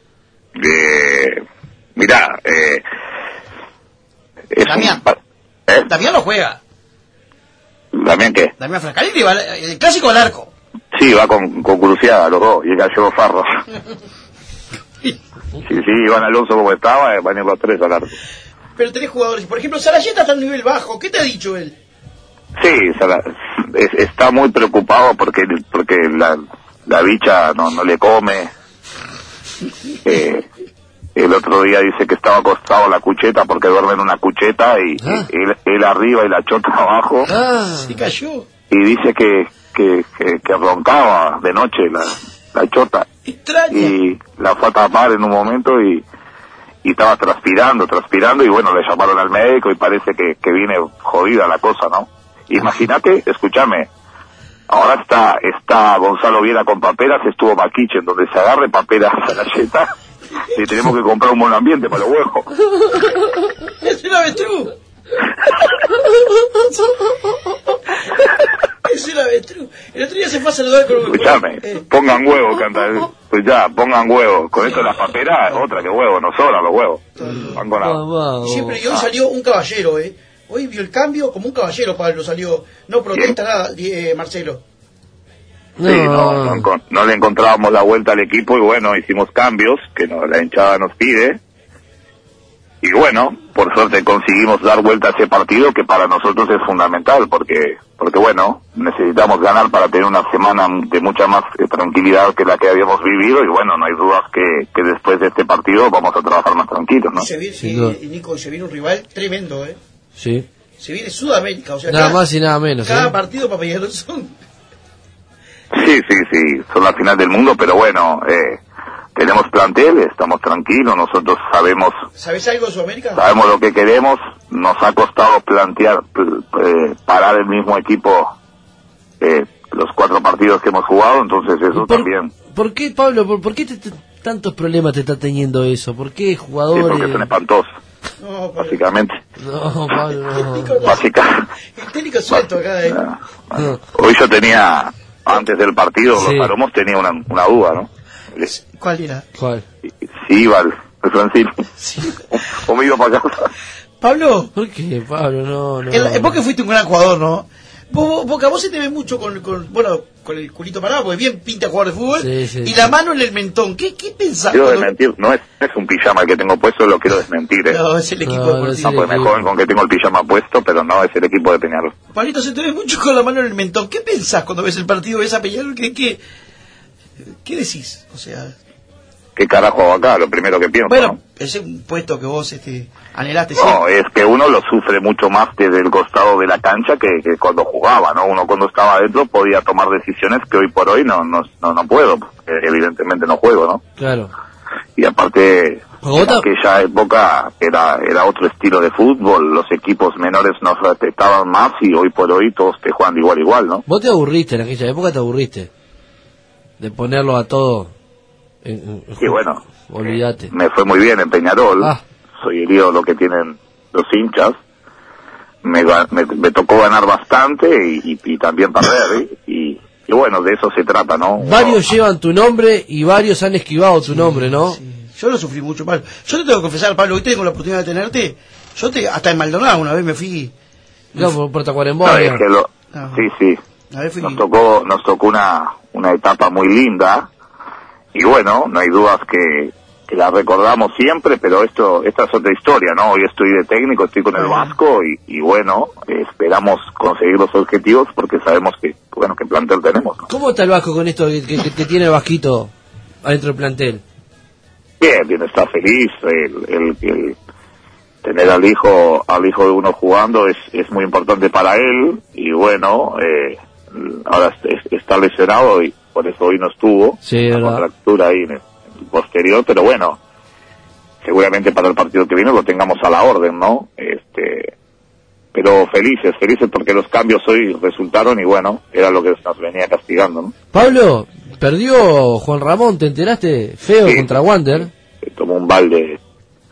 Eh, mirá, eh, es Damián. un pa- ¿eh? Damián no juega. ¿Damián qué? Damián Francalini va al- el clásico al arco. Sí, va con, con Cruciada los dos y el Gallego Farro. Sí, sí, Iván Alonso como estaba, eh, van a ir los tres al arco. Pero tenés jugadores, por ejemplo, Sarayeta está a nivel bajo. ¿Qué te ha dicho él? Sí, Sara- es- está muy preocupado porque porque la, la bicha no, no le come. Eh, el otro día dice que estaba acostado en la cucheta porque duerme en una cucheta y, Ah. y él, él arriba y la chota abajo. Ah, Se cayó. Y dice que, que, que, que roncaba de noche la, la chota. Extraña. Y la fue a tapar en un momento y, y estaba transpirando, transpirando, y bueno, le llamaron al médico y parece que, que viene jodida la cosa, ¿no? Imagínate, escúchame, ahora está está Gonzalo Viera con paperas, estuvo Maquiche, en donde se agarre paperas a la yeta, y tenemos que comprar un buen ambiente para los huevos. Es un avestruz. Es un avestruz. El otro día se fue a saludar con un... Escuchame, Eh. pongan huevo, canta. Pues ya, pongan huevo. Con esto de las paperas, otra que huevo, no sobran los huevos. Van con la... Siempre, y hoy salió un caballero, ¿eh? Hoy vio el cambio como un caballero, Pablo, salió. No protesta nada, eh, Marcelo. Sí, no, no, encon- no le encontrábamos la vuelta al equipo y bueno, hicimos cambios que no, la hinchada nos pide. Y bueno, por suerte conseguimos dar vuelta a ese partido que para nosotros es fundamental porque, porque bueno, necesitamos ganar para tener una semana de mucha más eh, tranquilidad que la que habíamos vivido y bueno, no hay dudas que, que después de este partido vamos a trabajar más tranquilos, ¿no? Y se viene, Sin y- duda. y Nico, y se viene un rival tremendo, ¿eh? Sí. Se viene Sudamérica, o sea, Nada cada, más y nada menos. cada ¿eh? partido para Peñarol son... Sí, sí, sí, son la final del mundo, pero bueno, eh, tenemos plantel, estamos tranquilos, nosotros sabemos ¿Sabes algo de Sudamérica? sabemos lo que queremos, nos ha costado plantear, pl- eh, parar el mismo equipo eh, los cuatro partidos que hemos jugado, entonces eso también, ¿Por qué, Pablo, por, por qué te- te- tantos problemas te está teniendo eso? ¿Por qué sí, jugadores...? porque son espantosos, No, básicamente. No, Pablo, no. Básica. El técnico suelto acá, ¿eh? Hoy yo tenía, antes del partido, Sí. los aromos tenía una, una duda, ¿no? ¿Cuál era? ¿Cuál? Si iba al al Francino, o me iba para casa. Pablo, ¿Por qué, Pablo? No, no. en la- vos que fuiste un gran jugador, ¿no? Vos, vos- porque a vos se te ve mucho con, con bueno, con el culito parado, porque bien pinta jugar de fútbol, Sí, sí, y sí. la mano en el mentón. ¿Qué, qué pensás? Quiero cuando- desmentir, no es, no es un pijama el que tengo puesto, lo quiero desmentir, ¿eh? No, es el equipo No, de no Martín. es No, el pues me equipo. joden con que tengo el pijama puesto, pero no, es el equipo de Peñarol. Pablito, se te ve mucho con la mano en el mentón. ¿Qué pensás cuando ves el partido, ves a Peñarol? ¿Qué, qué, qué decís? O sea, ¿Qué carajo hago acá? Lo primero que pienso, bueno, ¿no? ese es un puesto que vos este, anhelaste No, siempre. es que uno lo sufre mucho más desde el costado de la cancha que, que cuando jugaba, ¿no? Uno cuando estaba adentro podía tomar decisiones que hoy por hoy no no, no, no puedo, porque evidentemente no juego, ¿no? Claro. Y aparte, en ¿Bogotá? aquella época era, era otro estilo de fútbol, los equipos menores nos respetaban más y hoy por hoy todos te juegan de igual a igual, ¿no? Vos te aburriste en aquella época, te aburriste. De ponerlo a todo. En, en- Y bueno, olvídate. me fue muy bien en Peñarol, Ah. soy el ídolo que tienen los hinchas, me, ga- me, me tocó ganar bastante y, y, y también perder, ¿eh? y, y bueno, de eso se trata, ¿no? Uno- Varios llevan tu nombre y varios han esquivado tu nombre, ¿no? Yo lo sufrí mucho, Pablo. Yo te tengo que confesar, Pablo, hoy tengo la oportunidad de tenerte. Yo te, hasta en Maldonado una vez me fui. No, por, por No, Tacuarembó. es que lo- Ah. sí, sí, A ver, fui. nos tocó, nos tocó una, una etapa muy linda y bueno, no hay dudas que, que la recordamos siempre, pero esto, esta es otra historia, ¿no? Hoy estoy de técnico, estoy con el Vasco y, y bueno, eh, esperamos conseguir los objetivos porque sabemos que, bueno, que plantel tenemos, ¿no? ¿Cómo está el Vasco con esto que, que- que tiene el Vasquito adentro del plantel? Bien, bien, está feliz, el, el, el tener al hijo, al hijo de uno jugando es, es muy importante para él y bueno, eh, ahora es- está lesionado y por eso hoy no estuvo, Sí, una verdad. contractura ahí en el, en el posterior, pero bueno, seguramente para el partido que viene lo tengamos a la orden, ¿no? Este, pero felices, felices porque los cambios hoy resultaron y bueno, era lo que nos venía castigando, ¿no? Pablo, perdió Juan Ramón, ¿te enteraste? Feo Sí. contra Wander, Se tomó un balde,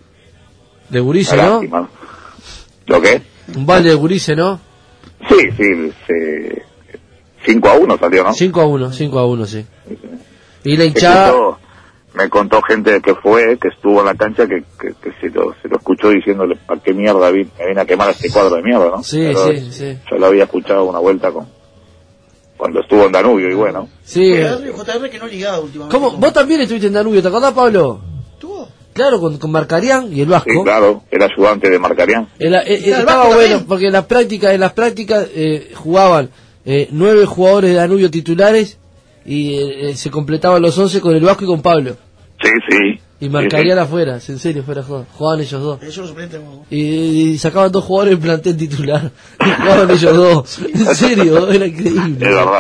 de Gurice, una ¿no? lástima. ¿Lo qué? Un balde de Gurice, ¿no? Sí, sí, se, cinco a uno salió, ¿no? cinco a uno, cinco a uno, sí. Y la Me hinchada... contó, me contó gente que fue, que estuvo en la cancha, que, que, que se, lo, se lo escuchó diciéndole, ¿para qué mierda vine, me vine a quemar este cuadro de mierda, no? Sí, Pero sí, sí. Yo lo había escuchado una vuelta con cuando estuvo en Danubio y bueno. Sí. J R, J R que no ligado últimamente. ¿Cómo? Vos también estuviste en Danubio, ¿te acordás, Pablo? ¿Estuvo? Claro, con, con Marcarián y el Vasco. Sí, claro, era ayudante de Marcarián. Era- eh, eh, Claro, el estaba Vasco bueno, también. porque en las prácticas, en las prácticas eh, jugaban eh, nueve jugadores de Danubio titulares y eh, eh, se completaban los once con el Vasco y con Pablo. Sí, sí. Y Marcarián Sí, afuera, en serio, fuera joda. Jugaban ellos dos. Ellos los suplentes. ¿no? Y, y sacaban dos jugadores en plantel titular. Y jugaban ellos dos. En serio, era increíble. Es verdad.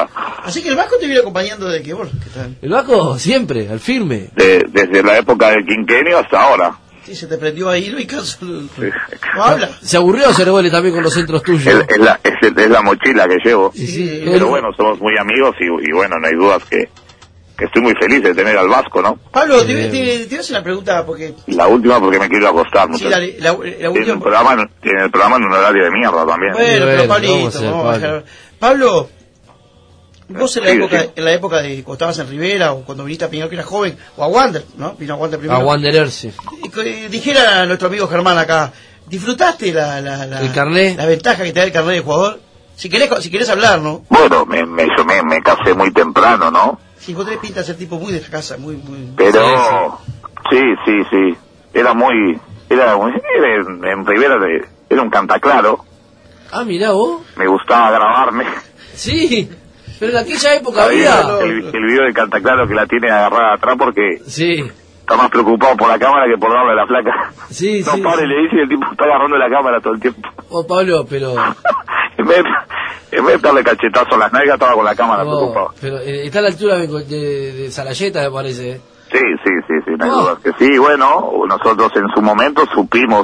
Así que el Vasco te viene acompañando de que vos, ¿qué tal? El Vasco siempre, al firme. De- desde la época del quinquenio hasta ahora. Sí, se te prendió ahí, Luis Caso. No habla. Se aburrió Cervole también con los centros tuyos. Es, es la, es, es la mochila que llevo. Sí, sí. Pero bueno, somos muy amigos y, y bueno, no hay dudas que, que estoy muy feliz de tener al Vasco, ¿no? Pablo, te, te, te voy a hacer una pregunta porque... La última porque me quiero acostar. Sí, muchachos. dale, la, la Tiene el última... programa, tiene el programa en un horario de mierda también. Bueno, pero Bueno, Pablito, vamos a hacer, vamos a Pablo. dejar- Pablo, vos en la Sí, época, sí. en la época de cuando estabas en Rivera o cuando viniste a Peñarol que eras joven, o a Wander, ¿no? Vino a Wander primero. A Wanderer, sí. Eh, Dijera a nuestro amigo Germán acá, ¿disfrutaste la, la, la, El carné. la ventaja que te da el carnet de jugador? Si querés, si querés hablar, ¿no? Bueno, me, me, yo me, me casé muy temprano, ¿no? Si vos tenés pinta de ser tipo muy de la casa, muy, muy... Pero sí, sí, sí. Era muy... Era, muy- era en, en Rivera de- era un cantaclaro. Ah, mirá vos. Me gustaba grabarme. Sí, pero en aquella época Había había... el, el video de cantaclaro que la tiene agarrada atrás porque Sí, está más preocupado por la cámara que por darle la placa. sí, No sí. pare, le dice y el tipo está agarrando la cámara todo el tiempo. Oh, Pablo, pero... En vez, en vez de darle cachetazo a las nalgas, estaba con la cámara oh, preocupado. pero eh, está a la altura de, de, de Salayeta, me parece. ¿eh? Sí, sí, sí, sí, no hay Oh. duda que sí. Bueno, nosotros en su momento supimos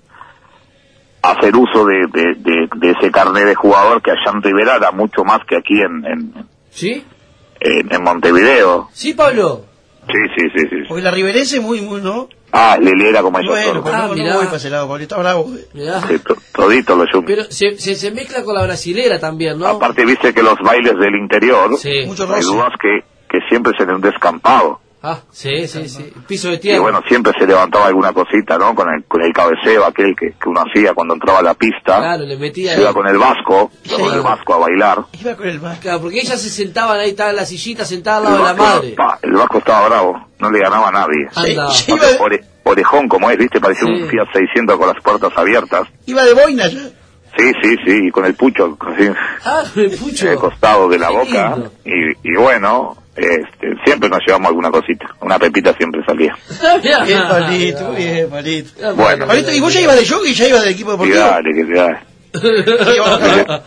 hacer uso de, de, de, de ese carnet de jugador que allá en Rivera era mucho más que aquí en, en, ¿Sí? en, en Montevideo. Sí, Pablo. Sí, sí, sí, sí. Porque la riverense es muy, muy, ¿no? Ah, Lili era como ellos Bueno, todos. pero Ah, no, mirá. no voy para ese lado, Pablo, está bravo. Mirá. Sí, to- todito los yunques. Pero se, se, se mezcla con la brasilera también, ¿no? Aparte, viste que los bailes del interior, Sí. Mucho no hay roce. dudas que, que siempre se en un descampado. Ah, sí, sí, sí. Piso de Y tierra. bueno, siempre se levantaba alguna cosita, ¿no? Con el, con el cabeceo aquel que, que uno hacía cuando entraba a la pista. Claro, le metía Se iba ahí. con el vasco, iba con el vasco a bailar. Iba con el Vasco. Claro, porque ellas se sentaban ahí, estaban en la sillita sentada al lado de la vasco, madre. pa, el vasco estaba bravo, no le ganaba a nadie. Anda. Sí, Ore- ore- orejón como es, ¿viste? Parecía Sí. un Fiat seiscientos con las puertas abiertas. Iba de boina ya. Sí, sí, sí, y con el pucho así Ah, con el pucho. en el costado de la Qué boca. lindo. Y, y bueno, este, siempre nos llevamos alguna cosita. Una pepita siempre salía. Bien, Pablito, muy bien, Pablito. Bueno. Pablito, ¿y vos ya ibas de jockey y ya ibas del equipo Y deportivo? dale, que te dale. Sí, vamos a dejarlo-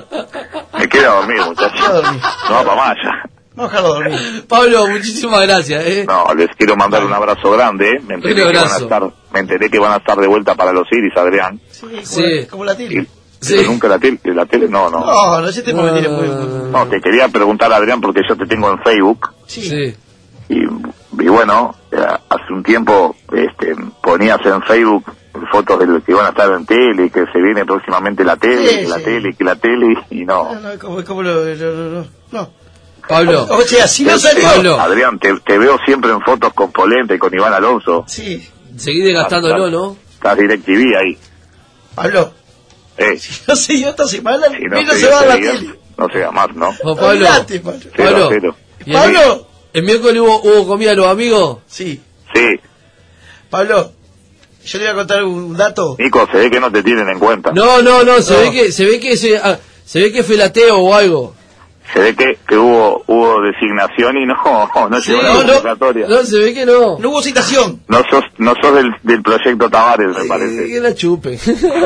Me queda dormir, muchachos. Queda dormir. No va para más ya. vamos a dejarlo dormir. Pablo, muchísimas gracias, ¿eh? No, les quiero mandar un abrazo grande. Me enteré, Un que van a abrazo. estar, me enteré que van a estar de vuelta para los Iris, Adrián. Sí, como, Sí. La, como la tele. Pero nunca la tele, la tele no, no. No, no, ese tema me tiene muy... muy- No, te quería preguntar, Adrián, porque yo te tengo en Facebook. Sí. Sí. Y, y bueno, eh, hace un tiempo este, ponías en Facebook fotos de los que van a estar en tele, que se viene próximamente la tele, Sí, que la sí. tele, que la tele, y No, no. no, como, como lo... No, no, no. no. Pablo. O sea, si no salió... Pablo. Adrián, te, te veo siempre en fotos con Polenta y con Iván Alonso. Sí. Seguí desgastándolo, ¿no? Estás DirecTV ahí. Pablo, Eh, si no se dio esta semana, si no menos se se va a la dio ese tele. día, no se más, ¿no? Oh, Pablo. Olvídate, Pablo. Cero, Pablo. cero. ¿Y el, Pablo. el miércoles hubo, hubo comida a los amigos? Sí. Sí, Pablo, yo te voy a contar un dato. Nico, se ve que no te tienen en cuenta. No, no, no, se No. ve que se ve que se, ah, se ve que fue lateo o algo. Se ve que, que hubo hubo designación y no, no Sí, llegó la no, no, convocatoria. no, se ve que no. No hubo citación. No sos, no sos del, del proyecto Tavares, me parece. Que la chupe.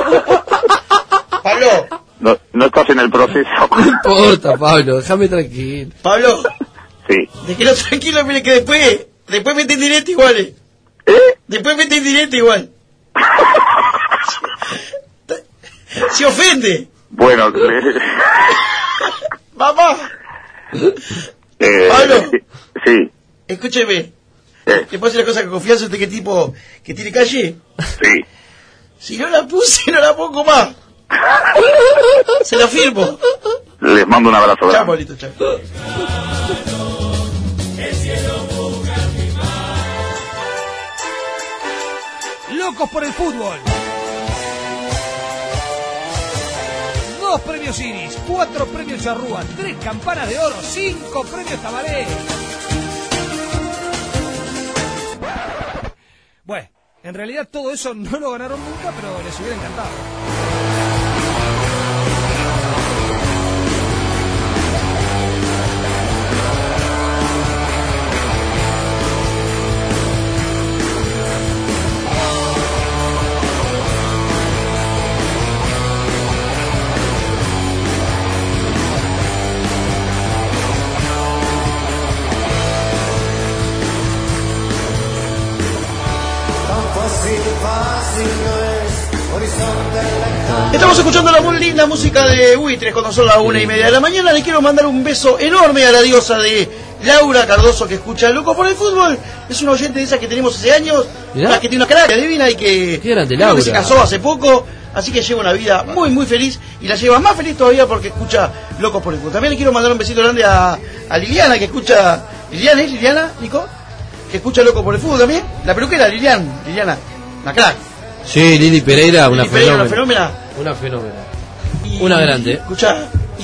Pablo, No, no estás en el proceso. No importa, Pablo, déjame tranquilo. Pablo, Sí. déjelo tranquilo, mire que después, después mete en directo igual. eh. ¿Eh? Después mete en directo igual. Se ofende. Bueno, le- Mamá, eh, Pablo. sí, escúcheme. eh, ¿Le puedo decir una cosa con confianza? ¿Usted qué tipo que tiene calle? sí. Si no la puse, no la pongo más. Se la firmo. Les mando un abrazo Chao, grande. Pablito, chao. Locos por el fútbol. Dos premios Iris, cuatro premios Charrúa, tres campanas de oro, cinco premios Tabaré. Bueno, en realidad todo eso no lo ganaron nunca, pero les hubiera encantado. Estamos escuchando la muy linda música de Buitres cuando son las una y media de la mañana. Le quiero mandar un beso enorme a la diosa de Laura Cardoso, que escucha Loco por el Fútbol. Es una oyente de esas que tenemos hace años, la que tiene una cara divina y que, grande, creo Laura. que se casó hace poco. Así que lleva una vida muy muy feliz y la lleva más feliz todavía porque escucha Locos por el Fútbol. También le quiero mandar un besito grande a, a Liliana, que escucha... ¿Liliana es Liliana, Nico? Que escucha Loco por el Fútbol también. La peluquera, Lilian, Liliana, una crack. Sí, Lili Pereira, una Lili Pereira, una fenómena. fenómena. Una fenómena. Una grande. Escucha.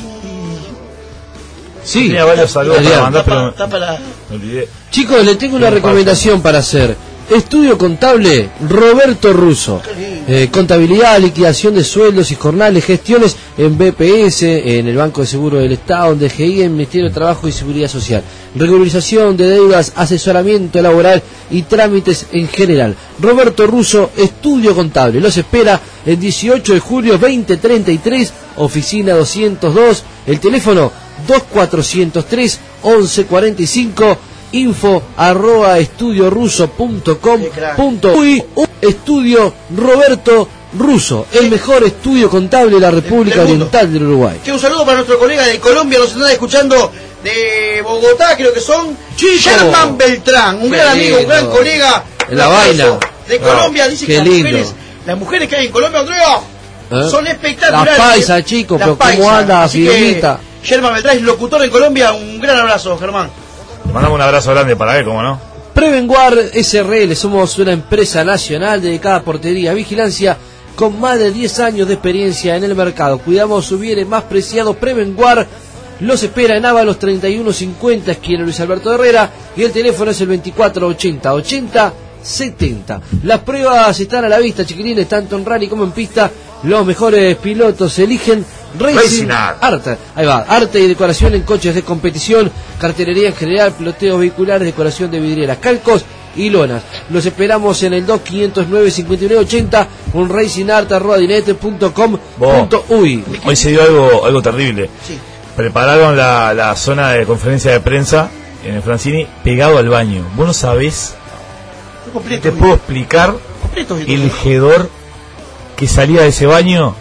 Sí. Tenía varios saludos Adrián. para mandar, pero Tapa la... me olvidé. Chicos, les tengo una recomendación para hacer. Estudio contable Roberto Russo. Eh, contabilidad, liquidación de sueldos y jornales, gestiones en B P S, en el Banco de Seguro del Estado, en D G I, en el Ministerio de Trabajo y Seguridad Social. Regularización de deudas, asesoramiento laboral y trámites en general. Roberto Russo, Estudio Contable. Los espera el dieciocho de julio veinte treinta y tres, oficina doscientos dos, el teléfono dos cuatrocientos tres once cuarenta y cinco. Info arroba estudio ruso punto com punto uy. Estudio Roberto Russo, el mejor estudio contable de la República Oriental del Uruguay. Che, un saludo para nuestro colega de Colombia, nos están escuchando de Bogotá, creo que son Sherman Beltrán, un Qué gran amigo, un lindo. gran colega. En la Un abrazo vaina. de Colombia, dice Qué que las lindo. mujeres, las mujeres que hay en Colombia, Andrea, ¿Eh? son espectaculares. Las paisas, chicos, Las pero ¿cómo paisas. anda, Así que Firmita? Sherman Beltrán es locutor en Colombia, un gran abrazo, Germán. Le mandamos un abrazo grande para él, ¿cómo no? Prevenguard S R L, somos una empresa nacional dedicada a portería y vigilancia con más de diez años de experiencia en el mercado. Cuidamos su bien más preciado. Prevenguard los espera en Ábalos treinta y uno cincuenta, esquina Luis Alberto Herrera, y el teléfono es el veinticuatro ochenta ochenta setenta. Las pruebas están a la vista, chiquilines, tanto en rally como en pista. Los mejores pilotos eligen Racing, Racing Art. Arte. Ahí va, arte y decoración en coches de competición, cartelería en general, piloteos vehiculares, decoración de vidrieras, calcos y lonas. Los esperamos en el dos quinientos nueve cincuenta y nueve ochenta, un racing art arroba dinete punto com punto uy. Hoy se dio algo, algo terrible. Sí. Prepararon la, la zona de conferencia de prensa en el Francini pegado al baño. Vos no sabés, no te puedo explicar el hedor que salía de ese baño.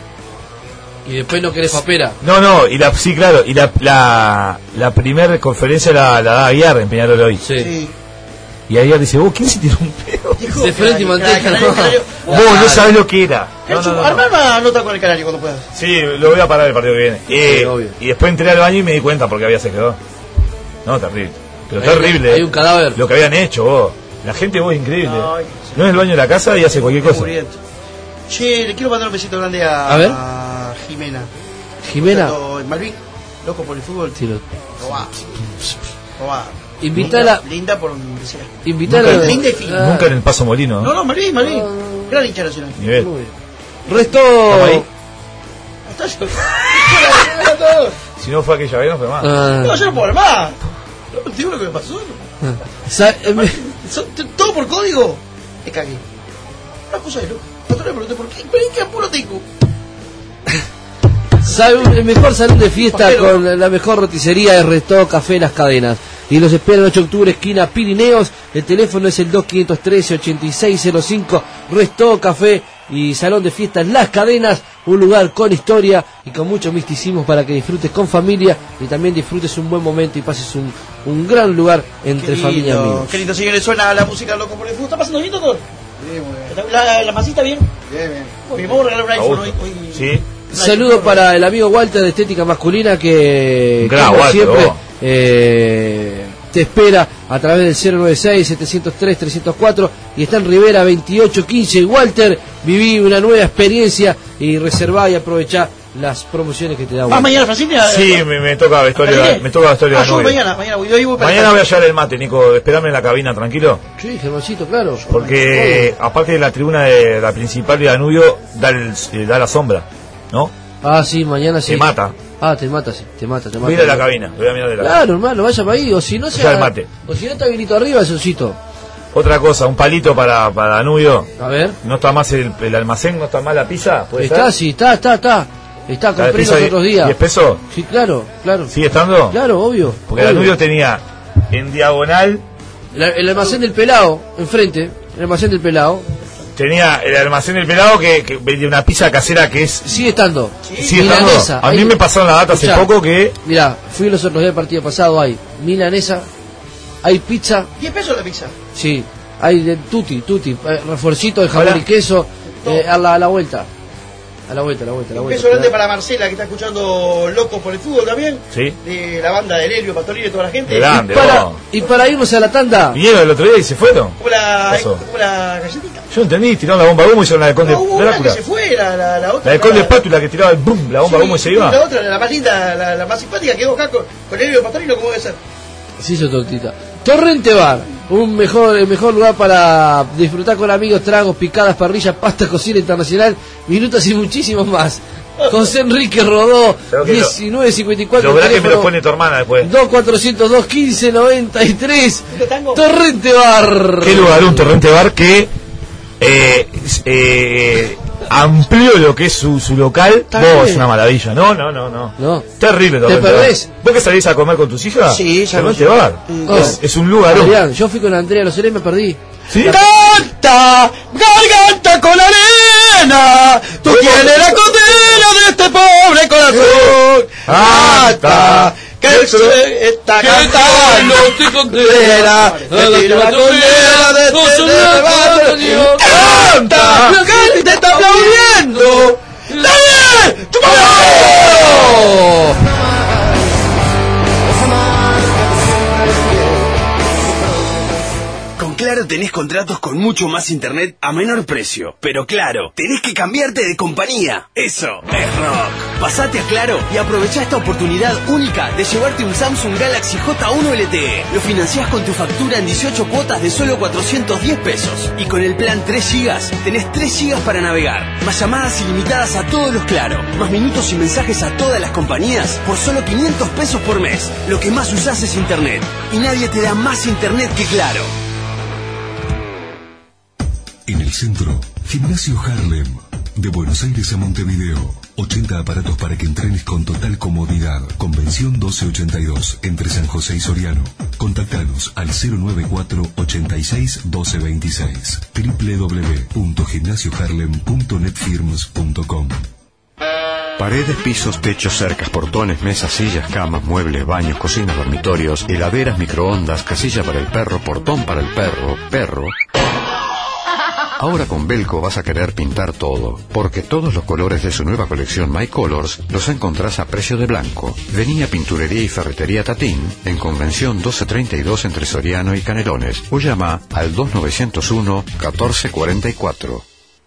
Y después no querés papera. No, no, y la, sí, claro, y la la, la primera conferencia la, la da Aguiar en Peñarol hoy. Sí. Y Aguiar dice, vos, ¿quién se tiró un pedo? De frente y manteca. Vos no sabés lo que era. No, no, no, no. Armar una nota con el canario cuando puedas. Sí, lo voy a parar el partido que viene. Eh, obvio. y después entré al baño y me di cuenta porque había se quedó. No, terrible. Pero Hay- terrible. hay un cadáver. Lo que habían hecho, vos. La gente, vos, es increíble. Ay, No es el baño de la casa y hace cualquier cosa. muriendo. Che, le quiero mandar un besito grande a, A ver. a Jimena. Jimena. Tanto en Malvin, loco por el fútbol. Sí, lo- Robá. Robá. Invitala- Linda, linda por donde sea. Invitala- Nunca, Linda y fina. nunca en el Paso Molino. No, no, Malvin, Malvin. Gran hincha nacional. Nivel. Resto. ¿Estamos ahí? Hasta yo. Hola, todos. Si no fue aquella vez, no fue más. Ah. No, yo no puedo ver más. No, te digo lo que me pasó. Sa- eh, me- Son- t- Todo por código. Me cagué. Una cosa de loco. Otra vez me pregunté por qué. ¿Por qué apuro tengo? Salud- el mejor salón de fiesta Pajero. con la mejor roticería es Resto Café Las Cadenas. Y los espera el ocho de octubre, esquina Pirineos. El teléfono es el dos quinientos trece ochenta y seis cero cinco. Resto Café y salón de fiestas Las Cadenas. Un lugar con historia y con mucho misticismo para que disfrutes con familia y también disfrutes un buen momento y pases un, un gran lugar entre Qué familia y lindo, amigos. qué lindo, señores. Suena la música loco por el fútbol. ¿Está pasando bien, doctor? Bien, muy bien. ¿La, la, la masita bien? Bien, bien. Muy bien, vamos a regalar un iPhone hoy. hoy. Sí. Saludo para el amigo Walter de Estética Masculina que, Gran como Walter, siempre, vos. eh, te espera a través del cero noventa y seis setecientos tres trescientos cuatro y está en Rivera veintiocho quince. Walter, viví una nueva experiencia y reservá y aprovechá las promociones que te da ¿Vas Walter. mañana, Francini? Sí, me, me toca vestuario, ¿Para qué? me toca vestuario Ah, de yo voy novia. mañana, mañana voy, hoy voy para Mañana voy a llevar el mate, Nico. Esperame en la cabina, tranquilo. Sí, Germancito, claro. Porque aparte de la tribuna de la principal de Danubio, da, el- eh, da la sombra, ¿no? Ah, sí, mañana sí. Te mata. Ah, te mata, sí, te mata, te mata. Voy a ir a la cabina, voy a mirar de la Claro, hermano, vaya para ahí, o si no se Ya el mate. o si no está habilito arriba, Sosito. Otra cosa, un palito para, para Danubio. A ver. No está más el, el almacén, no está más la pizza. ¿Puede Está, ser? sí, está, está, está. Está, ¿La de compré pizza los die- otros días. diez pesos? Sí, claro, claro. ¿Sigue estando? Claro, obvio. Porque obvio. Danubio tenía en diagonal. El, el almacén del pelado, enfrente, el almacén del pelado. tenía el almacén del pelado que, que vendía una pizza casera que es... Sigue estando. Sigue estando. Milanesa. A mí Hay- me pasaron la data hace Escuchá, poco que... Mirá, fui los otros días del partido pasado, hay milanesa, hay pizza, diez pesos la pizza. sí, hay de tutti, tutti, eh, refuercito de jamón Hola. y queso, eh, a, la, a la vuelta. A la vuelta, a la vuelta, a la Un vuelta. beso grande para Marcela, que está escuchando Locos por el Fútbol también. Sí. De la banda de Helio, Pastorino y toda la gente. Grande, y, para, vos. y para irnos a la tanda. Vinieron el otro día y se fueron. Como la, Pasó. como la galletita. Yo no entendí, tiraron la bomba de humo y hicieron la de Conde No, hubo una que Drácula. se fue, la, la, la otra. La de Conde Espátula que tiraba el boom, la bomba de humo y se Sí, iba. La otra, la más linda, la, la más simpática, quedó acá con, con Helio Pastorino, como debe ser. Se hizo tortita. Torrente Bar, un mejor, el mejor lugar para disfrutar con amigos, tragos, picadas, parrillas, pasta, cocina internacional, minutos y muchísimos más. José Enrique Rodó, Creo que lo- diecinueve cincuenta y cuatro, Lo verás que me teléfono lo pone tu hermana después. dos cuatrocientos dos quince noventa y tres. Torrente Bar. Qué lugar, un Torrente Bar que eh, s- eh, amplió lo que es su, su local. Está Vos, bien. es una maravilla. No, no, no, no. No. Terrible ¿Te Torrente Bar. perdés? ¿Vos que salís a comer con tus hijas? Sí, ya Torrente lo sé. Bar. Oh. Es, es un lugar. Adrián, yo fui con Andrea Los Heres y me perdí. ¿Sí? ¡Canta! ¡Garganta con arena! ¡Tú tienes la condena de este pobre corazón! ¡Canta! Que se está cantando tu condena! ¡Que tiene la condena de este pobre! ¡Canta! ¡Que te está aplaudiendo! ¡Dale! ¡Chúpalo! Con Claro tenés contratos con mucho más internet a menor precio. Pero claro, tenés que cambiarte de compañía. Eso es rock. Pasate a Claro y aprovechá esta oportunidad única de llevarte un Samsung Galaxy J uno L T E. Lo financiás con tu factura en dieciocho cuotas de solo cuatrocientos diez pesos. Y con el plan tres gigas tenés tres gigas para navegar. Más llamadas ilimitadas a todos los Claro. Más minutos y mensajes a todas las compañías por solo quinientos pesos por mes. Lo que más usás es internet. Y nadie te da más internet que Claro. En el centro, Gimnasio Harlem. De Buenos Aires a Montevideo. ochenta aparatos para que entrenes con total comodidad. Convención doce ochenta y dos, entre San José y Soriano. Contactanos al cero noventa y cuatro, ochenta y seis, doce veintiséis. doble u doble u doble u punto gimnasio harlem punto net firms punto com. Paredes, pisos, techos, cercas, portones, mesas, sillas, camas, muebles, baños, cocinas, dormitorios, heladeras, microondas, casilla para el perro, portón para el perro, perro. Ahora con Belco vas a querer pintar todo, porque todos los colores de su nueva colección My Colors los encontrás a precio de blanco. Vení a Pinturería y Ferretería Tatín, en Convención doce treinta y dos entre Soriano y Canelones, o llama al dos nueve cero uno, catorce cuarenta y cuatro.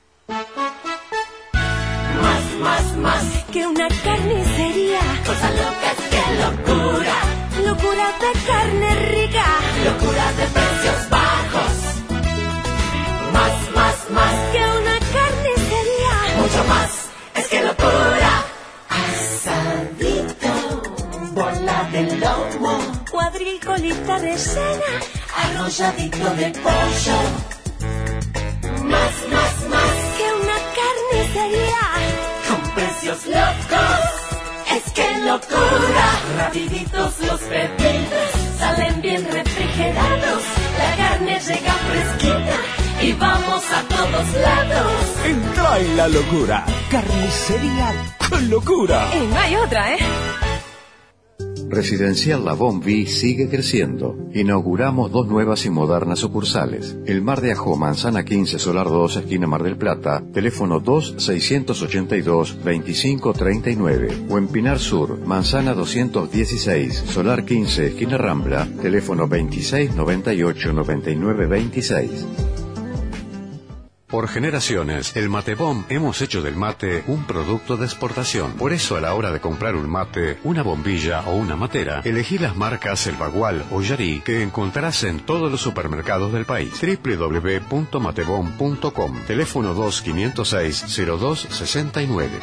Más, más, más que una carnicería. Cosas locas, qué locura. Locura de carne rica. Locura de precios bajos. Más, más, más que una carnicería. Mucho más, es que locura. Asadito, bola de lomo, cuadril, colita de cena, arrolladito de pollo. Más, más, más que una carnicería. Con precios locos, es que locura. Rapiditos los pedidos, salen bien refrigerados. La carne llega fresquita y vamos a todos lados. Entra en la locura. Carnicería con locura. Y no hay otra, ¿eh? Residencial La Bombi sigue creciendo. Inauguramos dos nuevas y modernas sucursales. El Mar de Ajó, Manzana quince, Solar dos, esquina Mar del Plata, teléfono dos seiscientos ochenta y dos, veinticinco treinta y nueve. O en Pinar Sur, Manzana doscientos dieciséis, Solar quince, esquina Rambla, teléfono veintiséis noventa y ocho, noventa y nueve veintiséis. Por generaciones, el Matebom hemos hecho del mate un producto de exportación. Por eso a la hora de comprar un mate, una bombilla o una matera, elegí las marcas El Bagual o Yarí que encontrarás en todos los supermercados del país. doble u doble u doble u punto matebom punto com. Teléfono dos quinientos seis, cero dos sesenta y nueve.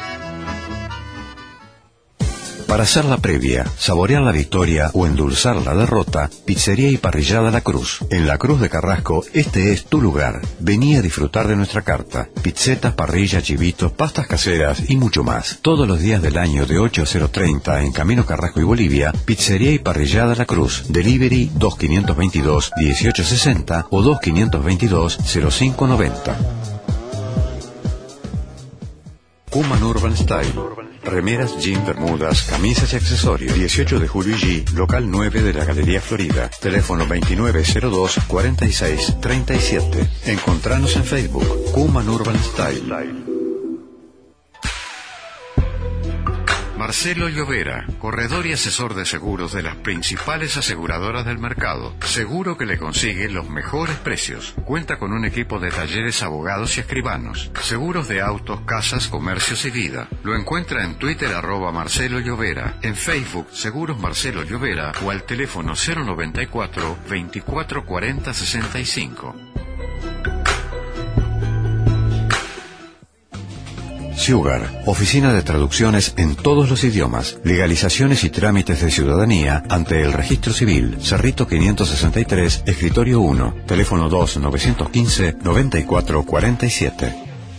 Para hacer la previa, saborear la victoria o endulzar la derrota, Pizzería y Parrillada La Cruz. En La Cruz de Carrasco, este es tu lugar. Vení a disfrutar de nuestra carta. Pizzetas, parrillas, chivitos, pastas caseras y mucho más. Todos los días del año de ocho a cero treinta en Camino Carrasco y Bolivia, Pizzería y Parrillada La Cruz. Delivery dos quinientos veintidós, dieciocho sesenta o dos quinientos veintidós, cero cinco noventa. Kuman Urban Style. Remeras, jean, bermudas, camisas y accesorios. dieciocho de julio G, local nueve de la Galería Florida. Teléfono veintinueve cero dos, cuarenta y seis, treinta y siete. Encontranos en Facebook, Kuman Urban Style. Marcelo Llovera, corredor y asesor de seguros de las principales aseguradoras del mercado. Seguro que le consigue los mejores precios. Cuenta con un equipo de talleres, abogados y escribanos. Seguros de autos, casas, comercios y vida. Lo encuentra en Twitter arroba Marcelo Llovera, en Facebook Seguros Marcelo Llovera o al teléfono cero noventa y cuatro, veinticuatro cuarenta sesenta y cinco. Ciugar, oficina de traducciones en todos los idiomas, legalizaciones y trámites de ciudadanía ante el Registro Civil, Cerrito quinientos sesenta y tres, Escritorio uno, teléfono dos nueve uno cinco, noventa y cuatro cuarenta y siete.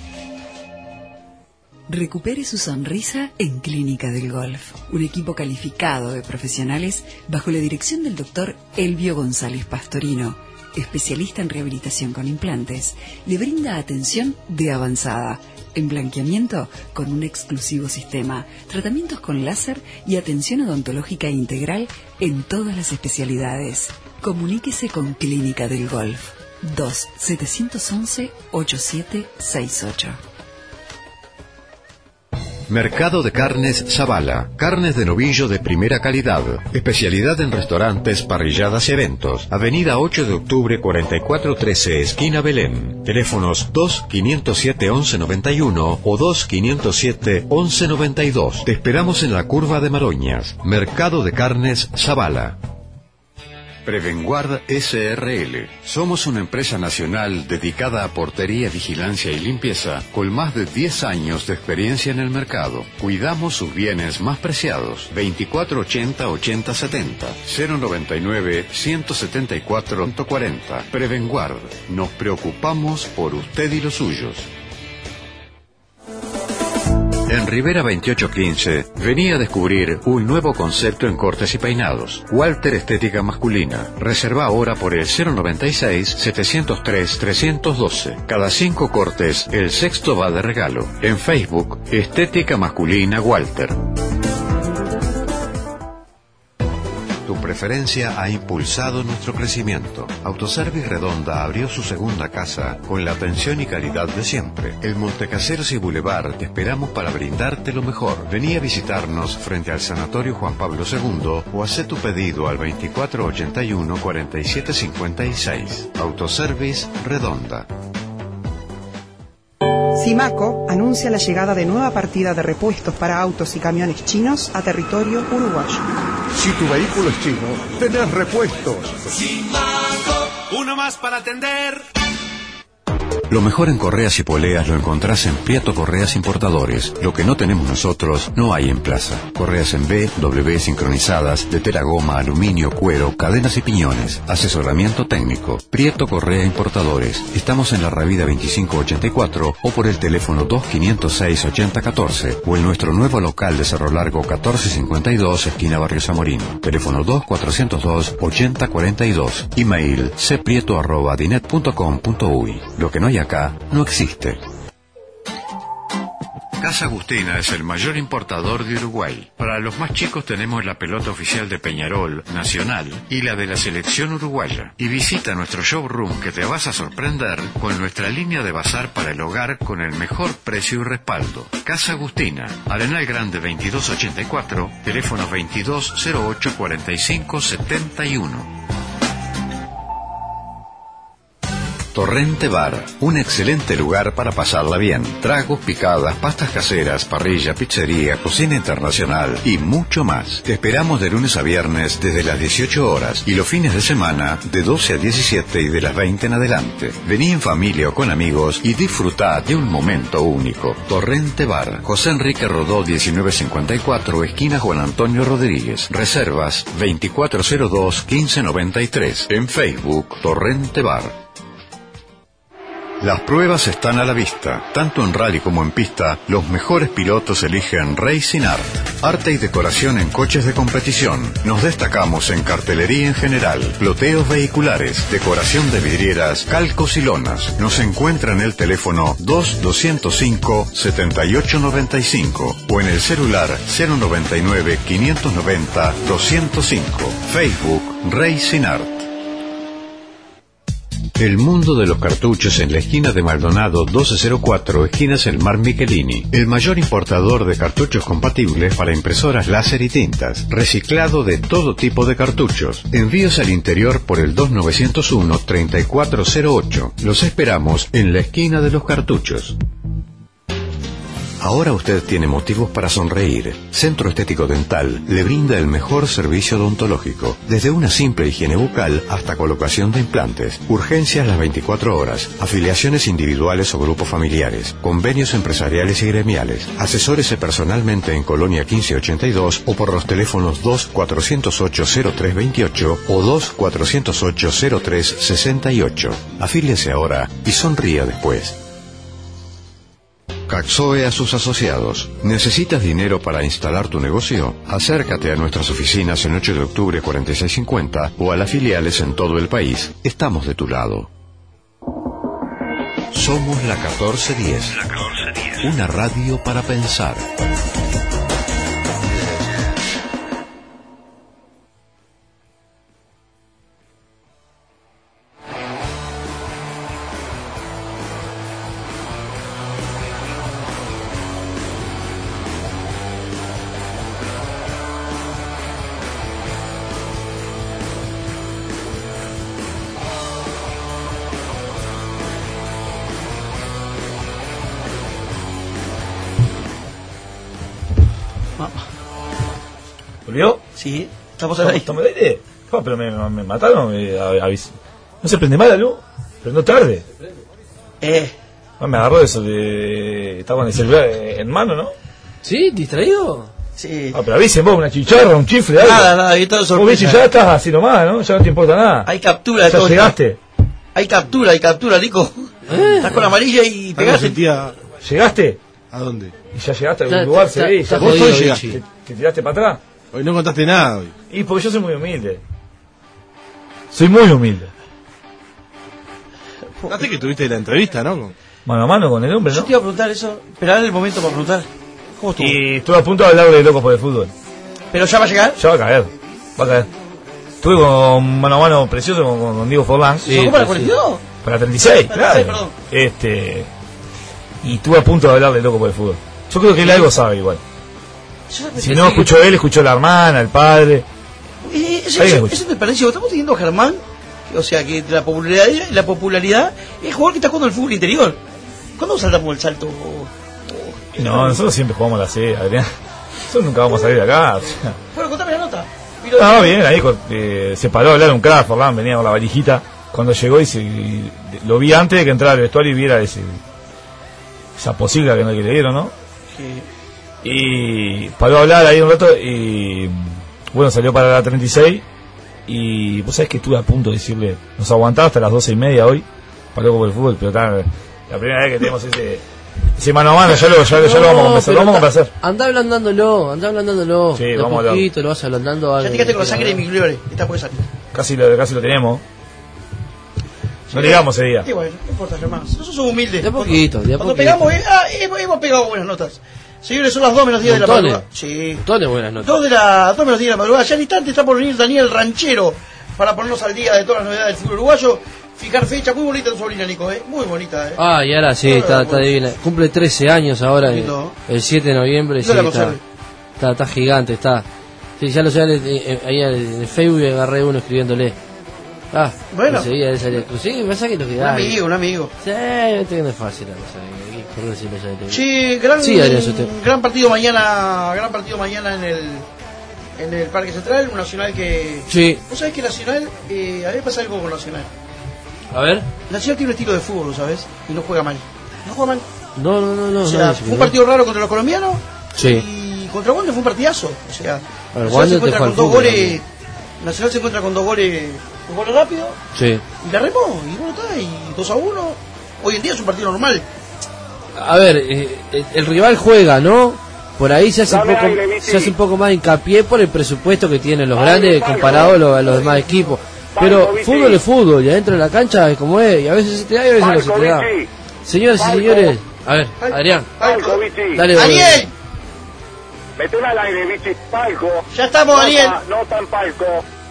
Recupere su sonrisa en Clínica del Golf, un equipo calificado de profesionales bajo la dirección del doctor Elvio González Pastorino, especialista en rehabilitación con implantes. Le brinda atención de avanzada en blanqueamiento con un exclusivo sistema, tratamientos con láser y atención odontológica integral en todas las especialidades. Comuníquese con Clínica del Golf dos siete once, ocho siete seis ocho. Mercado de Carnes Zavala. Carnes de novillo de primera calidad. Especialidad en restaurantes, parrilladas y eventos. Avenida ocho de octubre cuarenta y cuatro trece, esquina Belén. Teléfonos dos quinientos siete, once noventa y uno o dos quinientos siete, once noventa y dos. Te esperamos en la curva de Maroñas. Mercado de Carnes Zavala. Prevenguard S R L. Somos una empresa nacional dedicada a portería, vigilancia y limpieza con más de diez años de experiencia en el mercado. Cuidamos sus bienes más preciados. veinticuatro ochenta, ochenta setenta. cero noventa y nueve, ciento setenta y cuatro, ciento cuarenta. Prevenguard. Nos preocupamos por usted y los suyos. En Rivera veintiocho quince, venía a descubrir un nuevo concepto en cortes y peinados. Walter Estética Masculina. Reserva ahora por el cero noventa y seis, setecientos tres, trescientos doce. Cada cinco cortes, el sexto va de regalo. En Facebook, Estética Masculina Walter. Tu preferencia ha impulsado nuestro crecimiento. Autoservice Redonda abrió su segunda casa con la atención y calidad de siempre. El Montecaseros y Boulevard te esperamos para brindarte lo mejor. Vení a visitarnos frente al Sanatorio Juan Pablo segundo o haz tu pedido al veinticuatro ochenta y uno, cuarenta y siete cincuenta y seis. Autoservice Redonda. Simaco anuncia la llegada de nueva partida de repuestos para autos y camiones chinos a territorio uruguayo. Si tu vehículo es chino, tenés repuestos. Simaco, uno más para atender. Lo mejor en correas y poleas lo encontrás en Prieto Correas Importadores. Lo que no tenemos nosotros no hay en plaza. Correas en B, W sincronizadas, de tela goma, aluminio, cuero, cadenas y piñones. Asesoramiento técnico. Prieto Correa Importadores. Estamos en la Ravida veinticinco ochenta y cuatro o por el teléfono dos quinientos seis, ochenta catorce o en nuestro nuevo local de Cerro Largo catorce cincuenta y dos, esquina Barrio Zamorino. Teléfono dos cuatrocientos dos, ochenta cuarenta y dos. Email cprieto arroba dinet punto com punto uy. Lo que no hay acá no existe. Casa Agustina es el mayor importador de Uruguay. Para los más chicos tenemos la pelota oficial de Peñarol, Nacional y la de la selección uruguaya. Y visita nuestro showroom que te vas a sorprender con nuestra línea de bazar para el hogar con el mejor precio y respaldo. Casa Agustina, Arenal Grande veintidós ochenta y cuatro, teléfono veintidós cero ocho, cuarenta y cinco setenta y uno. Torrente Bar, un excelente lugar para pasarla bien. Tragos, picadas, pastas caseras, parrilla, pizzería, cocina internacional y mucho más. Te esperamos de lunes a viernes desde las dieciocho horas y los fines de semana de doce a diecisiete y de las veinte en adelante. Vení en familia o con amigos y disfrutá de un momento único. Torrente Bar, José Enrique Rodó diecinueve cincuenta y cuatro, esquina Juan Antonio Rodríguez. Reservas veinticuatro cero dos, quince noventa y tres. En Facebook, Torrente Bar. Las pruebas están a la vista. Tanto en rally como en pista, los mejores pilotos eligen Racing Art. Arte y decoración en coches de competición. Nos destacamos en cartelería en general, ploteos vehiculares, decoración de vidrieras, calcos y lonas. Nos encuentra en el teléfono dos dos cero cinco, siete ocho nueve cinco o en el celular cero noventa y nueve, quinientos noventa, doscientos cinco. Facebook Racing Art. El mundo de los cartuchos en la esquina de Maldonado doce cero cuatro, esquinas El Mar Michelini. El mayor importador de cartuchos compatibles para impresoras láser y tintas. Reciclado de todo tipo de cartuchos. Envíos al interior por el dos nueve cero uno, tres cuatro cero ocho. Los esperamos en la esquina de los cartuchos. Ahora usted tiene motivos para sonreír. Centro Estético Dental le brinda el mejor servicio odontológico, desde una simple higiene bucal hasta colocación de implantes, urgencias las veinticuatro horas, afiliaciones individuales o grupos familiares, convenios empresariales y gremiales. Asesórese personalmente en Colonia quince ochenta y dos o por los teléfonos dos cuatro cero ocho cero tres veintiocho o dos cuatro cero ocho cero tres sesenta y ocho. Afíliese ahora y sonría después. Caxoe a sus asociados. ¿Necesitas dinero para instalar tu negocio? Acércate a nuestras oficinas en ocho de octubre cuarenta y seis cincuenta o a las filiales en todo el país. Estamos de tu lado. Somos la catorce diez. La catorce diez. Una radio para pensar. ¿Volvió? Sí, estamos al aire. ¿Estamos al aire? Oh, pero me, me mataron. Me, a, a, ¿No se prende mal la luz? Pero no tarde. Eh. Ah, me agarró eso de... Estaba con el celular en mano, ¿no? ¿Sí? ¿Distraído? Sí. Ah, pero avisen vos, una chicharra, un chifle, algo. Nada, nada, ahí todo sorpresa. Vos ves, ya estás así nomás, ¿no? Ya no te importa nada. Hay captura de ya todo. ¿Llegaste? Hay captura, hay captura, Nico. ¿Eh? Estás con la amarilla y pegaste. ¿Llegaste? ¿A dónde? Y ya llegaste a algún Ya, lugar, ya, se ve. ya ¿Vos jodido, hoy llegaste? Vichy. ¿Te, ¿Te tiraste para atrás? Hoy no contaste nada hoy. Y porque yo soy muy humilde. Soy muy humilde. Fíjate que tuviste la entrevista, ¿no? Mano a mano con el hombre, ¿no? Yo te iba a preguntar eso, pero ahora es el momento para preguntar. ¿Cómo estuvo? Y estuve a punto de hablar de Locos por el Fútbol. ¿Pero ya va a llegar? Ya va a caer, va a caer. Estuve con mano a mano precioso con, con Diego Forlán. Sí, ¿Cómo para la cuarenta y dos? Para la treinta y seis, Para la treinta y seis, claro. perdón. Este, y estuve a punto de hablar de Loco por el Fútbol. Yo creo que él algo sabe igual. Si no escuchó él, escuchó la hermana, el padre. Eh, ese, ese, ese desperdicio, estamos teniendo a Germán, o sea que la popularidad, la popularidad es el jugador que está jugando el fútbol interior. ¿Cuándo saltamos el salto? No, nosotros siempre jugamos la C, Adrián. Nosotros nunca vamos a salir de acá. O sea. Bueno, contame la nota. No, bien, ahí eh, se paró a hablar un crack, Forlán venía con la valijita. Cuando llegó y, se, y lo vi antes de que entrara al vestuario y viera ese, esa posible que, no, que le dieron, ¿no? Sí. Y paró a hablar ahí un rato y bueno, salió para la treinta y seis y vos sabés que estuve a punto de decirle, nos aguantaba hasta las doce y media hoy, para luego por el fútbol, pero está, la primera vez que tenemos ese, ese mano a mano, ya lo, ya, ya lo vamos a conversar, lo vamos a conversar. Anda ablandándolo, anda ablandándolo. Sí, de vamos a poquito, lo vas ablandando. Ya te quedaste con la sangre de mi gloria, esta puede salir. Casi lo, casi lo tenemos. No llegamos ese día. Y bueno, no importa, Germán. Nosotros somos humildes. De a poquito, de a Cuando poquito. pegamos, eh, ah, hemos, hemos pegado buenas notas. Señores, son las dos menos diez de la Montones. madrugada. Sí. Montones buenas notas. Dos de la, dos menos diez de la madrugada. Ya al instante está por venir Daniel Ranchero para ponernos al día de todas las novedades del fútbol uruguayo. Fijar fecha, muy bonita tu sobrina, Nico, eh. Muy bonita, eh. Ah, y ahora sí, Ah, está, está bueno. divina. Cumple trece años ahora, el, Lindo. el siete de noviembre. No Sí, la está, conserve. está, está gigante, está. Sí, ya lo sé, eh, eh, ahí en el Facebook agarré uno escribiéndole. Ah, Bueno. enseguida él salió. Sí, me pasa que lo que Un da. amigo, un amigo. Sí, viste que no es fácil la cosa. Hay que correr sin pensar en todo. Sí, gran, Sí, Adrián, eso te- gran partido mañana, gran partido mañana en el en el Parque Central, un Nacional que... Sí. ¿Vos sabés que Nacional, eh, a mí me pasa algo con Nacional? A ver. Nacional tiene un estilo de fútbol, ¿sabes? Y no juega mal. No juega mal. No, no, no, no. O sea, no, fue un partido raro contra los colombianos Sí. y contra Wander fue un partidazo. O sea, A ver, Nacional Wander se te encuentra fue con al dos fútbol, goles... Nacional se encuentra con dos goles, dos goles rápidos Sí. y la remó. Y bueno, está, y dos a uno. Hoy en día es un partido normal. A ver, eh, el, el rival juega, ¿no? Por ahí se hace, un poco, se hace un poco más hincapié por el presupuesto que tienen los grandes comparado a los, a los demás equipos. Pero fútbol es fútbol, y adentro de la cancha es como es, y a veces se te da y a veces no se te da. Señoras y señores, a ver, Adrián. Palco, Vichy. Dale, Daniel. Metela al aire, Vichy. Palco. Ya estamos, no Daniel. Ta, no tan palco.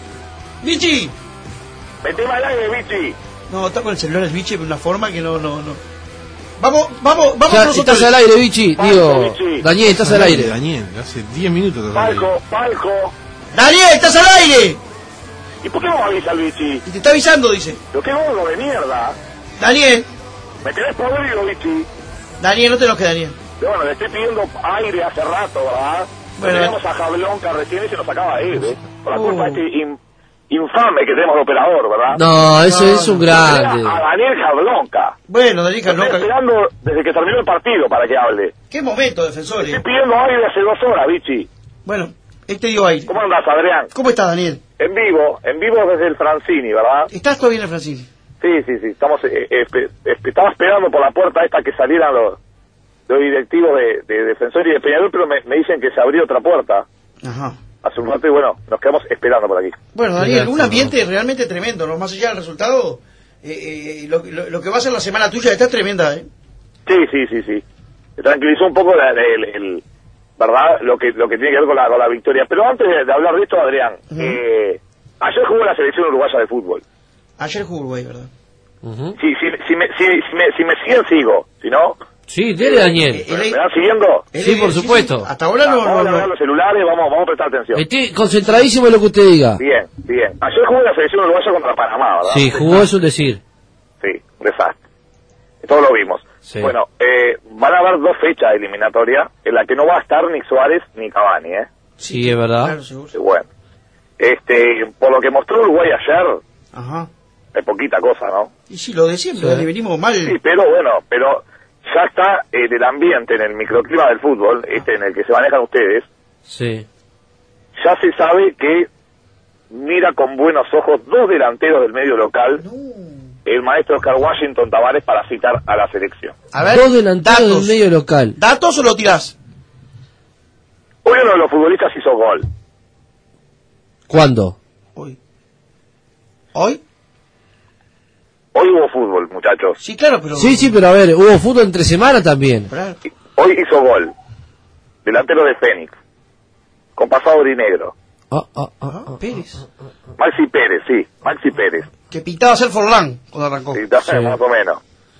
Vichy. Metela al aire, Vichy. No, está con el celular el Vichy de una forma que no, no, no. Vamos, vamos, vamos Ya, nosotros. estás al aire, Vichy. Digo, Vichy. Daniel, estás al aire. Daniel, hace diez minutos estás al aire. Palco, palco. Daniel, estás al aire. ¿Y por qué no avisa el Vichy? Y te está avisando, dice. Pero qué gordo de mierda. Daniel. Me tenés podrido, Vichy. Daniel, no te enojes, Daniel. Pero bueno, le estoy pidiendo aire hace rato, ¿verdad? Bueno. Teníamos a Jablonca recién y se nos acaba de ir, ¿eh? Por la Uh. culpa de este in- infame que tenemos de operador, ¿verdad? No, eso No, es un no. grande. A Daniel Jablonca. Bueno, Daniel Estoy Jablonca. esperando desde que terminó el partido para que hable. Qué momento, defensor. Estoy eh. pidiendo aire hace dos horas, Vichy. Bueno, él te dio aire. ¿Cómo andás, Adrián? ¿Cómo estás, Daniel? En vivo, en vivo desde el Francini, ¿verdad? ¿Estás todavía en el Francini? Sí, sí, sí. Estamos, eh, eh, espe- espe- estaba esperando por la puerta esta que salieran los, los directivos de, de Defensor y de Peñarol, pero me, me dicen que se abrió otra puerta Ajá. hace un rato y bueno, nos quedamos esperando por aquí. Bueno, Daniel, un ambiente realmente tremendo, ¿no? Más allá del resultado, eh, eh, lo, lo, lo que va a ser la semana tuya está tremenda, ¿eh? Sí, sí, sí, sí. Me tranquilizó un poco la- el, el- ¿verdad? Lo que lo que tiene que ver con la, con la victoria. Pero antes de, de hablar de esto, Adrián, Ujú. eh, ayer jugó la selección uruguaya de fútbol. Ayer jugó Uruguay, ¿verdad? Ujú. Sí, si, si, me, si, si, me, si me siguen, sigo. Si no, Sí, dele, Daniel. Eh, ¿me van siguiendo? Sí, por supuesto. Hasta ahora no... vamos no, a no. agarrar los celulares, vamos, vamos a prestar atención. Estoy concentradísimo en lo que usted diga. Bien, bien. Ayer jugó la selección uruguaya contra Panamá, ¿verdad? Sí, jugó es un decir. Sí, un desastre. Todos lo vimos. Sí. Bueno, eh, van a haber dos fechas eliminatorias en las que no va a estar ni Suárez ni Cavani, ¿eh? Sí, es verdad. Claro, seguro. Sí, bueno. Este, por lo que mostró Uruguay ayer, Ajá. es poquita cosa, ¿no? Y sí, lo de siempre, Sí. Dani, venimos mal. Sí, pero bueno, pero ya está en el ambiente, en el microclima del fútbol, este en el que se manejan ustedes, Sí. ya se sabe que mira con buenos ojos dos delanteros del medio local, el maestro Oscar Washington Tavares, para citar a la selección. A ver, Dos delanteros datos. del medio local. ¿Datos o lo tirás? Hoy uno de los futbolistas hizo gol. ¿Cuándo? Hoy. ¿Hoy? Hoy hubo fútbol, muchachos. Sí, claro, pero... Sí, sí, pero a ver, hubo fútbol entre semana también. Claro. Hoy hizo gol. Delantero de Fénix. Con pasado orinegro. Ah, ah, ah, Ah, ah. Pérez. Maxi Pérez, sí. Maxi Pérez. Que pintaba ser Forlán cuando arrancó. Sí, está- Sí. más o menos.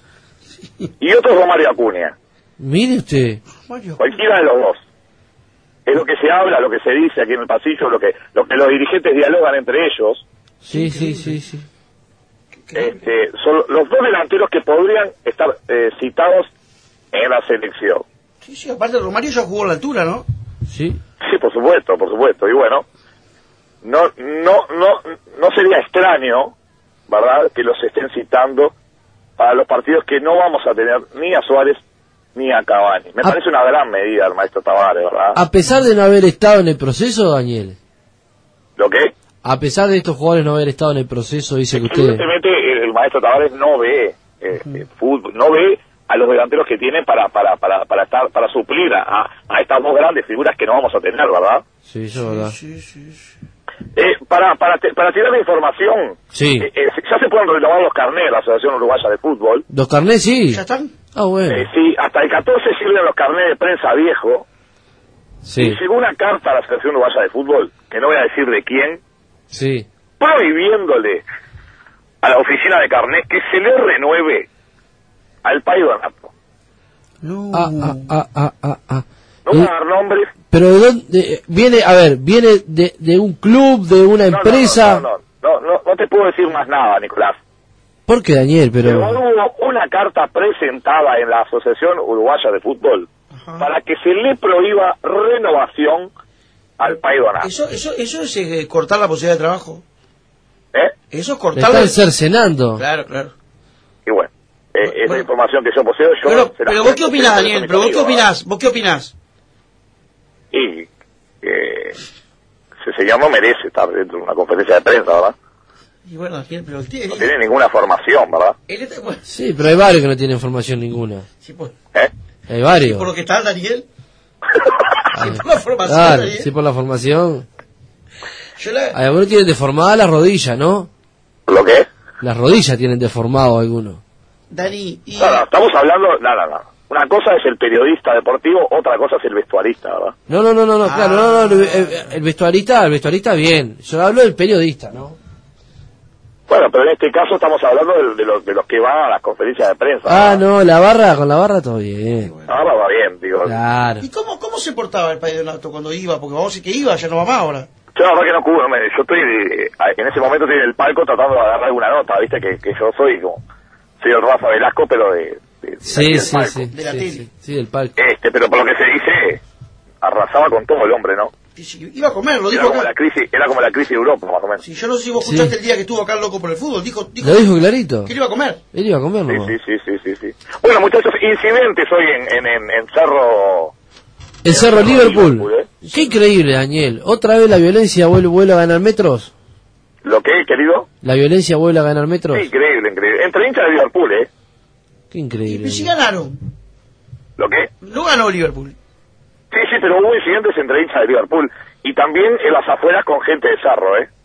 Y otro es Romario Acuña. Mire usted. Mario. Cualquiera de los dos. Es lo que se habla, lo que se dice aquí en el pasillo, lo que, lo que los dirigentes dialogan entre ellos. Sí, sí, sí, sí. Este, son los dos delanteros que podrían estar eh, citados en la selección. Sí, sí, aparte Romario ya jugó a la altura, ¿no? Sí. Sí, por supuesto, por supuesto. Y bueno, no, no, no, no sería extraño, ¿verdad?, que los estén citando para los partidos que no vamos a tener ni a Suárez ni a Cavani. Me Ah. parece una gran medida el maestro Tavares, ¿verdad? A pesar de no haber estado en el proceso, Daniel. Lo que A pesar de estos jugadores no haber estado en el proceso, dice que usted... evidentemente el, el maestro Tavares no ve eh, eh, fútbol, no ve a los delanteros que tiene para para para para estar para suplir a, a estas dos grandes figuras que no vamos a tener, ¿verdad? Sí, eso es verdad. Sí, sí, sí. Eh, para para te- para tirar la información, Sí. eh, eh, ya se pueden renovar los carnets de la Asociación Uruguaya de Fútbol. ¿Los carnés sí? ¿Ya están? Ah, bueno. Eh, sí, hasta el catorce sirven los carnets de prensa viejo. Sí, Y llegó una carta a la Asociación Uruguaya de Fútbol, que no voy a decir de quién, sí. prohibiéndole a la oficina de carnet que se le renueve al País Donato. No. Ah, ah, ah, ah, ah, ah. No voy Eh, a dar nombres. Pero ¿de dónde viene? A ver, ¿viene de, de un club, de una No, no, empresa? No, no, no, no, no, no te puedo decir más nada, Nicolás. ¿Por qué, Daniel? Pero Pero... hubo una carta presentada en la Asociación Uruguaya de Fútbol para que se le prohíba renovación al País Donato. Eso, eso, eso es eh, cortar la posibilidad de trabajo. ¿Eh? Eso es Le cortar están cercenando. Claro, claro. Y bueno, eh, esa información que yo poseo, yo... Pero, se la pero vos cuento, qué opinás, se la Daniel, cuento pero vos qué a mis amigos, opinás, vos qué opinás. Y eh, ese señor no merece estar dentro de una conferencia de prensa, ¿verdad? Y bueno, Daniel, pero el tío... No tiene ninguna formación, ¿verdad? Él está, bueno, Sí, pero hay varios que no tienen formación ninguna. sí, pues, ¿Eh? Hay varios. por lo que está Daniel. Sí, por la formación, Claro, Daniel. sí, por la formación. Yo la... Hay algunos tienen deformadas las rodillas, ¿no? ¿Lo qué? Las rodillas tienen deformado algunos. Dani, y... No, no, estamos hablando... No, no, no. Una cosa es el periodista deportivo, otra cosa es el vestuarista, ¿verdad? No, no, no, no, no claro, no, no, el, el vestuarista, el vestuarista bien. Yo hablo del periodista, ¿no? Bueno, pero en este caso estamos hablando de, de, los, de los que van a las conferencias de prensa. Ah, no, la barra, con la barra todo bien. Ahora va bien, digo. Claro. ¿Y cómo, cómo se portaba el país de Donato cuando iba? Porque vamos a decir que iba, ya no va más ahora. Yo la verdad que no cubro, me- yo estoy eh, en ese momento estoy en el palco tratando de agarrar alguna nota, viste que, que yo soy como, soy el Rafa Velasco, pero de, de, de Sí, del sí, palco. sí, De la sí, tele. sí, sí, del palco. Este, pero por lo que se dice, arrasaba con todo el hombre, ¿no? Y si iba a comer, lo Era dijo como acá. la crisis, era como la crisis de Europa, más o menos. Si yo no sé si vos Sí. escuchaste el día que estuvo acá el loco por el fútbol, dijo, dijo Lo dijo clarito. que él iba a comer. Él iba a comer, Sí, ¿no? sí, sí, sí, sí, sí. Bueno, muchachos, incidentes hoy en, en, en, en Cerro... El Cerro en Liverpool. Liverpool, ¿eh? Qué increíble, Daniel. ¿Otra vez la violencia vuelve, vuelve a ganar metros? ¿Lo que, querido? ¿La violencia vuelve a ganar metros? Sí, increíble, increíble. Entre hinchas de Liverpool, ¿eh? Qué increíble. Pero si ganaron. ¿Lo que? No ganó Liverpool. Sí, sí, pero hubo incidentes entre hinchas de Liverpool y también en las afueras con gente de Cerro, ¿eh?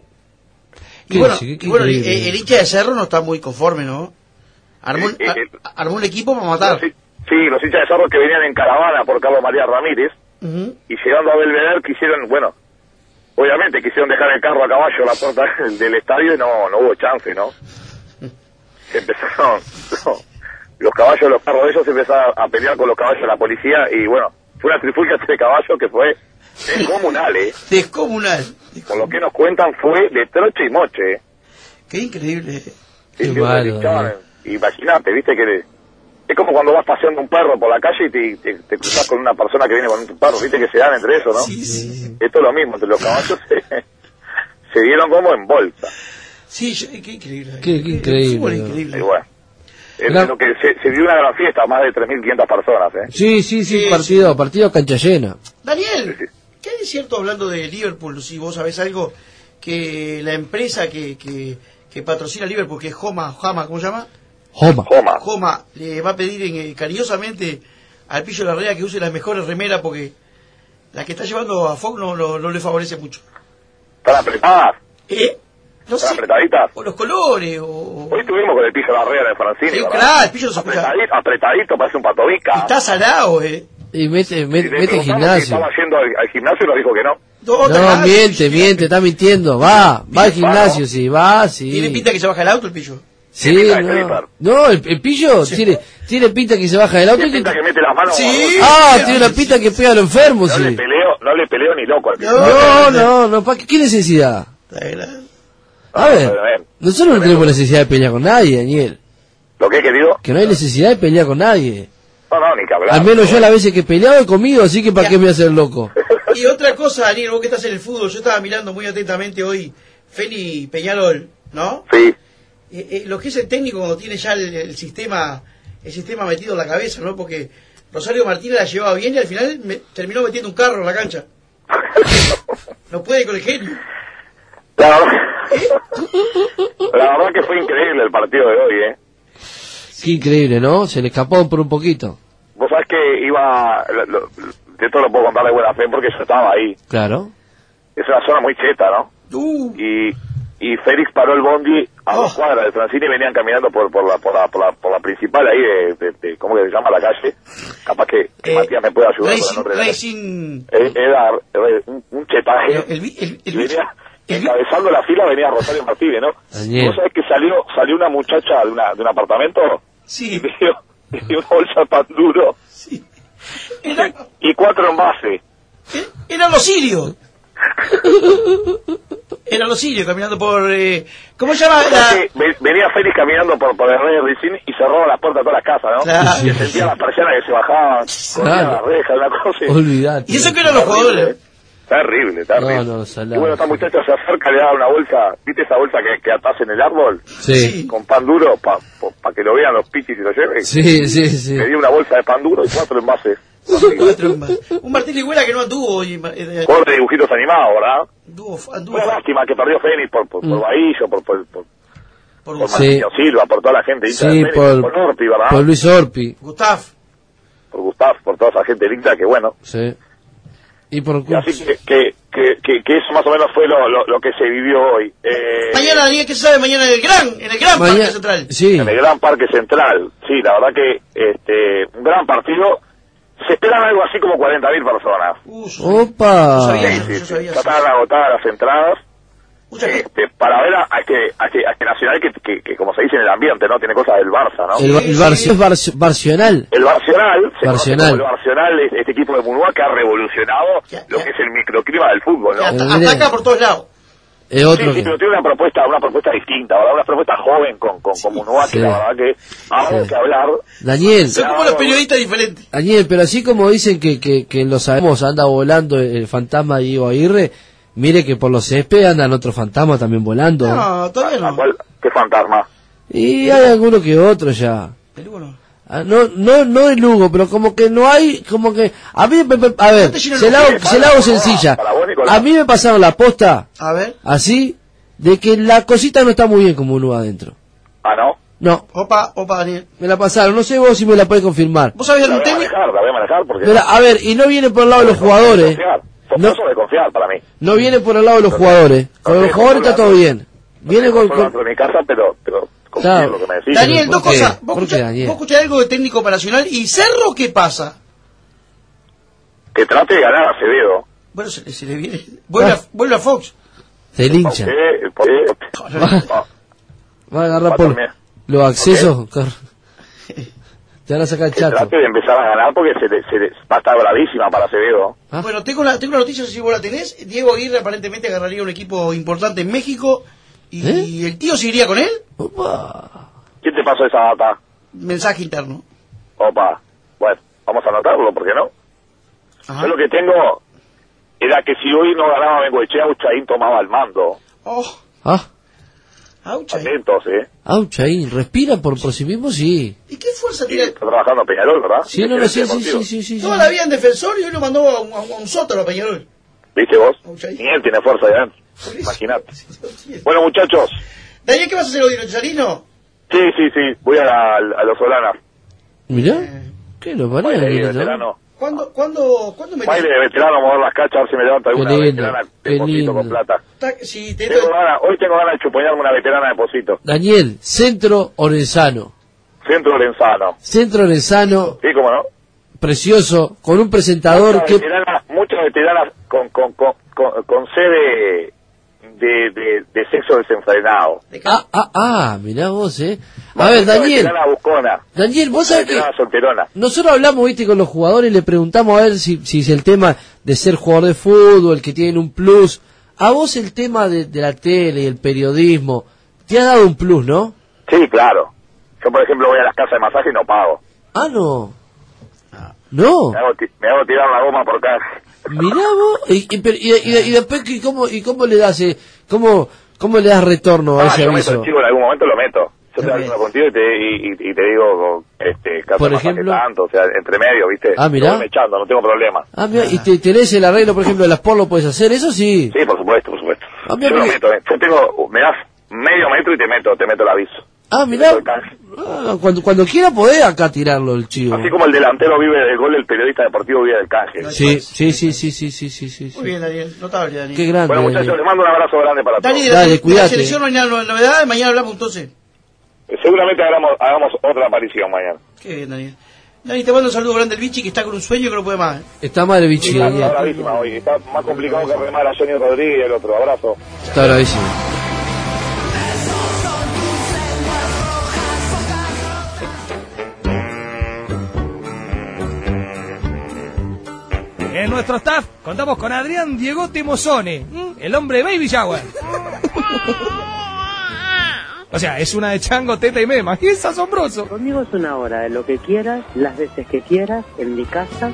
Y bueno, sí, qué y bueno, increíble. el, el hincha de Cerro no está muy conforme, ¿no? Armó, un- Eh, eh, a- armó un equipo para matar. Sí, sí, los hinchas de Cerro que venían en caravana por Carlos María Ramírez Ujú. y llegando a Belvedere quisieron, bueno, obviamente quisieron dejar el carro a caballo a la puerta del, del estadio y no, no hubo chance, ¿no? Se empezaron, no, los caballos de los carros de ellos se empezaron a pelear con los caballos de la policía y bueno, fue una trifulca de caballos que fue descomunal, ¿eh? Descomunal. Por lo que nos cuentan fue de troche y moche. Qué increíble. Sí, Qué sí, malo, hinchaban, Daniel. imagínate, viste que le- es como cuando vas paseando un perro por la calle y te, te, te cruzas con una persona que viene con un perro, viste que se dan entre eso, ¿no? Sí, sí. Esto es lo mismo, entre los caballos se, se dieron como en bolsa. Sí, yo- qué increíble. Qué- qué increíble, El fútbol es ¿no? increíble. Y bueno, es Gran- lo que se, se vivió una gran fiesta, más de tres mil quinientas personas, ¿eh? Sí, sí, sí, Sí, partido, partido cancha llena. Daniel, ¿qué hay de cierto hablando de Liverpool? Si vos sabés algo, que la empresa que, que, que patrocina a Liverpool, que es Homa, Homa, ¿cómo se llama? Joma. Joma. Homa, le va a pedir en, eh, cariñosamente al Pillo Larrea que use las mejores remeras porque la que está llevando a Fox no, no, no le favorece mucho. ¿Están apretadas? ¿Eh? No ¿Están sé, apretaditas? o los colores, o... Hoy estuvimos con el Pillo Larrea de Francini, Sí, ¿verdad? claro, el Pillo se escucha. apretadito, apretadito, parece un patobica. Está salado, eh. Y mete, Y mete, le mete preguntamos si gimnasio. estaba yendo al, al gimnasio y nos dijo que no. No, está No, claro, miente, sí. miente, está mintiendo. Va, va al gimnasio, sí, va, Tiene sí. pinta que se baja el auto el Pillo. Sí, pinta de no. stripper. No, el, el pillo tiene, tiene pinta que se baja del auto. y Tiene que- pinta que mete las manos. Sí. Ah, tiene una pinta que pega a lo enfermo, No le sí. peleo, no le peleo ni loco al Pillo. No, no, no, ¿pa' qué, qué necesidad? A ver, nosotros no tenemos necesidad de pelear con nadie, Daniel. ¿Lo que he querido? Que no hay necesidad de pelear con nadie. No, no, ni que hablar. Al menos yo las veces que he peleado he comido, así que ¿para qué me voy a hacer loco? Y otra cosa, Daniel, vos que estás en el fútbol, yo estaba mirando muy atentamente hoy Feli Peñarol, ¿no? Sí. Eh, eh, lo que es el técnico cuando tiene ya el, el sistema el sistema metido en la cabeza, ¿no? Porque Rosario Martínez la llevaba bien y al final me- terminó metiendo un carro en la cancha. No puede con el genio. La verdad, la verdad que fue increíble el partido de hoy, ¿eh? Qué increíble, ¿no? Se le escapó por un poquito. Vos sabés que iba... lo- lo- esto lo puedo contar de buena fe porque yo estaba ahí. Claro. Es una zona muy cheta, ¿no? Uh. Y, y Félix paró el bondi a dos cuadras de Francini y venían caminando por, por, la, por, la, por, la, por la principal ahí de, de, de- ¿cómo que se llama la calle? Capaz que, que Eh, Matías me puede ayudar Racing, con el nombre. Racing, Eh, Era eh, un, un chetaje. el, vi- el, el, Y venía, encabezando la fila venía Rosario Martínez, ¿no? Daniel. ¿Vos sabés que salió salió una muchacha de, una, de un apartamento? Sí. Y me dio, me dio una bolsa de pan duro. Era, Y cuatro envases. eran los sirios. Eran los sirios caminando por... Eh, ¿Cómo se llama? O sea La, que ve- venía Félix caminando por, por el rey de Racing y cerró las puertas de todas las casas, ¿no? Claro. Y se sentía las persianas que se bajaban, corría Claro. las rejas, una cosa. Olvidate. y eso que eran los jugadores. Terrible, terrible. No, no, salado. Y bueno, esta muchacha se acerca, le da una bolsa, ¿viste esa bolsa que, que atás en el árbol? Sí. Con pan duro, para pa, pa que lo vean los pichis y lo lleven. Sí, sí, sí. Le dio una bolsa de pan duro y cuatro envases. Un Martín Ligüera que no anduvo hoy. Eh, Jugador de dibujitos animados, ¿verdad? anduvo, anduvo. Una lástima que perdió Fénix por, por, por Mm. Bahillo, por, por, por, por, por Sí. Martino Silva, por toda la gente hincha Sí, de Fénix, por, por Orpi, ¿verdad? por Luis Orpi. Gustav. Por Gustav, por toda esa gente linda que bueno. Sí. Y por Y así que, que, que, que, que eso más o menos fue lo, lo, lo que se vivió hoy. Eh, Mañana, Daniel, ¿qué se sabe mañana en el Gran, en el Gran Mañana- Parque Central? Sí. En el Gran Parque Central. Sí, la verdad que este un gran partido. Se esperan algo así como cuarenta mil personas. Opa. Sí, sí, sí. Ya estaban agotadas las entradas. Este, para ver a, a que, a que, a que Nacional, que, que, que como se dice en el ambiente, ¿no? Tiene cosas del Barça, ¿no? El, el Barcio- es Barcio- Barcional. El Barcional, se conoce Barcional. como el Barcional, es este equipo de Munua que ha revolucionado lo que es el microclima del fútbol, ¿no? Ata- ataca por todos lados. Es Sí, otro sí, que... pero tiene una propuesta, una propuesta distinta, ¿verdad? Una propuesta joven con, con, con Munua, Sí. que la verdad que algo Sí. que hablar. Daniel. Son como los periodistas diferentes. Daniel, pero así como dicen que, que, que lo sabemos, anda volando el, el fantasma de Diego Aguirre, mire que por los césped andan otros fantasmas también volando. No, todavía no. ¿Cuál? ¿Qué fantasma? Y hay alguno que otro ya. El Hugo no. Ah, no, no, no el Lugo, pero como que no hay, como que... A mí, me- me- a ver, se la hago, se la hago sencilla. A mí me pasaron la posta, A ver. así, de que la cosita no está muy bien como uno adentro. Ah, ¿no? No. Opa, opa, Daniel. Me la pasaron, no sé vos si me la podés confirmar. ¿Vos sabés La algún voy a técnico? manejar, la voy a manejar porque... Mira, a ver, y no viene por el lado de los jugadores. No. Son de confiar para mí. No viene por el lado de los jugadores. Con los jugadores está todo bien. Viene con... Por con- dentro de mi casa, pero, pero confío Claro. en lo que me decís. Daniel, dos ¿Por qué? cosas. ¿Vos ¿Por qué, escuchás, Daniel? vos escuchás algo de técnico para Nacional? ¿Y Cerro qué pasa? Que trate de ganar a Acevedo. Bueno, se, se le viene. Vuelve, a, vuelve a Fox. Se lincha. Eh, ¿por qué? No. Va a agarrar Va por también. los accesos. car- Te van a sacar el Que chato. trate de empezar a ganar porque se, le- se le- va a estar bravísima para Acevedo. Ah. Bueno, tengo una, tengo una noticia, si vos la tenés. Diego Aguirre aparentemente agarraría un equipo importante en México. ¿Y ¿Eh? el tío se iría con él? ¿Quién te pasó esa data? Mensaje interno. Opa. Bueno, vamos a anotarlo, ¿por qué no? Yo lo que tengo era que si hoy no ganaba Bengoechea, Uchaín tomaba el mando. Oh, Ah, aucha. Atentos, ¿eh? aucha ahí. ¿Respira por, por sí mismo? Sí. ¿Y qué fuerza Y tiene? está trabajando en Peñarol, ¿verdad? Sí, no, no, sí, sí, sí, sí, sí. Toda la vida en defensor y hoy lo mandó a un, a un- a un sótano a Peñarol. ¿Viste vos? Uchaín. Ni él tiene fuerza de adentro. Imagínate. Bueno, muchachos. Daniel, ¿qué vas a hacer hoy, Sarino? Sí, sí, sí. Voy a, la, a los Solanas. Mirá. ¿Qué lo Baile de ponía? veterano. ¿Cuándo, cuándo, cuándo me Baile de veterano, mover las cachas, a ver si me levanta alguna Qué lindo, veterana qué de Pocito lindo. con plata. Ta- si te- Tengo ganas, hoy tengo ganas de chuponearme una veterana de Pocito. Daniel, Centro Orenzano. Centro Lorenzano. Centro Orenzano, Sí, cómo no. precioso, con un presentador Muchas que... veteranas, muchas veteranas con, con, con, con, con sede de, de, de sexo desenfrenado. Ah, ah, ah, mirá vos, eh. A ver, Mucha Daniel, veterana buscona. Daniel, vos sabés que... Veterana solterona. Nosotros hablamos, viste, con los jugadores y le preguntamos a ver si, si es el tema de ser jugador de fútbol, que tienen un plus. A vos el tema de, de la tele y el periodismo, te ha dado un plus, ¿no? Sí, claro. Yo, por ejemplo, voy a las casas de masaje y no pago. Ah, no. No. Me hago, ti- me hago tirar la goma por cada... Mirá vos. Y, y, pero- y- y- y después, ¿y cómo, y cómo le das, eh, cómo, cómo le das retorno a Ah, ese yo meto aviso? el chico en algún momento, lo meto. Yo te hablo contigo y te, y, y- y te digo, este, casa Por de masaje ejemplo. tanto, o sea, entre medio, ¿viste? Ah, mirá. Yo voy echando, no tengo problema. Ah, mira, y te tenés el arreglo, por ejemplo, de las por lo puedes hacer, eso sí. Sí, por supuesto, por supuesto. Ah, mira, yo lo porque- meto, eh. Yo tengo, me das medio metro y te meto, te meto el aviso. Ah, mirá. Ah, cuando, cuando quiera podés acá tirarlo el chivo. Así como el delantero vive del gol, el periodista deportivo vive del canje. Sí, sí, sí, sí, sí, sí, sí, sí. Muy bien, Daniel. Notable, Daniel. Qué grande. Bueno, muchachos, Daniel. les mando un abrazo grande para todos. Dani, de la, Dale, de la cuídate. selección no hay nada no- novedad. Mañana hablamos entonces. Seguramente hagamos, hagamos otra aparición mañana. Qué bien, Daniel. Dani, te mando un saludo grande al Vichy que está con un sueño que no puede más. ¿eh? Está mal el bichi, Está, está Daniel. bravísima hoy, está más complicado que remar a Johnny Rodríguez y el otro. Abrazo. Está bravísimo. En nuestro staff contamos con Adrián Diego Temozone, el hombre de Baby Shower. O sea, es una de chango, teta y mema. Es asombroso. Conmigo es una hora, de lo que quieras, las veces que quieras, en mi casa.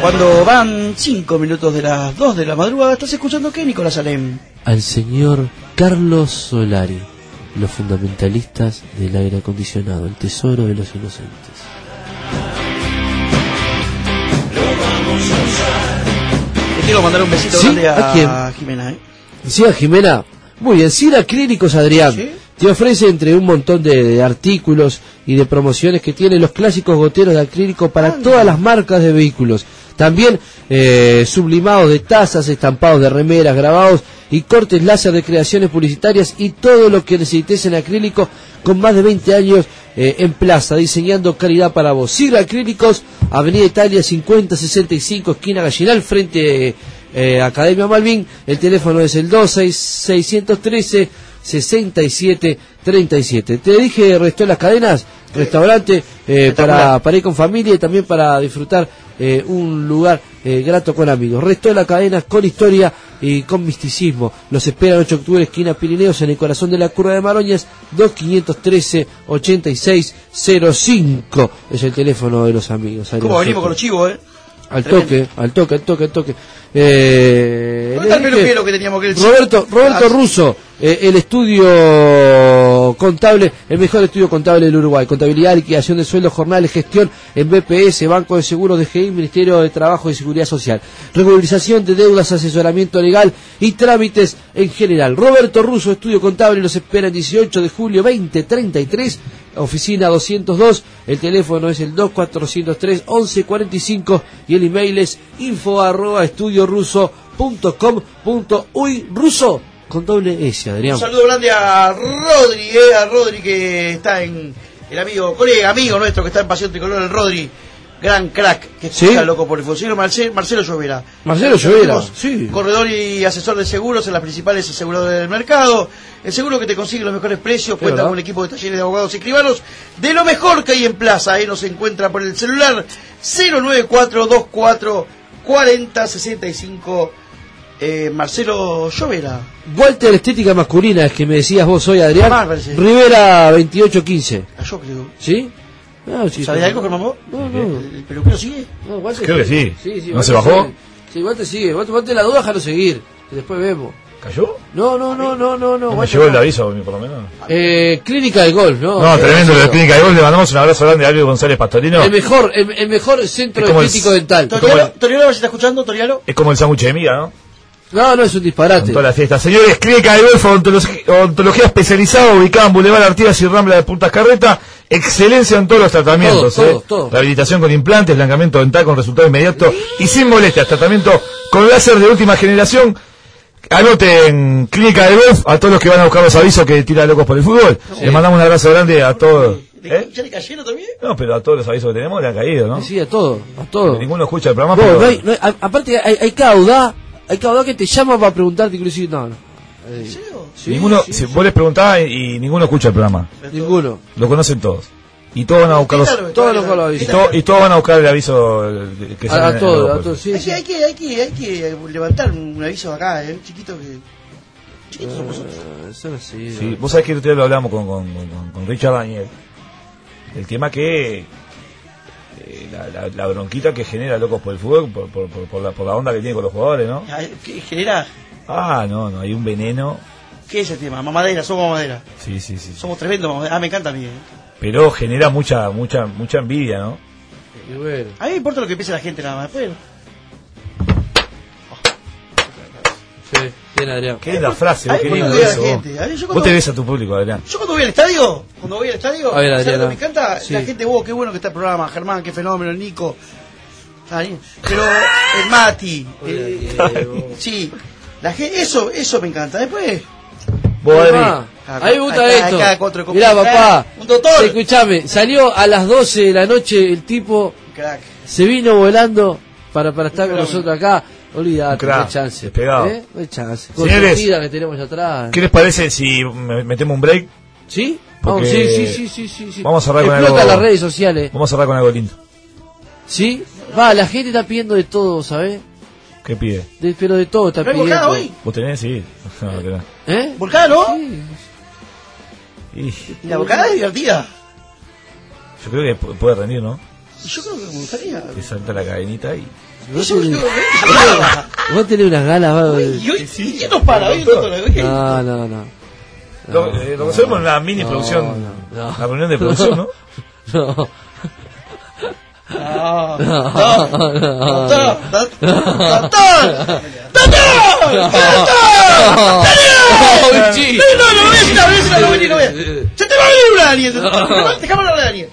Cuando van cinco minutos de las dos de la madrugada, ¿estás escuchando qué, Nicolás Alem? Al señor Carlos Solari, los fundamentalistas del aire acondicionado, el tesoro de los inocentes. Le quiero mandar un besito ¿Sí? grande a, ¿A quién? a Jimena, ¿eh? Sí, a Jimena. Muy bien, Cira Clínicos Adrián. ¿Sí? Te ofrece entre un montón de, de artículos y de promociones que tiene los clásicos goteros de acrílico para Anda. todas las marcas de vehículos. También eh, sublimados de tazas, estampados de remeras, grabados y cortes láser de creaciones publicitarias y todo lo que necesites en acrílico con más de veinte años eh, en plaza, diseñando calidad para vos. Cira Acrílicos, Avenida Italia cincuenta sesenta y cinco, esquina Gallinal, frente eh, Academia Malvin. El teléfono es el dos seis seis uno tres sesenta y siete treinta y siete. Te dije resto de las cadenas, restaurante eh, para, para ir con familia y también para disfrutar eh, un lugar eh, grato con amigos. Resto de las cadenas con historia y con misticismo. Los esperan ocho de octubre, esquina Pirineos, en el corazón de la Curva de Maroñas. Dos cinco uno tres ochenta y seis cero cinco es el teléfono de los amigos. Ahí ¿Cómo los venimos con los chivos, eh? Al toque, al toque, al toque, al toque. Eh, ¿Dónde está el peluquero que teníamos que el Roberto, Roberto Ah, Russo, eh, el estudio contable, el mejor estudio contable del Uruguay. Contabilidad, liquidación de sueldos, jornales, gestión en B P S, Banco de Seguros, D G I, Ministerio de Trabajo y Seguridad Social. Regularización de deudas, asesoramiento legal y trámites en general. Roberto Russo, estudio contable, los espera el dieciocho de julio veinte treinta y tres. Oficina doscientos dos, el teléfono es el dos cuatrocientos tres once cuarenta y cinco y el email es info arroba estudio ruso punto com punto uy. Russo con doble S, Adrián. Un saludo grande a Rodri, eh, a Rodri que está en, el amigo, colega, amigo nuestro que está en Pasión Tricolor, el Rodri, gran crack, que escucha ¿Sí? loco por el fútbol. Marcelo, Marcelo Llovera. Marcelo Llovera, sí. Corredor y asesor de seguros en las principales aseguradoras del mercado. El seguro que te consigue los mejores precios, cuenta con un equipo de talleres de abogados y escribanos de lo mejor que hay en plaza. Ahí nos encuentra por el celular cero nueve cuatro dos cuatro cuarenta sesenta y cinco. Eh, Marcelo Llovera. Walter Estética Masculina, es que me decías vos hoy, Adrián. Más, parece. Rivera veintiocho quince. Ah, yo creo. ¿Sí? No, sí, ¿Sabés sí. algo, Germán? No, no. ¿El peluquero sigue? No, Walter Creo que sí. Sí, sí, ¿No Walter se bajó? sigue. Sí, Walter sigue. Walter, Walter la duda, déjalo seguir. Y después vemos. ¿Cayó? No, no, no, no, no. no No me Walter llegó el no. aviso, a mí, por lo menos. Eh, Clínica del Golf, ¿no? No, Eh, tremendo lo de sí, Clínica de Gol. Le mandamos un abrazo grande a Albio González Pastorino. El mejor, el, el mejor centro Es como el- estético dental. Torialo, Torialo, a ver si está escuchando, Torialo. Es como el sándwich de miga, ¿no? No, no es un disparate. Con toda la fiesta. Señores, Clínica de Golf, odontología, odontología especializada, ubicada en Boulevard Artigas y Rambla de Puntas Carreta. Excelencia en todos los tratamientos. Todo, ¿eh? todo, todo. Rehabilitación con implantes, blanqueamiento dental con resultado inmediato y sin molestias. Tratamiento con láser de última generación. Anoten Clínica de Golf a todos los que van a buscar los avisos que tira locos por el fútbol. Sí. Les mandamos un abrazo grande a todos. ¿Eh? ¿Ya le cayeron también? No, pero a todos los avisos que tenemos le han caído, ¿no? Sí, a todo, a todo. Ninguno escucha el programa. Vos, pero- no hay- no hay- a- aparte hay, hay caudá, hay caudá que te llama para preguntarte inclusive, no, no. Eh, sí, ninguno, sí, si sí. vos les preguntás y, y ninguno escucha el programa. Ninguno. Lo conocen todos. Y todos van a buscar los, Todos los colores. y, to- y todos van a buscar el aviso eh, que A, sale a en el todos, grupo. a todos, sí, hay, sí. que, hay, que, hay, que, hay que levantar un aviso acá, eh, un chiquito que... Chiquitos somos nosotros. Eh, Eso no sí, Sí, no. vos sabés que el otro día lo hablamos con, con, con, con Richard Daniel. El tema que eh, la, la, la bronquita que genera Locos por el Fútbol por, por, por, por la, por la onda que tiene con los jugadores, ¿no? Ah, ¿qué genera? Ah, no, no, hay un veneno. ¿Qué es el tema? Mamadera, somos mamadera. Sí, sí, sí. Somos tremendos mamadera. Ah, me encanta a mí. eh. Pero genera mucha, mucha, mucha envidia, ¿no? Y bueno. A mí me importa lo que piense la gente nada más. Después, Sí, bien, Adrián. Qué linda frase, vos, Ay, qué bueno, lindo veo a la eso. vos. gente. A ver, yo Vos cuando- te ves a tu público, Adrián. yo cuando voy al estadio, cuando voy al estadio, A ver, ¿sabes lo Adriana. que me encanta? Sí. La gente, vos, qué bueno que está el programa, Germán, qué fenómeno, el Nico. Ay, pero el Mati, eh, sí, la gente, eso, eso me encanta. Después, Vos, Adri. Ah, a mí me gusta Acá, esto. acá, cuatro de Mirá, copa. papá. Un doctor. Escuchame, salió a las doce de la noche el tipo, crack. se vino volando para, para estar con nosotros acá. Olvídate, Un crack, no hay chance. despegado. ¿Eh? No hay chance. Con Señores. Surtida que tenemos allá atrás. ¿Qué les parece si me- metemos un break? ¿Sí? Vamos, Porque sí, sí, sí, sí, sí, sí. vamos a cerrar con Explota algo- las redes sociales. Vamos a cerrar con algo lindo. ¿Sí? Va, la gente está pidiendo de todo, ¿sabes? ¿Qué pide? De- pero de todo está ¿No hay pidiendo. volcada hoy? ¿Vos tenés? Sí. No, no tenés. ¿Eh? ¿Volcada, no? Sí. Y Y la volcada es divertida. yo creo que pu- puede rendir, ¿no? Yo creo que me gustaría. Que salta la cadenita ahí. Vos tenés, vos tenés unas ganas, va, y yo, ¿y qué nos para? ¿Hoy no, no, no. Lo, eh, lo que hacemos en una mini no, producción, no, no. una reunión de producción, ¿no? No. No, no, no, no. ¡Se te va a venir una, Daniel! ¡Dejame hablar de Daniel!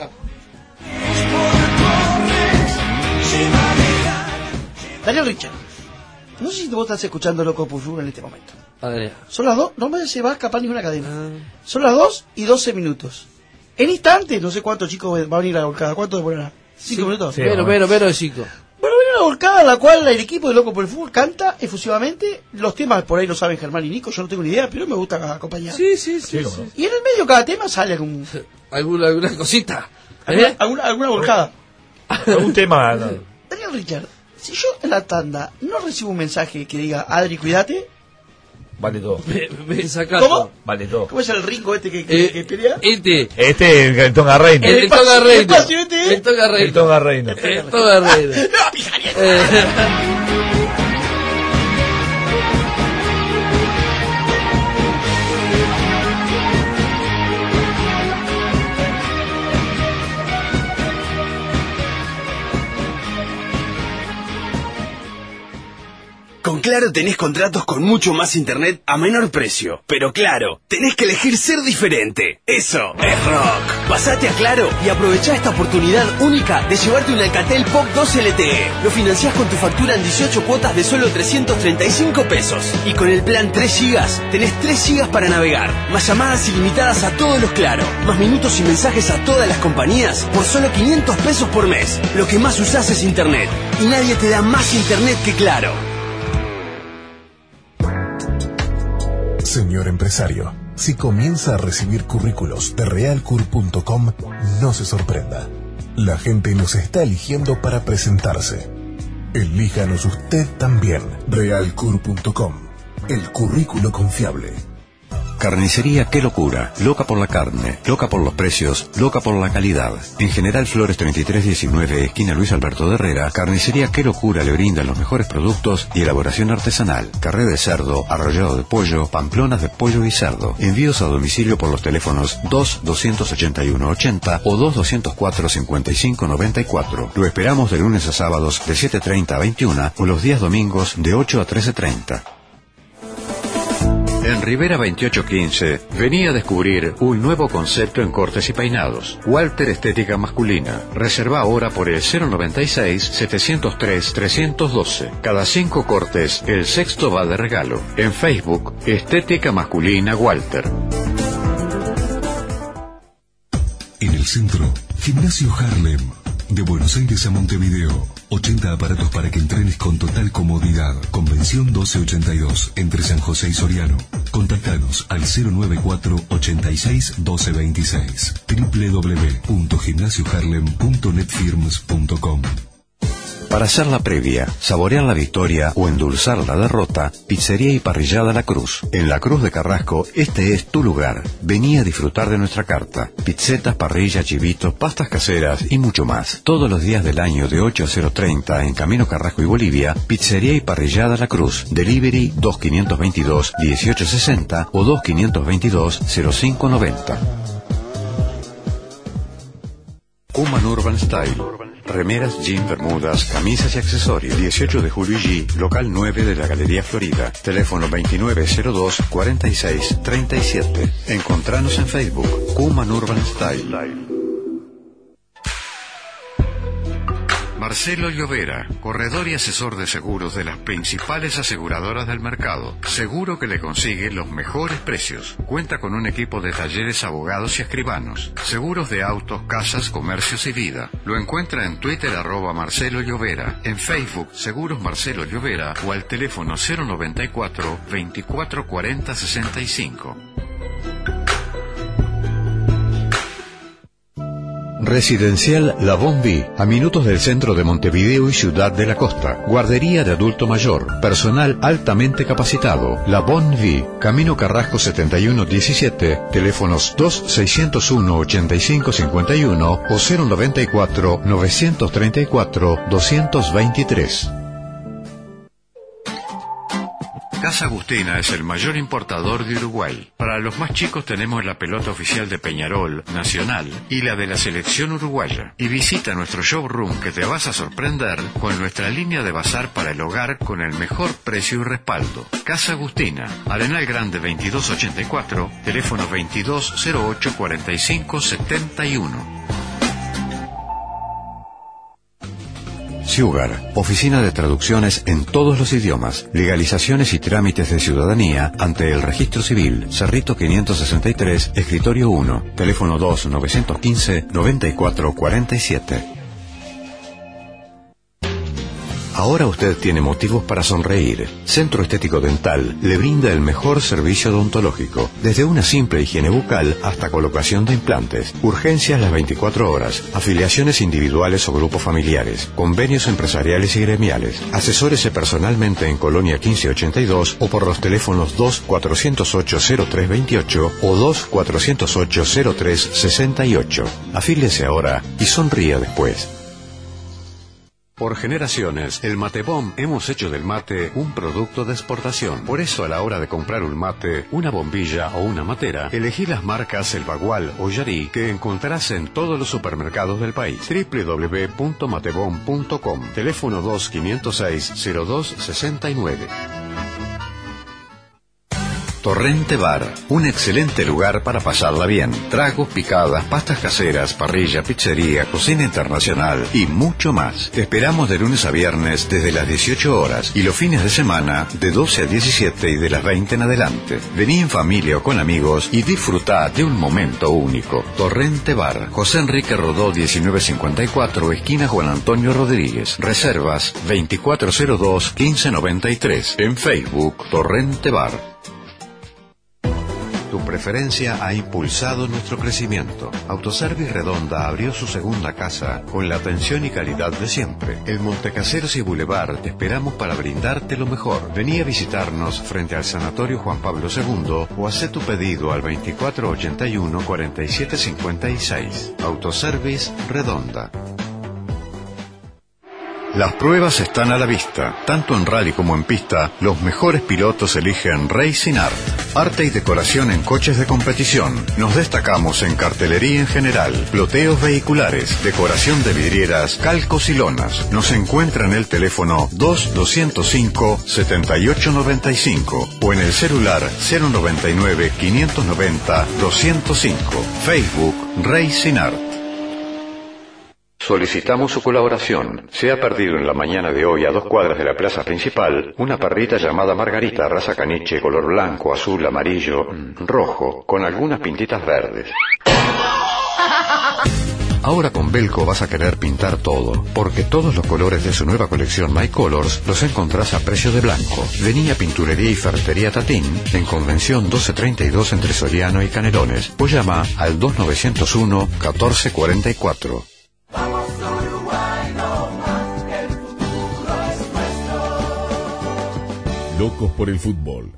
Daniel Richard, no sé si vos estás escuchando Loco por Fútbol en este momento. Adrián. Son las dos, no me se va a escapar ninguna cadena. Son las dos y doce minutos. En instantes, no sé cuántos chicos va a venir a la volcada. ¿Cuánto demorará? ¿Cinco Sí, minutos? sí, menos, menos, menos de cinco. Bueno, viene una volcada en la cual el equipo de Loco por el Fútbol canta efusivamente. Los temas por ahí lo saben Germán y Nico, yo no tengo ni idea, pero me gusta acompañar. Sí, sí, sí. sí, sí. sí. Y en el medio de cada tema sale algún... ¿Alguna, alguna cosita? ¿Alguna, ¿Eh? alguna, alguna volcada? Un tema. No. Daniel Richard, si yo en la tanda no recibo un mensaje que diga Adri, cuídate... Vale todo. Me, me sacás. ¿Cómo? Vale todo. ¿Cómo es el Ringo este que, que, Eh, que pelea? Este. Este, el, el Tonga Reina. El, el Tonga Reina. Este, el Tonga Reina. El Tonga Reina. El Tonga Reina. ¡No, pijaría! Eh. Con Claro tenés contratos con mucho más internet a menor precio. Pero claro, tenés que elegir ser diferente. Eso es rock. Pasate a Claro y aprovechá esta oportunidad única de llevarte un Alcatel Pop dos L T E. Lo financiás con tu factura en dieciocho cuotas de solo trescientos treinta y cinco pesos. Y con el plan tres gigas tenés tres gigas para navegar. Más llamadas ilimitadas a todos los Claro. Más minutos y mensajes a todas las compañías por solo quinientos pesos por mes. Lo que más usás es internet. Y nadie te da más internet que Claro. Señor empresario, si comienza a recibir currículos de realcur punto com, no se sorprenda. La gente nos está eligiendo para presentarse. Elíjanos usted también. realcur punto com, el currículo confiable. Carnicería Qué Locura, loca por la carne, loca por los precios, loca por la calidad. En General Flores treinta y tres diecinueve, esquina Luis Alberto de Herrera, Carnicería Qué Locura le brinda los mejores productos y elaboración artesanal. Carré de cerdo, arrollado de pollo, pamplonas de pollo y cerdo. Envíos a domicilio por los teléfonos dos doscientos ochenta y uno ochenta o dos doscientos cuatro cincuenta y cinco noventa y cuatro. Lo esperamos de lunes a sábados de siete treinta a veintiuna o los días domingos de ocho a trece treinta. En Rivera veintiocho quince, venía a descubrir un nuevo concepto en cortes y peinados. Walter Estética Masculina. Reserva ahora por el cero noventa y seis, setecientos tres, trescientos doce. Cada cinco cortes, el sexto va de regalo. En Facebook, Estética Masculina Walter. En el centro, Gimnasio Harlem. De Buenos Aires a Montevideo. ochenta aparatos para que entrenes con total comodidad. Convención doce ochenta y dos, entre San José y Soriano. Contactanos al cero noventa y cuatro, ochenta y seis, doce veintiséis. doble u doble u doble u punto gimnasio harlem punto net firms punto com. Para hacer la previa, saborear la victoria o endulzar la derrota, Pizzería y Parrillada La Cruz. En La Cruz de Carrasco, este es tu lugar. Vení a disfrutar de nuestra carta. Pizzetas, parrilla, chivitos, pastas caseras y mucho más. Todos los días del año de ocho a cero treinta en Camino Carrasco y Bolivia, Pizzería y Parrillada La Cruz. Delivery dos quinientos veintidós, dieciocho sesenta o dos quinientos veintidós, cero cinco noventa. Human Urban Style. Remeras, jean, bermudas, camisas y accesorios. dieciocho de julio y G, local nueve de la Galería Florida. Teléfono veintinueve cero dos, cuarenta y seis, treinta y siete. Encontranos en Facebook, Human Urban Style. Marcelo Llovera, corredor y asesor de seguros de las principales aseguradoras del mercado. Seguro que le consigue los mejores precios. Cuenta con un equipo de talleres, abogados y escribanos. Seguros de autos, casas, comercios y vida. Lo encuentra en Twitter arroba Marcelo Llovera, en Facebook Seguros Marcelo Llovera o al teléfono cero noventa y cuatro, veinticuatro cuarenta sesenta y cinco. Residencial La Bombi, a minutos del centro de Montevideo y Ciudad de la Costa. Guardería de adulto mayor, personal altamente capacitado. La Bombi, Camino Carrasco setenta y uno diecisiete, teléfonos dos seiscientos uno ochenta y cinco cincuenta y uno o cero noventa y cuatro novecientos treinta y cuatro doscientos veintitrés. Casa Agustina es el mayor importador de Uruguay. Para los más chicos tenemos la pelota oficial de Peñarol, Nacional y la de la selección uruguaya. Y visita nuestro showroom que te vas a sorprender con nuestra línea de bazar para el hogar con el mejor precio y respaldo. Casa Agustina, Arenal Grande veintidós ochenta y cuatro, teléfono veintidós cero ocho cuarenta y cinco setenta y uno. Ciugar, oficina de traducciones en todos los idiomas, legalizaciones y trámites de ciudadanía ante el registro civil. Cerrito quinientos sesenta y tres, escritorio uno, teléfono dos novecientos quince noventa y cuatro cuarenta y siete. Ahora usted tiene motivos para sonreír. Centro Estético Dental le brinda el mejor servicio odontológico, desde una simple higiene bucal hasta colocación de implantes, urgencias las veinticuatro horas, afiliaciones individuales o grupos familiares, convenios empresariales y gremiales. Asesórese personalmente en Colonia quince ochenta y dos o por los teléfonos dos cuatrocientos ocho cero tres veintiocho o dos cuatrocientos ocho cero tres sesenta y ocho. Afíliese ahora y sonría después. Por generaciones, el Matebom hemos hecho del mate un producto de exportación. Por eso, a la hora de comprar un mate, una bombilla o una matera, elegí las marcas El Bagual o Yarí que encontrarás en todos los supermercados del país. doble u doble u doble u punto matebom punto com. Teléfono dos quinientos seis cero dos sesenta y nueve. Torrente Bar, un excelente lugar para pasarla bien. Tragos, picadas, pastas caseras, parrilla, pizzería, cocina internacional y mucho más. Te esperamos de lunes a viernes desde las dieciocho horas y los fines de semana de doce a diecisiete y de las veinte en adelante. Vení en familia o con amigos y disfrutá de un momento único. Torrente Bar, José Enrique Rodó diecinueve cincuenta y cuatro, esquina Juan Antonio Rodríguez. Reservas veinticuatro cero dos quince noventa y tres. En Facebook, Torrente Bar. Tu preferencia ha impulsado nuestro crecimiento. Autoservice Redonda abrió su segunda casa con la atención y calidad de siempre. El Montecaseros y Boulevard te esperamos para brindarte lo mejor. Vení a visitarnos frente al Sanatorio Juan Pablo segundo o hacé tu pedido al veinticuatro ochenta y uno cuarenta y siete cincuenta y seis. Autoservice Redonda. Las pruebas están a la vista. Tanto en rally como en pista, los mejores pilotos eligen Racing Art. Arte y decoración en coches de competición. Nos destacamos en cartelería en general, ploteos vehiculares, decoración de vidrieras, calcos y lonas. Nos encuentra en el teléfono dos doscientos cinco setenta y ocho noventa y cinco o en el celular cero noventa y nueve quinientos noventa doscientos cinco. Facebook Racing Art. Solicitamos su colaboración. Se ha perdido en la mañana de hoy, a dos cuadras de la plaza principal, una perrita llamada Margarita, raza caniche, color blanco, azul, amarillo, rojo, con algunas pintitas verdes. Ahora con Belco vas a querer pintar todo, porque todos los colores de su nueva colección My Colors los encontrás a precio de blanco. Vení a Pinturería y Ferretería Tatín, en Convención doce treinta y dos entre Soriano y Canelones, o llama al dos novecientos uno catorce cuarenta y cuatro. Locos por el fútbol.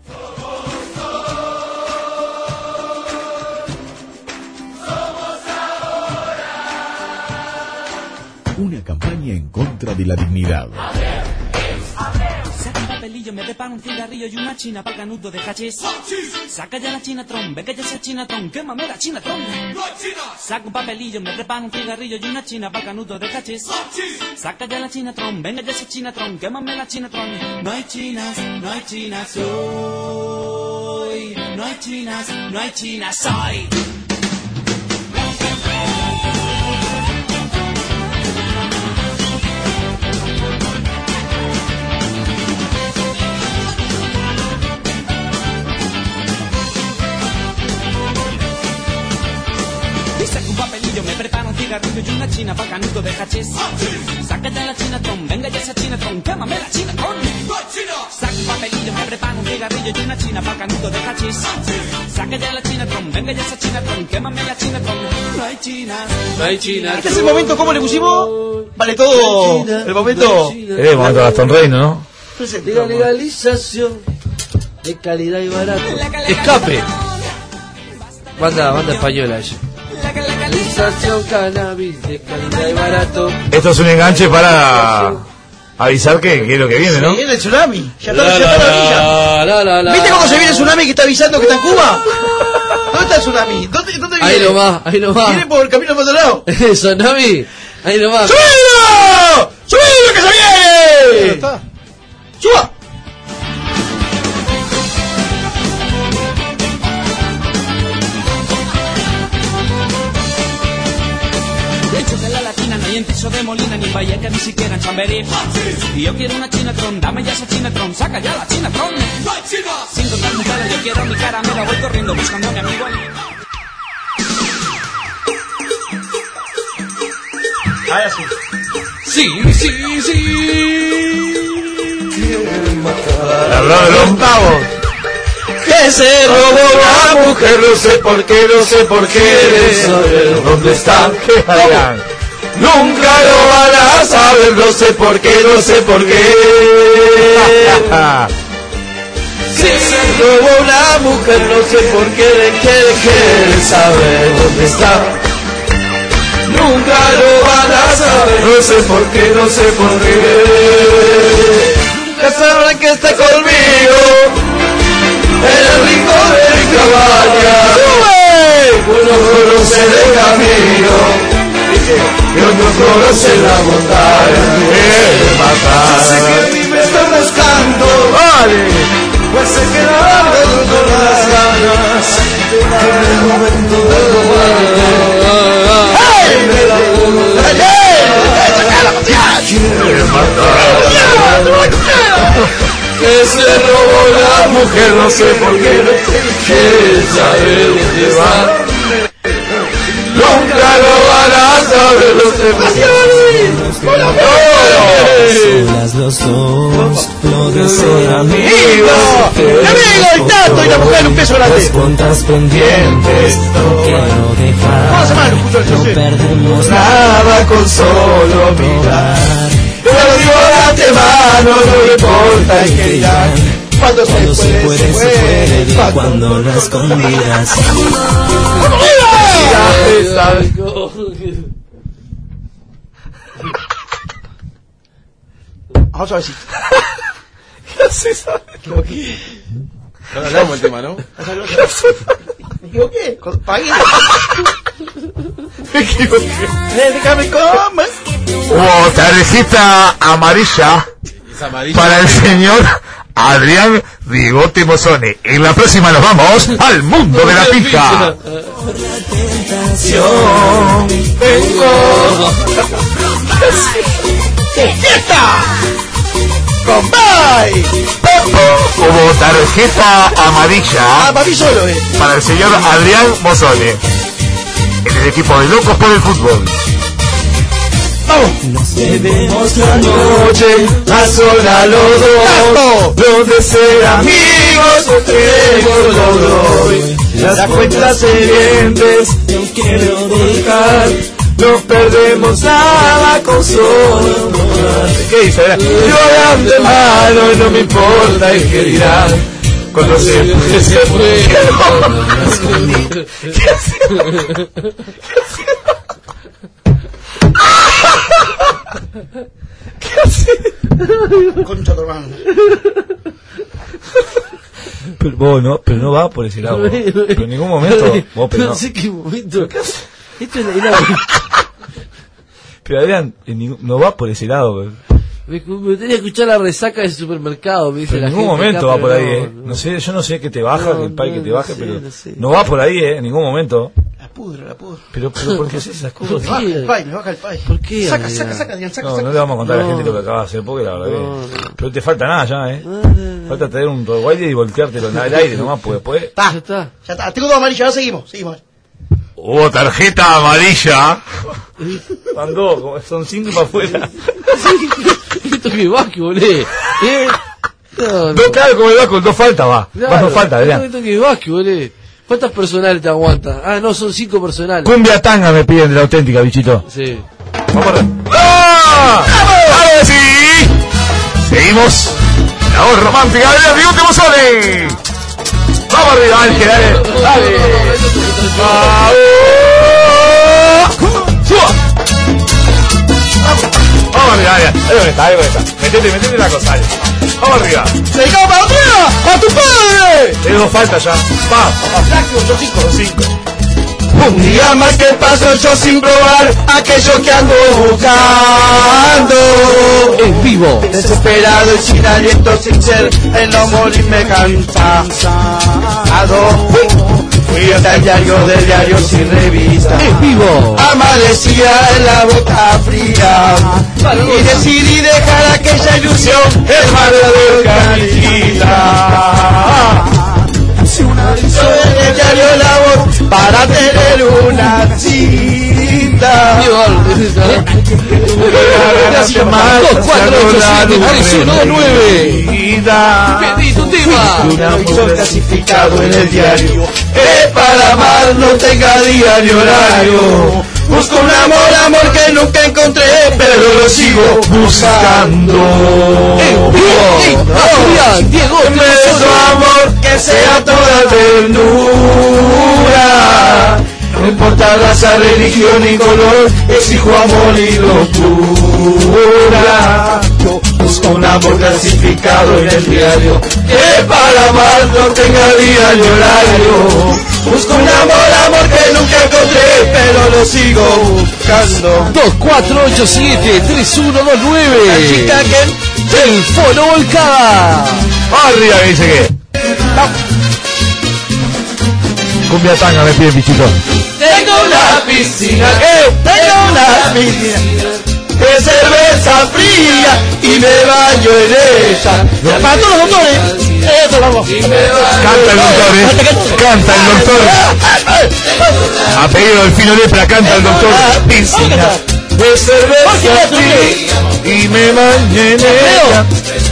Una campaña en contra de la dignidad. Saca un papelillo, me preparo un cigarrillo y una china para el canuto de hachís. Saca ya la chinatron, ve que ya sea chinatron, quémame la chinatron. Saca un papelillo, me preparo un cigarrillo y una china para el canuto de hachís. Saca ya la chinatron, venga ya sea chinatron, quémame la chinatron. No hay chinas, no hay chinas hoy. No hay chinas, no hay chinas hoy. Me preparo un cigarrillo cigarrillo y una china pa' canuto de hachís. Sácate la chinatron, venga ya esa chinatron, quémame la chinatron. Saca un papelillo, me preparo un cigarrillo y una china pa' canuto de hachís. Sácate la chinatron, venga ya esa chinatron, quémame la chinatron. No hay china, no hay china. Este es el momento, ¿cómo le pusimos? Vale todo. El momento. Es el momento de Gastón Reino, ¿no? De la legalización de calidad y barato. Escape. Banda, banda española ella. Legalización cannabis de calidad y barato. Esto es un enganche para avisar que, que es lo que viene, ¿no? Se viene el tsunami. Ya está, ya está la orilla. La, la, la, ¿Viste cuando se viene el tsunami que está avisando que está en Cuba? ¿Dónde está el tsunami? ¿Dónde, dónde viene? Ahí lo va, ahí lo va. Viene por el camino para otro lado. Tsunami. Ahí lo va. ¡Subilo! ¡Subilo que se viene! Ya está. ¡Suba! Lechos de la latina, no hay en piso de Molina, ni en Valleca, ni siquiera en Chamberí. Y yo quiero una chinatron, dame ya esa chinatron, saca ya la chinatron. Sin contar mi cara, yo quiero mi caramelo, voy corriendo buscando a mi amigo. Ahora sí. Sí, sí, sí. Hablaba de los octavos. Que se robó la mujer, no sé por qué, no sé por qué. Saber dónde está. Nunca lo van a saber, no sé por qué, no sé por qué. Que se robó la mujer, no sé por qué, de qué, de qué. Saber dónde está. Nunca lo van a saber, no sé por qué, no sé por qué. Nunca sabrán que está conmigo en el rincón de mi cabaña. Uno conoce el camino y otro conoce la montaña. El matar. Sé que a mí me está buscando, vale, pues se quedaron con las ganas en el momento de robar. ¡Hey! Que se robó la mujer, no sé por qué, que sabe dónde va. Nunca lo van a saber, no sé por qué. Solas los dos, lo de ser amigos. ¡El amigo, el tato y la mujer, un beso grande! Las cuentas pendientes, no quiero dejar. No perdemos Nada con solo mirar. Pero digo de antemano, no me importa el que dirán. Cuando se puede, se puede, se puede. Cuando la escondidas. Vamos a ver si. ¿Qué haces? ¿Qué qué? No hablamos el tema, ¿no? ¿Me equivoqué? ¿Pagué? Me equivoqué. Déjame comer. Oh, tarjeta amarilla para el señor Adrián Bigote Mosone. En la próxima nos vamos al mundo de la pija. Vengo. ¡Fiesta! ¡Combay! Como tarjeta amarilla Ah, para mí solo, eh. para el señor Adrián Mosone. En el equipo de Locos por el Fútbol. ¡Vamos! Nos debemos La noche, a sola los dos, donde ser amigos, otros lo doy. Las cuentas pendientes, no quiero dejar. No perdemos nada con solo ¿Qué dice? yo de antemano, no me importa el que dirán. Cuando se puede, se puede. ¿Qué hace? ¿Qué hace? Concha tu hermano. Pero vos no, pero no va por ese lado. Vos. Pero en ningún momento. Vos, pero no no. sé qué momento. Esto es la, la... Pero Adrián, en ningún- no va por ese lado. Bro. Me, me tenía que escuchar la resaca del supermercado, me dice Pero la en ningún gente momento acá, va por pero ahí, no, eh. no. No sé, yo no sé qué te baja, No, que el pai no, que te no baje, sé, pero no sé. no va por ahí, eh, en ningún momento. La pudro, la pudro. Pero, pero ¿por qué haces esas ¿Por cosas? qué? Me baja el pay, me baja el pay. ¿Por qué, Saca, Adrián? saca, saca, Adrián, saca, No, saca. no le vamos a contar a la No. gente lo que acabas de hacer, porque la verdad No, que... no. Pero te falta nada ya, eh. No, no, no. Falta traer un Rottweiler y volteártelo al aire nomás, pues después... Está, Ya está. ya está. Tengo dos amarillos, ahora seguimos, seguimos. Hubo tarjeta amarilla. Mandó, como son cinco para afuera. Esto que Vasco, boludo. ¿Eh? No, no, claro, como el Vasco, dos falta va. Claro, Más no falta, Adrián. Esto que Vasco, boludo. ¿Cuántas personales te aguantan? Ah, no, son cinco personales. Cumbia tanga me piden de la auténtica, bichito. Sí. Vamos a ver. ¡Ah! ¡Ahora sí! Seguimos. La voz romántica de Bigote Bozone. Vamos arriba, Ángel, dale. Dale. ¡Suba! Vamos arriba, dale. Ahí donde está, ahí donde está. Metete, metete la cosa, dale. Vamos arriba. ¡Dedicado para arriba! ¡A tu padre! Tenés dos faltas ya. Va, va. Son cinco. Son cinco. Un día más que paso yo sin probar aquello que ando buscando. En vivo. Desesperado y sin aliento, sin ser el no morirme cansado. Fui hasta el diario del diario sin revista. En vivo. Amanecía en la boca fría y decidí dejar aquella ilusión, hermano de organiza. Soy el diario La Voz para tener una cita. Gracias más. dos cuatro ocho siete tres uno dos nueve. Bendito tema. Un clasificado en el diario. Es para amar, no tenga día ni horario. Busco un amor, amor que nunca encontré, pero lo sigo buscando. Diego, un beso, amor, que sea toda ternura. No importa raza, religión ni color, exijo amor y locura. Busco un amor clasificado en el diario, que para amar no tenga día ni horario. Busco un amor, amor que nunca encontré, pero lo sigo buscando. dos cuatro ocho siete tres uno dos nueve. La chica que... El Fono Volcada. Arriba que dice que. Cumbia tanga me pide, bichito. Tengo una piscina, eh, tengo una piscina de cerveza fría y me baño en ella. Para todos los doctores. Eso lo hago. Canta el doctor, eh. Canta el doctor. A pedido del Fino Lepra, canta el doctor. Piscina de cerveza fría y me baño en ella.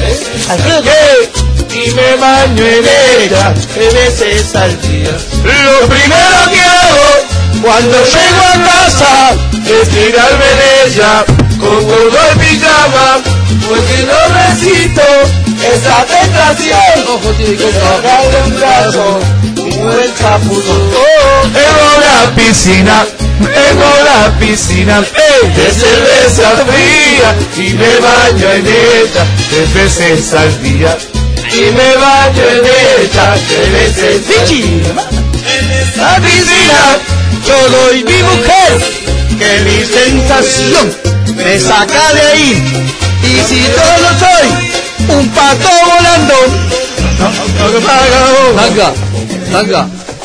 Y me baño en ella tres veces al día. Lo primero que hago cuando llego a casa es tirarme en ella con todo el pijama, porque no resisto esa tentación. Ojo, tiene que agarre un brazo y no el chapuzón. Tengo la piscina, tengo la piscina de cerveza fría y me baño en ella tres veces al día. Y me baño en ella tres veces al día. En esa piscina yo doy mi mujer, que mi sensación me saca de ahí. Y si yo no soy un pato volando, no me paga. Tanga, tanga.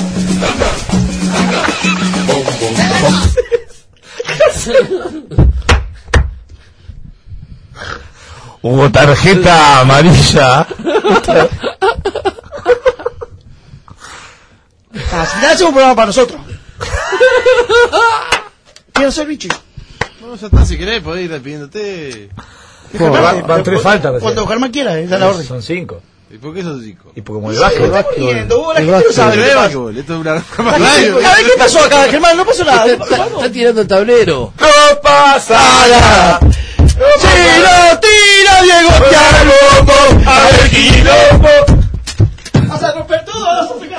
Hubo tarjeta amarilla. Ya hacemos un programa para nosotros. Quiero ser bichi. No, ya está, si querés podés ir despidiéndote. Van, van tres faltas. Cuando Germán quiera, esa es la orden. Son cinco. ¿Y por qué son cinco? Y por como el básquet. El básquet. La gente no sabe. El básquet, esto es una radio. A ver, ¿qué pasó acá, Germán? No pasó nada. Está tirando el tablero. No pasa nada. Si lo tira Diego Tiago al quilombo. Vas a romper todo, vas a pegar.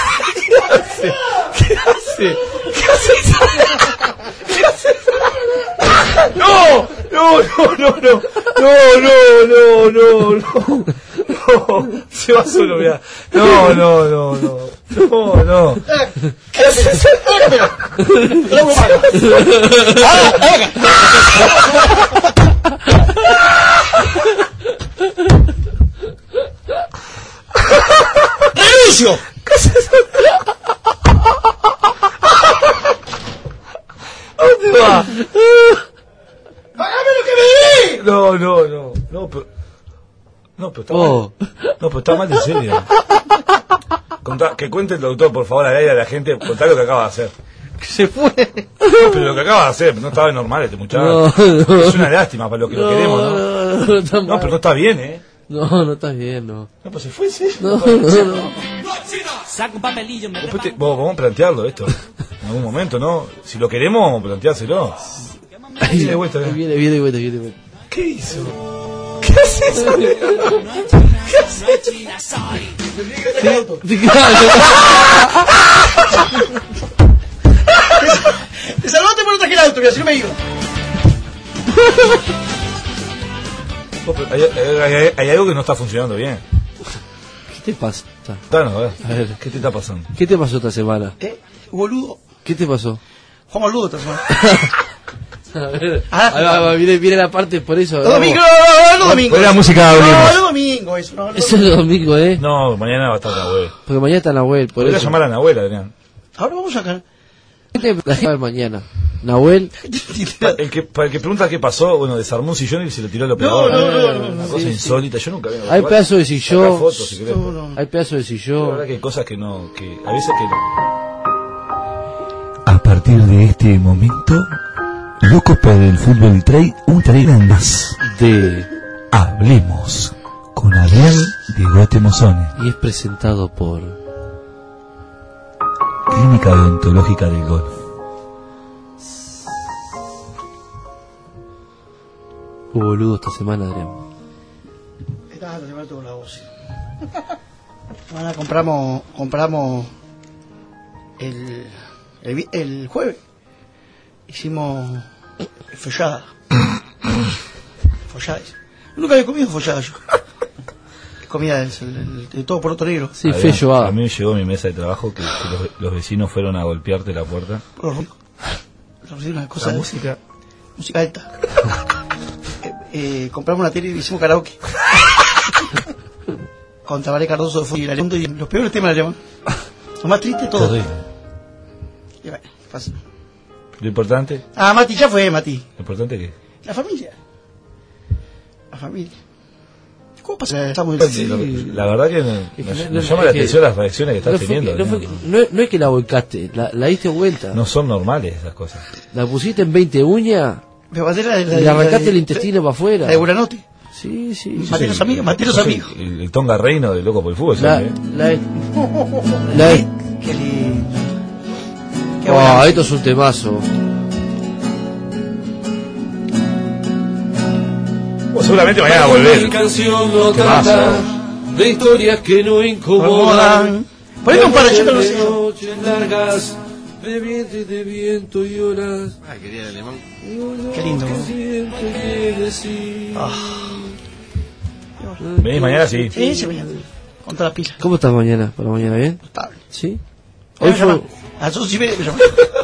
¿Qué hace? ¿Qué hace? ¿Qué hace? No, no, no, no, no, no, no, no, no, no, no, se va solo, mirá. No, no, no, no, no, no. ¿Qué haces? ¡Renuncio! ¿Qué haces? ¿A dónde va? ¡Págame lo que me di! No, no, no, no, pero... No, pero está Oh. mal. No, pero está mal en serio. Contá, que cuente el doctor, por favor, al aire a la gente, contá lo que acaba de hacer. Se fue. No, pero lo que acaba de hacer, no estaba normal este muchacho. No, no. Es una lástima para lo que No, lo queremos, ¿no? no, no, no, está No, mal. pero no está bien, ¿eh? No, no está bien, no. No, pues se fue, sí. No, no, no. Saco un papelillo, me Después te- vos, vamos a plantearlo esto. En algún momento, ¿no? Si lo queremos, vamos a planteárselo. Ahí Viene de vuelta, ¿eh? viene, viene de vuelta, viene de vuelta. ¿Qué hizo? ¿Qué haces? ¿Qué haces? Te salvaste por no traje el auto, que así no me iba. Oh, pero Hay, hay- hay- hay algo que no está funcionando bien. ¿Qué te pasa? Tano, a ver. A ver. ¿Qué te está pasando? ¿Qué te pasó esta semana? ¿Eh? Boludo. ¿Qué te pasó? Jugamos al ludo esta semana. A ver, Ah, ahí va, va, viene, viene la parte por eso. Los vamos. domingos, no, los domingos. Pon la música, No, abrimos. los domingos, eso. No, los Eso es el domingo, ¿eh? No, mañana va a estar Nahuel. Porque mañana está Nahuel, por Podría eso. llamar a Nahuel, Adrián. Ahora vamos a sacar. ¿Qué te va a ver mañana? Nahuel. Pa- El que, para el que pregunta qué pasó, bueno, desarmó un sillón y se lo tiró al operador. no, no, no, Una no, cosa sí, insólita, yo nunca había. Hay pedazos de Sacá sillón. fotos, si querés. No, no. Hay pedazos de La sillón. verdad que hay cosas que no, que a veces que no. A partir de este momento, Locos por el Fútbol trae un trailer más De. Hablemos con Adrián Diego Temozone, Y es presentado por. Clínica Odontológica del Golf. Hubo boludo esta semana, Adrián. Esta la semana tuvo la voz. Semana compramos, compramos el, el, vi- el jueves. Hicimos follada. Follada. Nunca había comido follada yo. Comida del- del- de todo por otro negro. Sí, Adrián, Fello va. A mí me llegó mi mesa de trabajo que, que los, los vecinos fueron a golpearte la puerta. Los ricos. Los ricos, una cosa La de- música. música alta. eh, eh, compramos una tele y hicimos karaoke. Con Tabaré Cardoso de fondo y la y los peores temas la llaman. Lo más triste todo. Terrible. Y bueno, pasa. Lo importante, Ah, Mati, ya fue, Mati. lo importante que. La familia. La familia. ¿Cómo pasa? Estamos Sí, lo- la verdad que me, que me- no- me no- llama es la que- atención las reacciones que estás No, fue teniendo. que- no, fue Adrián. que- no- no es que la volcaste, la, la diste vuelta. No son normales esas cosas. La pusiste en veinte uñas Me va a hacer la, y le arrancaste el intestino para afuera. La de Buranote. Sí, sí. Maté los amigos, maté los Sos el- amigos. El, el Tonga Reino de Loco por el Fútbol. La, ¿sabes? la, la, Qué lindo. Qué oh, buena. esto es un temazo. Vos seguramente mañana a volver. canción no Temazo. de historias que no Incomodan. Poneme un parachito, no sé. noches largas de viento y de viento y horas. Ay, quería el alemán. Qué lindo. Venís mañana, sí. Sí, sí, mañana. Con todas las pilas. ¿Cómo estás mañana? ¿Para mañana bien? Estable. ¿Sí? Hoy Hoy me fue... llaman. A las once y media me llaman.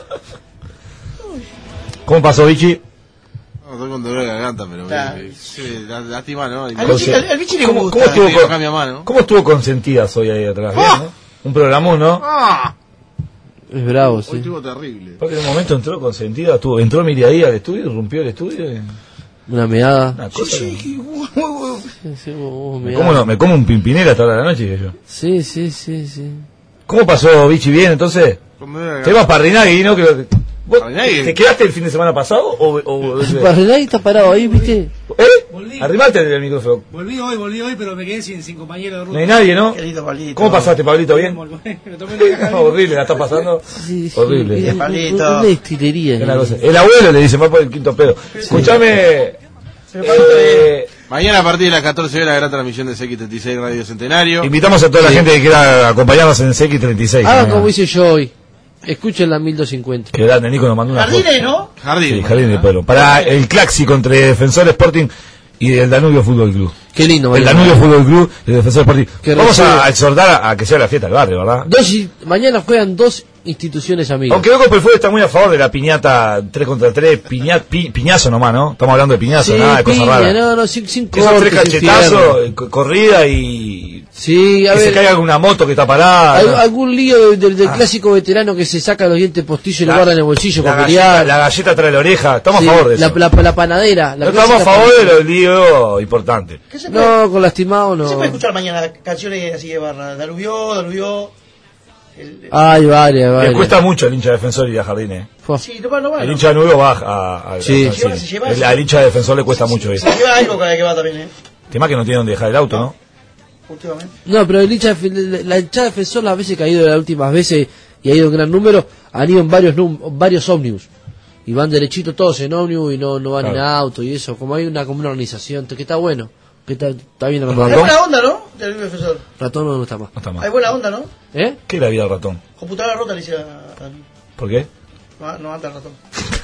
¿Cómo pasó, Vichy? No, estoy con dolor de garganta, pero Está. me- me- sí, lá- lástima, ¿no? Y- Al bichi, al, al bichi le ¿Cómo, gusta. cómo estuvo, Sí, con- toca mi mano. ¿Cómo estuvo consentidas hoy ahí atrás? Bien, ¿no? Un programón, ¿no? Es bravo, Hoy sí. estuvo terrible. Porque en un momento entró consentida, estuvo, entró Miriam ahí al estudio, rompió el estudio. y- Una meada. Una Sí, cosa. sí, que- muy, muy- Sí, sí, vos me, meada. como, no, me como un pimpinela hasta la noche. dije yo. Sí, sí, sí, sí. ¿Cómo pasó, Vichy? ¿Bien, entonces? Con dolor de Te garganta. vas para Rinagui, ¿no? Creo que- ¿Vos Rinagui. ¿Te quedaste el fin de semana pasado o...? o, o- Barrelay está parado ahí, ¿viste? ¿Eh? Arrimate el micrófono. Volví hoy, volví hoy, pero me quedé sin, sin compañero de ruta. No hay nadie, ¿no? Qué lindo, Pablito. ¿Cómo pasaste, Pablito? ¿Bien? Me tomé una caja de- Horrible, la estás pasando. Sí, sí. Horrible. Una- Pablito. Una destilería. Es una cosa. El abuelo le dice, va por el quinto pedo. Escúchame. eh, Mañana a partir de las catorce horas, gran transmisión de C X treinta y seis Radio Centenario. invitamos a toda la gente que quiera acompañarnos en C X treinta y seis. Hagan mañana. como hice yo hoy. Escuchen la mil doscientos cincuenta. Que grande, Nico nos mandó una foto. Jardines, ¿no? Jardín. Sí, Jardín del Pueblo. Para el clásico entre Defensor Sporting y el Danubio Fútbol Club. Qué lindo, El mañana. Danubio Fútbol Club y el Defensor Sporting. Que Vamos recibe- a exhortar a, a que sea la fiesta del barrio, ¿verdad? Dos, y- mañana juegan dos instituciones amigas. Aunque Loco por el Fútbol está muy a favor de la piñata tres contra tres, piña, pi- piñazo nomás, ¿no? Estamos hablando de piñazo, Sí, nada de cosas piña, raras. no, no, sin, sin Esos tres cortes, sin cachetazos, fierro. eh, co- corrida y Sí, a que se ver, caiga alguna moto que está parada. al- ¿no? algún lío del, del- del clásico veterano que se saca los dientes postizos y lo La- guarda en el bolsillo la para galleta, pelear. la galleta trae la oreja, estamos Sí, a favor de la, eso. la, la panadera. La no estamos a clásica favor de panadera. los líos importantes. ¿Qué se puede, No, con lastimado ¿qué se no. puede escuchar mañana? Canciones así de barra. Dalubió, Dalubió. El, Hay varias, Le varias. cuesta mucho al hincha defensor ir a Jardín, eh. sí, no va, no va. El no. hincha nuevo va a, a, Sí. a- Se lleva, se lleva, El- se- al hincha defensor le cuesta mucho ir. Se lleva algo cada vez que va también, ¿eh? Tema que no tiene donde dejar el auto, ¿no? Últimamente. No, pero el hincha, de- la hinchada defensor las veces que ha ido las últimas veces y ha ido en gran número, han ido en varios num- varios ómnibus. Y van derechito todos en ómnibus y no, no van Claro. en auto y eso. Como hay una como una organización que está bueno. Que está, está bien Hay armado. buena onda, ¿no? Del profesor. Ratón no me gusta más. No está mal. Hay buena onda, ¿no? ¿Eh? ¿Qué es la vida del ratón? Computadora rota le dice a... a- ¿Por qué? No, no anda el ratón.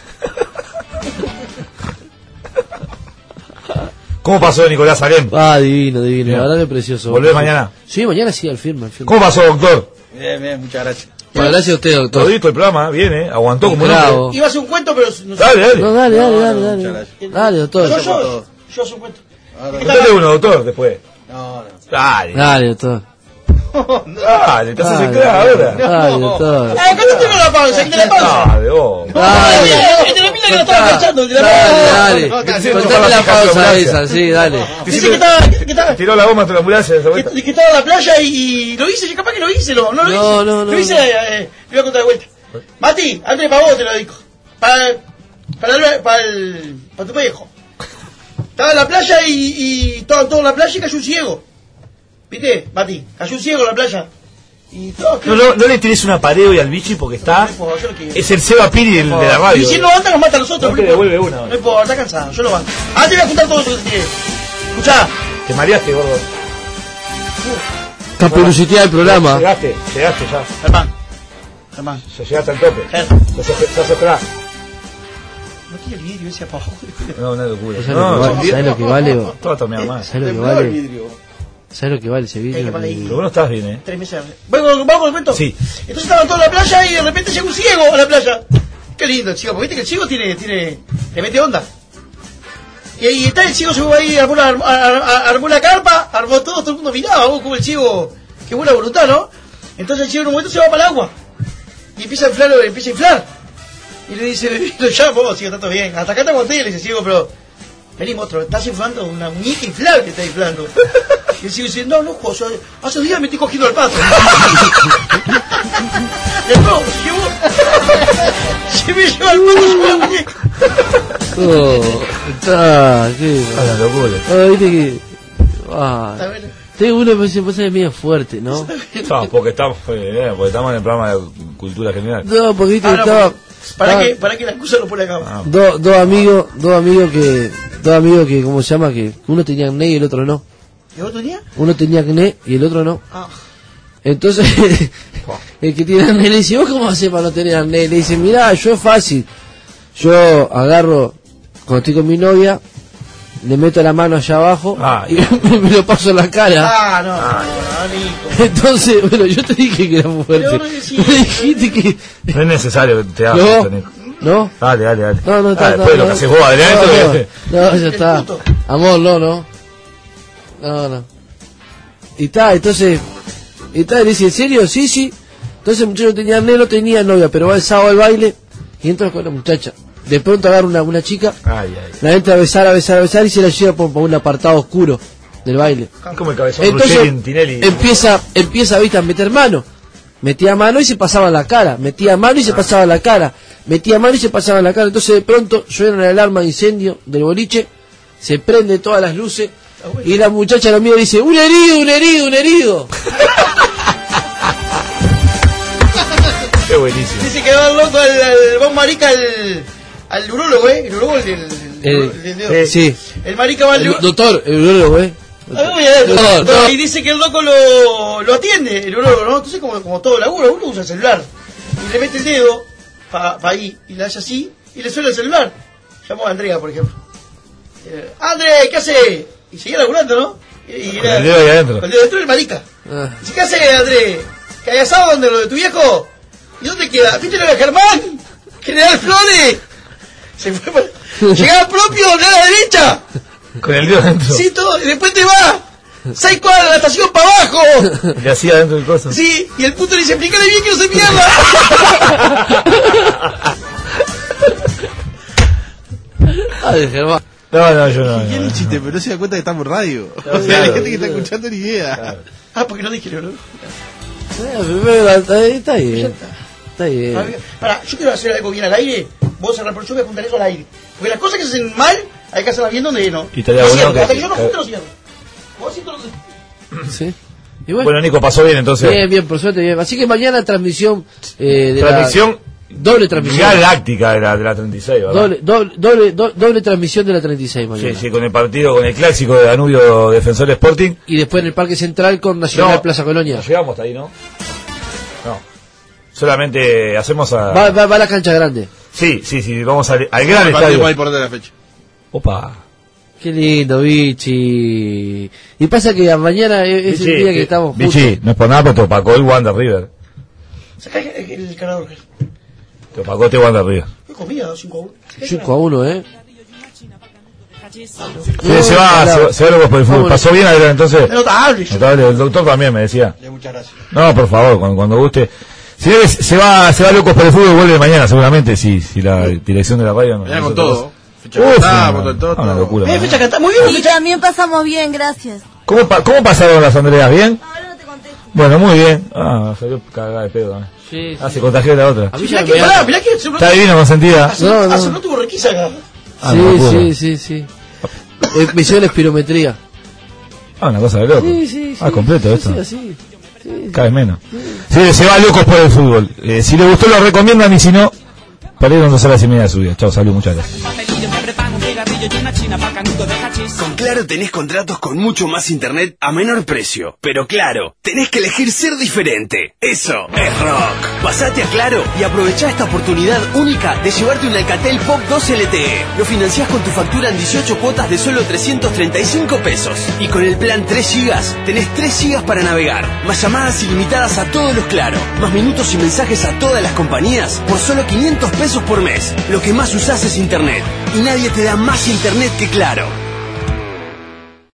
¿Cómo pasó Nicolás Alem? Ah, divino, divino. Bien. La verdad que precioso. ¿Volvés mañana? Sí, mañana sí, al firme. Al firme. ¿Cómo pasó, doctor? Bien, bien, muchas gracias. Bueno, gracias a usted, doctor. Todito el programa, viene, aguantó como un Bravo. hombre. Iba a hacer un cuento, pero... No sé. Dale, dale. No, dale, dale, No, dale. no, dale, muchas dale. gracias. Dale, doctor. Yo, yo, yo hago un cuento. Dale uno, doctor, después. No, no. Dale. Dale, doctor. Dale, te haces Dale, el crack ahora. Dale, doctor. Ah, acá tengo la pausa, el de la pausa. Dale, vos. Dale. El de la pila que lo estaba cachando, el de la Dale, pausa. dale. No, está Sí, haciendo- Contame la pausa ambulancia. esa, sí, dale. Dice que estaba, que estaba, Tiró la goma hasta la ambulancia de esa que, vuelta. que estaba en la playa y, y lo hice, yo capaz que lo hice, no, no lo No, hice. no, no, Lo hice, no. eh, eh, le voy a contar de vuelta. Mati, Andrés, para vos te lo digo. Para, para, el, para, el, para tu viejo. Estaba en la playa y, y estaban todos en la playa y cayó un ciego. ¿Viste, Mati? Cayó un ciego en la playa. Y todo, No, no, no le tires una pared hoy al bichi porque está. yo lo quiero. Es el Seba Piri del- de la radio. Y si él no anda, nos mata a nosotros. No te importa. devuelve una. No importa, está cansado, yo lo banco. Ah, te voy a juntar todo eso que te tiré. Escuchá. Te mareaste, gordo. Caperucitear el programa. Llegaste, llegaste ya. Germán. Germán. Ya llegaste al tope. Ger. Ya se ya se esperá. No tiene el vidrio ese abajo. No, una locura. ¿Sabes lo que vale? ¿Sabes lo que vale? vos? Todo tomea más. ¿Sabes lo que Tembló el vale? vidrio. ¿Sabes lo que vale ese Hay que vídeo? ponerle ahí. Pero vos no estás bien, eh. Tres meses. Bueno, vamos con el cuento. Sí. Entonces estaban todos en la playa y de repente llega un ciego a la playa. Qué lindo el ciego, porque viste que el ciego tiene, tiene, le mete onda. Y ahí está el ciego, se fue ahí, armó, una- ar- ar- armó la carpa, armó todo, todo el mundo miraba, vos como el ciego, qué buena voluntad, ¿no? Entonces el ciego en un momento se va para el agua. Y empieza a inflar, empieza a inflar. Y le dice, lo llamo, vos, ciego, está todo bien. Hasta acá te aguanté, le dice ciego, pero vení, monstruo, estás inflando una muñeca inflable, estás inflando. Y el ciego dice, no, no, José, hace días me estoy cogiendo el pato. De nuevo, llevó, se me lleva el pato, llevó la muñeca. Oh, está, qué. A la locura. Ah, viste que. Ah, A ver, tengo uno que se pasa de medio fuerte, ¿no? No, porque estamos, eh, porque estamos en el programa de cultura general. No, porque viste Ah, que no, estaba. para estaba- que, para que la excusa lo pone acá. Ah, Dos dos amigos, dos amigos que. Dos amigos que, ¿cómo se llama? Que uno tenía acné y el otro no. ¿Y vos tenías? Uno tenía acné y el otro no. Ah. Entonces, el que tiene acné le dice, ¿vos cómo haces para no tener acné? Le dice, mirá, yo es fácil. Yo agarro, cuando estoy con mi novia, le meto la mano allá abajo Ah, y me lo paso en la cara. Ah, no, no, no, Nico. Entonces, bueno, yo te dije que era fuerte. Pero no decís- Me dijiste que... no es necesario que te hagas No, esto, Nico. ¿no? Dale, dale, dale. No, no, Ah, está, después de no, lo que no. haces vos, Adrián, No, esto no, que- no, ya está. Amor, no, no. No, no. Y está, entonces, y está, le dice, ¿en serio? Sí, sí. Entonces el muchacho tenía acné, no tenía novia, pero va el sábado al baile y entra con la muchacha. De pronto agarra una, una chica, Ay, ay. la entra a besar, a besar, a besar y se la lleva por, por un apartado oscuro del baile. Como el cabezón Entonces Ruggeri en Tinelli. empieza, empieza ¿viste? a meter mano. Metía mano y se pasaba en la cara. Metía mano y se pasaba en la cara. Metía mano y se pasaba en la cara. Entonces de pronto suena la alarma de incendio del boliche. Se prende todas las luces. Y la muchacha lo mira y dice, un herido, un herido, un herido. Qué buenísimo. Dice que va loco al, al vos marica al, al urólogo, ¿eh? El urólogo, el del... Eh, el del dedo. eh, sí. El marica va al El urólogo. doctor, el urólogo, ¿eh? Ah, muy bien. Doctor, doctor. Y dice que el loco lo, lo atiende, el urólogo, ¿no? Entonces, como, como todo laburo, uno usa el celular. Y le mete el dedo para pa ahí, y le hace así, y le suena el celular. Llamó a Andrea, por ejemplo. Eh, André, ¿qué hace? Y seguía laburando, ¿no? Y, y Con el dedo ahí adentro. Con el dedo adentro del marica. Ah. Dice, ¿qué hace, André? ¿Que hay asado donde lo de tu viejo? ¿Y dónde queda? ¿Viste lo de Germán? General Flores. Se fue para... Llegaba propio, de la derecha. Con el dedo adentro. Sí, todo, y después te va. Seis cuadras, la estación para abajo. Le hacía adentro del coso. Sí, y el puto le dice, explícale bien que no se mierda. Ay, Germán. No, no, yo no. ¿Quién no, es el chiste? Pero no se da cuenta que estamos en radio. O sea, claro, la gente que está claro. escuchando ni idea. Ah, porque no dije, ¿no? Está bien. Está bien. Está bien. Pará, yo quiero hacer algo bien al aire. Vos cerrar, pero yo voy a apuntar eso al aire. Porque las cosas que se hacen mal, hay que hacerlas bien donde no. Y estaría no bueno cierro, que- hasta que yo no que- apunte, lo cierro. Vos sí, todo lo- Sí. Y Bueno, Nico, pasó bien entonces. Bien, bien, por suerte, bien. Así que mañana transmisión eh, de Transmisión la, doble transmisión. galáctica de la, de la treinta y seis, ¿verdad? Doble, doble, doble, do- doble transmisión de la treinta y seis mañana. Sí, sí, con el partido, con el clásico de Danubio Defensor Sporting. Y después en el Parque Central con Nacional No, Plaza Colonia. No llegamos hasta ahí, ¿no? No. Solamente hacemos a... Va, va, va a la cancha grande. Sí, sí, sí, vamos al, al gran El partido estadio. más importante de la fecha. Opa. Qué lindo, Vichy. Y pasa que mañana es el día que estamos juntos. Vichy, no es por nada, pero te opacó el Wander River. Sacá el, el, el cargador. Te opacó este Wander River. ¿Qué comida? cinco a uno. cinco a uno, ¿eh? Sí, se va, se va, se va loco por el fútbol. Pasó bien ayer, entonces. Notable. Notable, el doctor también me decía. Muchas gracias. No, por favor, cuando, cuando guste. Señores, se va, se va locos por el fútbol y vuelve mañana seguramente, si, si la dirección de la radio no. Mañana no con se todo. pasa. Fecha Uf, cantada, una- con todo, todo. una locura. Eh, ¿no? fecha cantada, muy bien. Y también pasamos bien, gracias. ¿Cómo, pa- ¿Cómo pasaron las Andreas? ¿Bien? Bueno, muy bien. Ah, salió cagada de pedo. ¿eh? Sí, Ah, se contagió la otra. A mí Mirá ya me que, da- pará, mirá que hace un Está divino, consentida. Hace, No, no. hace un rato tuvo requisa acá. Ah, sí, locura. sí, sí, sí. Eh, me hicieron espirometría. Ah, una cosa de loco. Sí, sí, sí. Ah, completo Sí, esto. sí, así. Sí. Cada vez menos. Sí, se va locos por el fútbol. Eh, si les gustó lo recomiendan y si no, perdieron dos horas y media de su vida. Chao, salud, muchas gracias. Con Claro tenés contratos con mucho más internet a menor precio. Pero claro, tenés que elegir ser diferente. Eso es rock. Pasate a Claro y aprovechá esta oportunidad única de llevarte un Alcatel Pop dos L T E. Lo financiás con tu factura en dieciocho cuotas de solo trescientos treinta y cinco pesos. Y con el plan tres gigas tenés tres gigas para navegar. Más llamadas ilimitadas a todos los Claro. Más minutos y mensajes a todas las compañías por solo quinientos pesos por mes. Lo que más usás es internet. Y nadie te da más internet que Claro.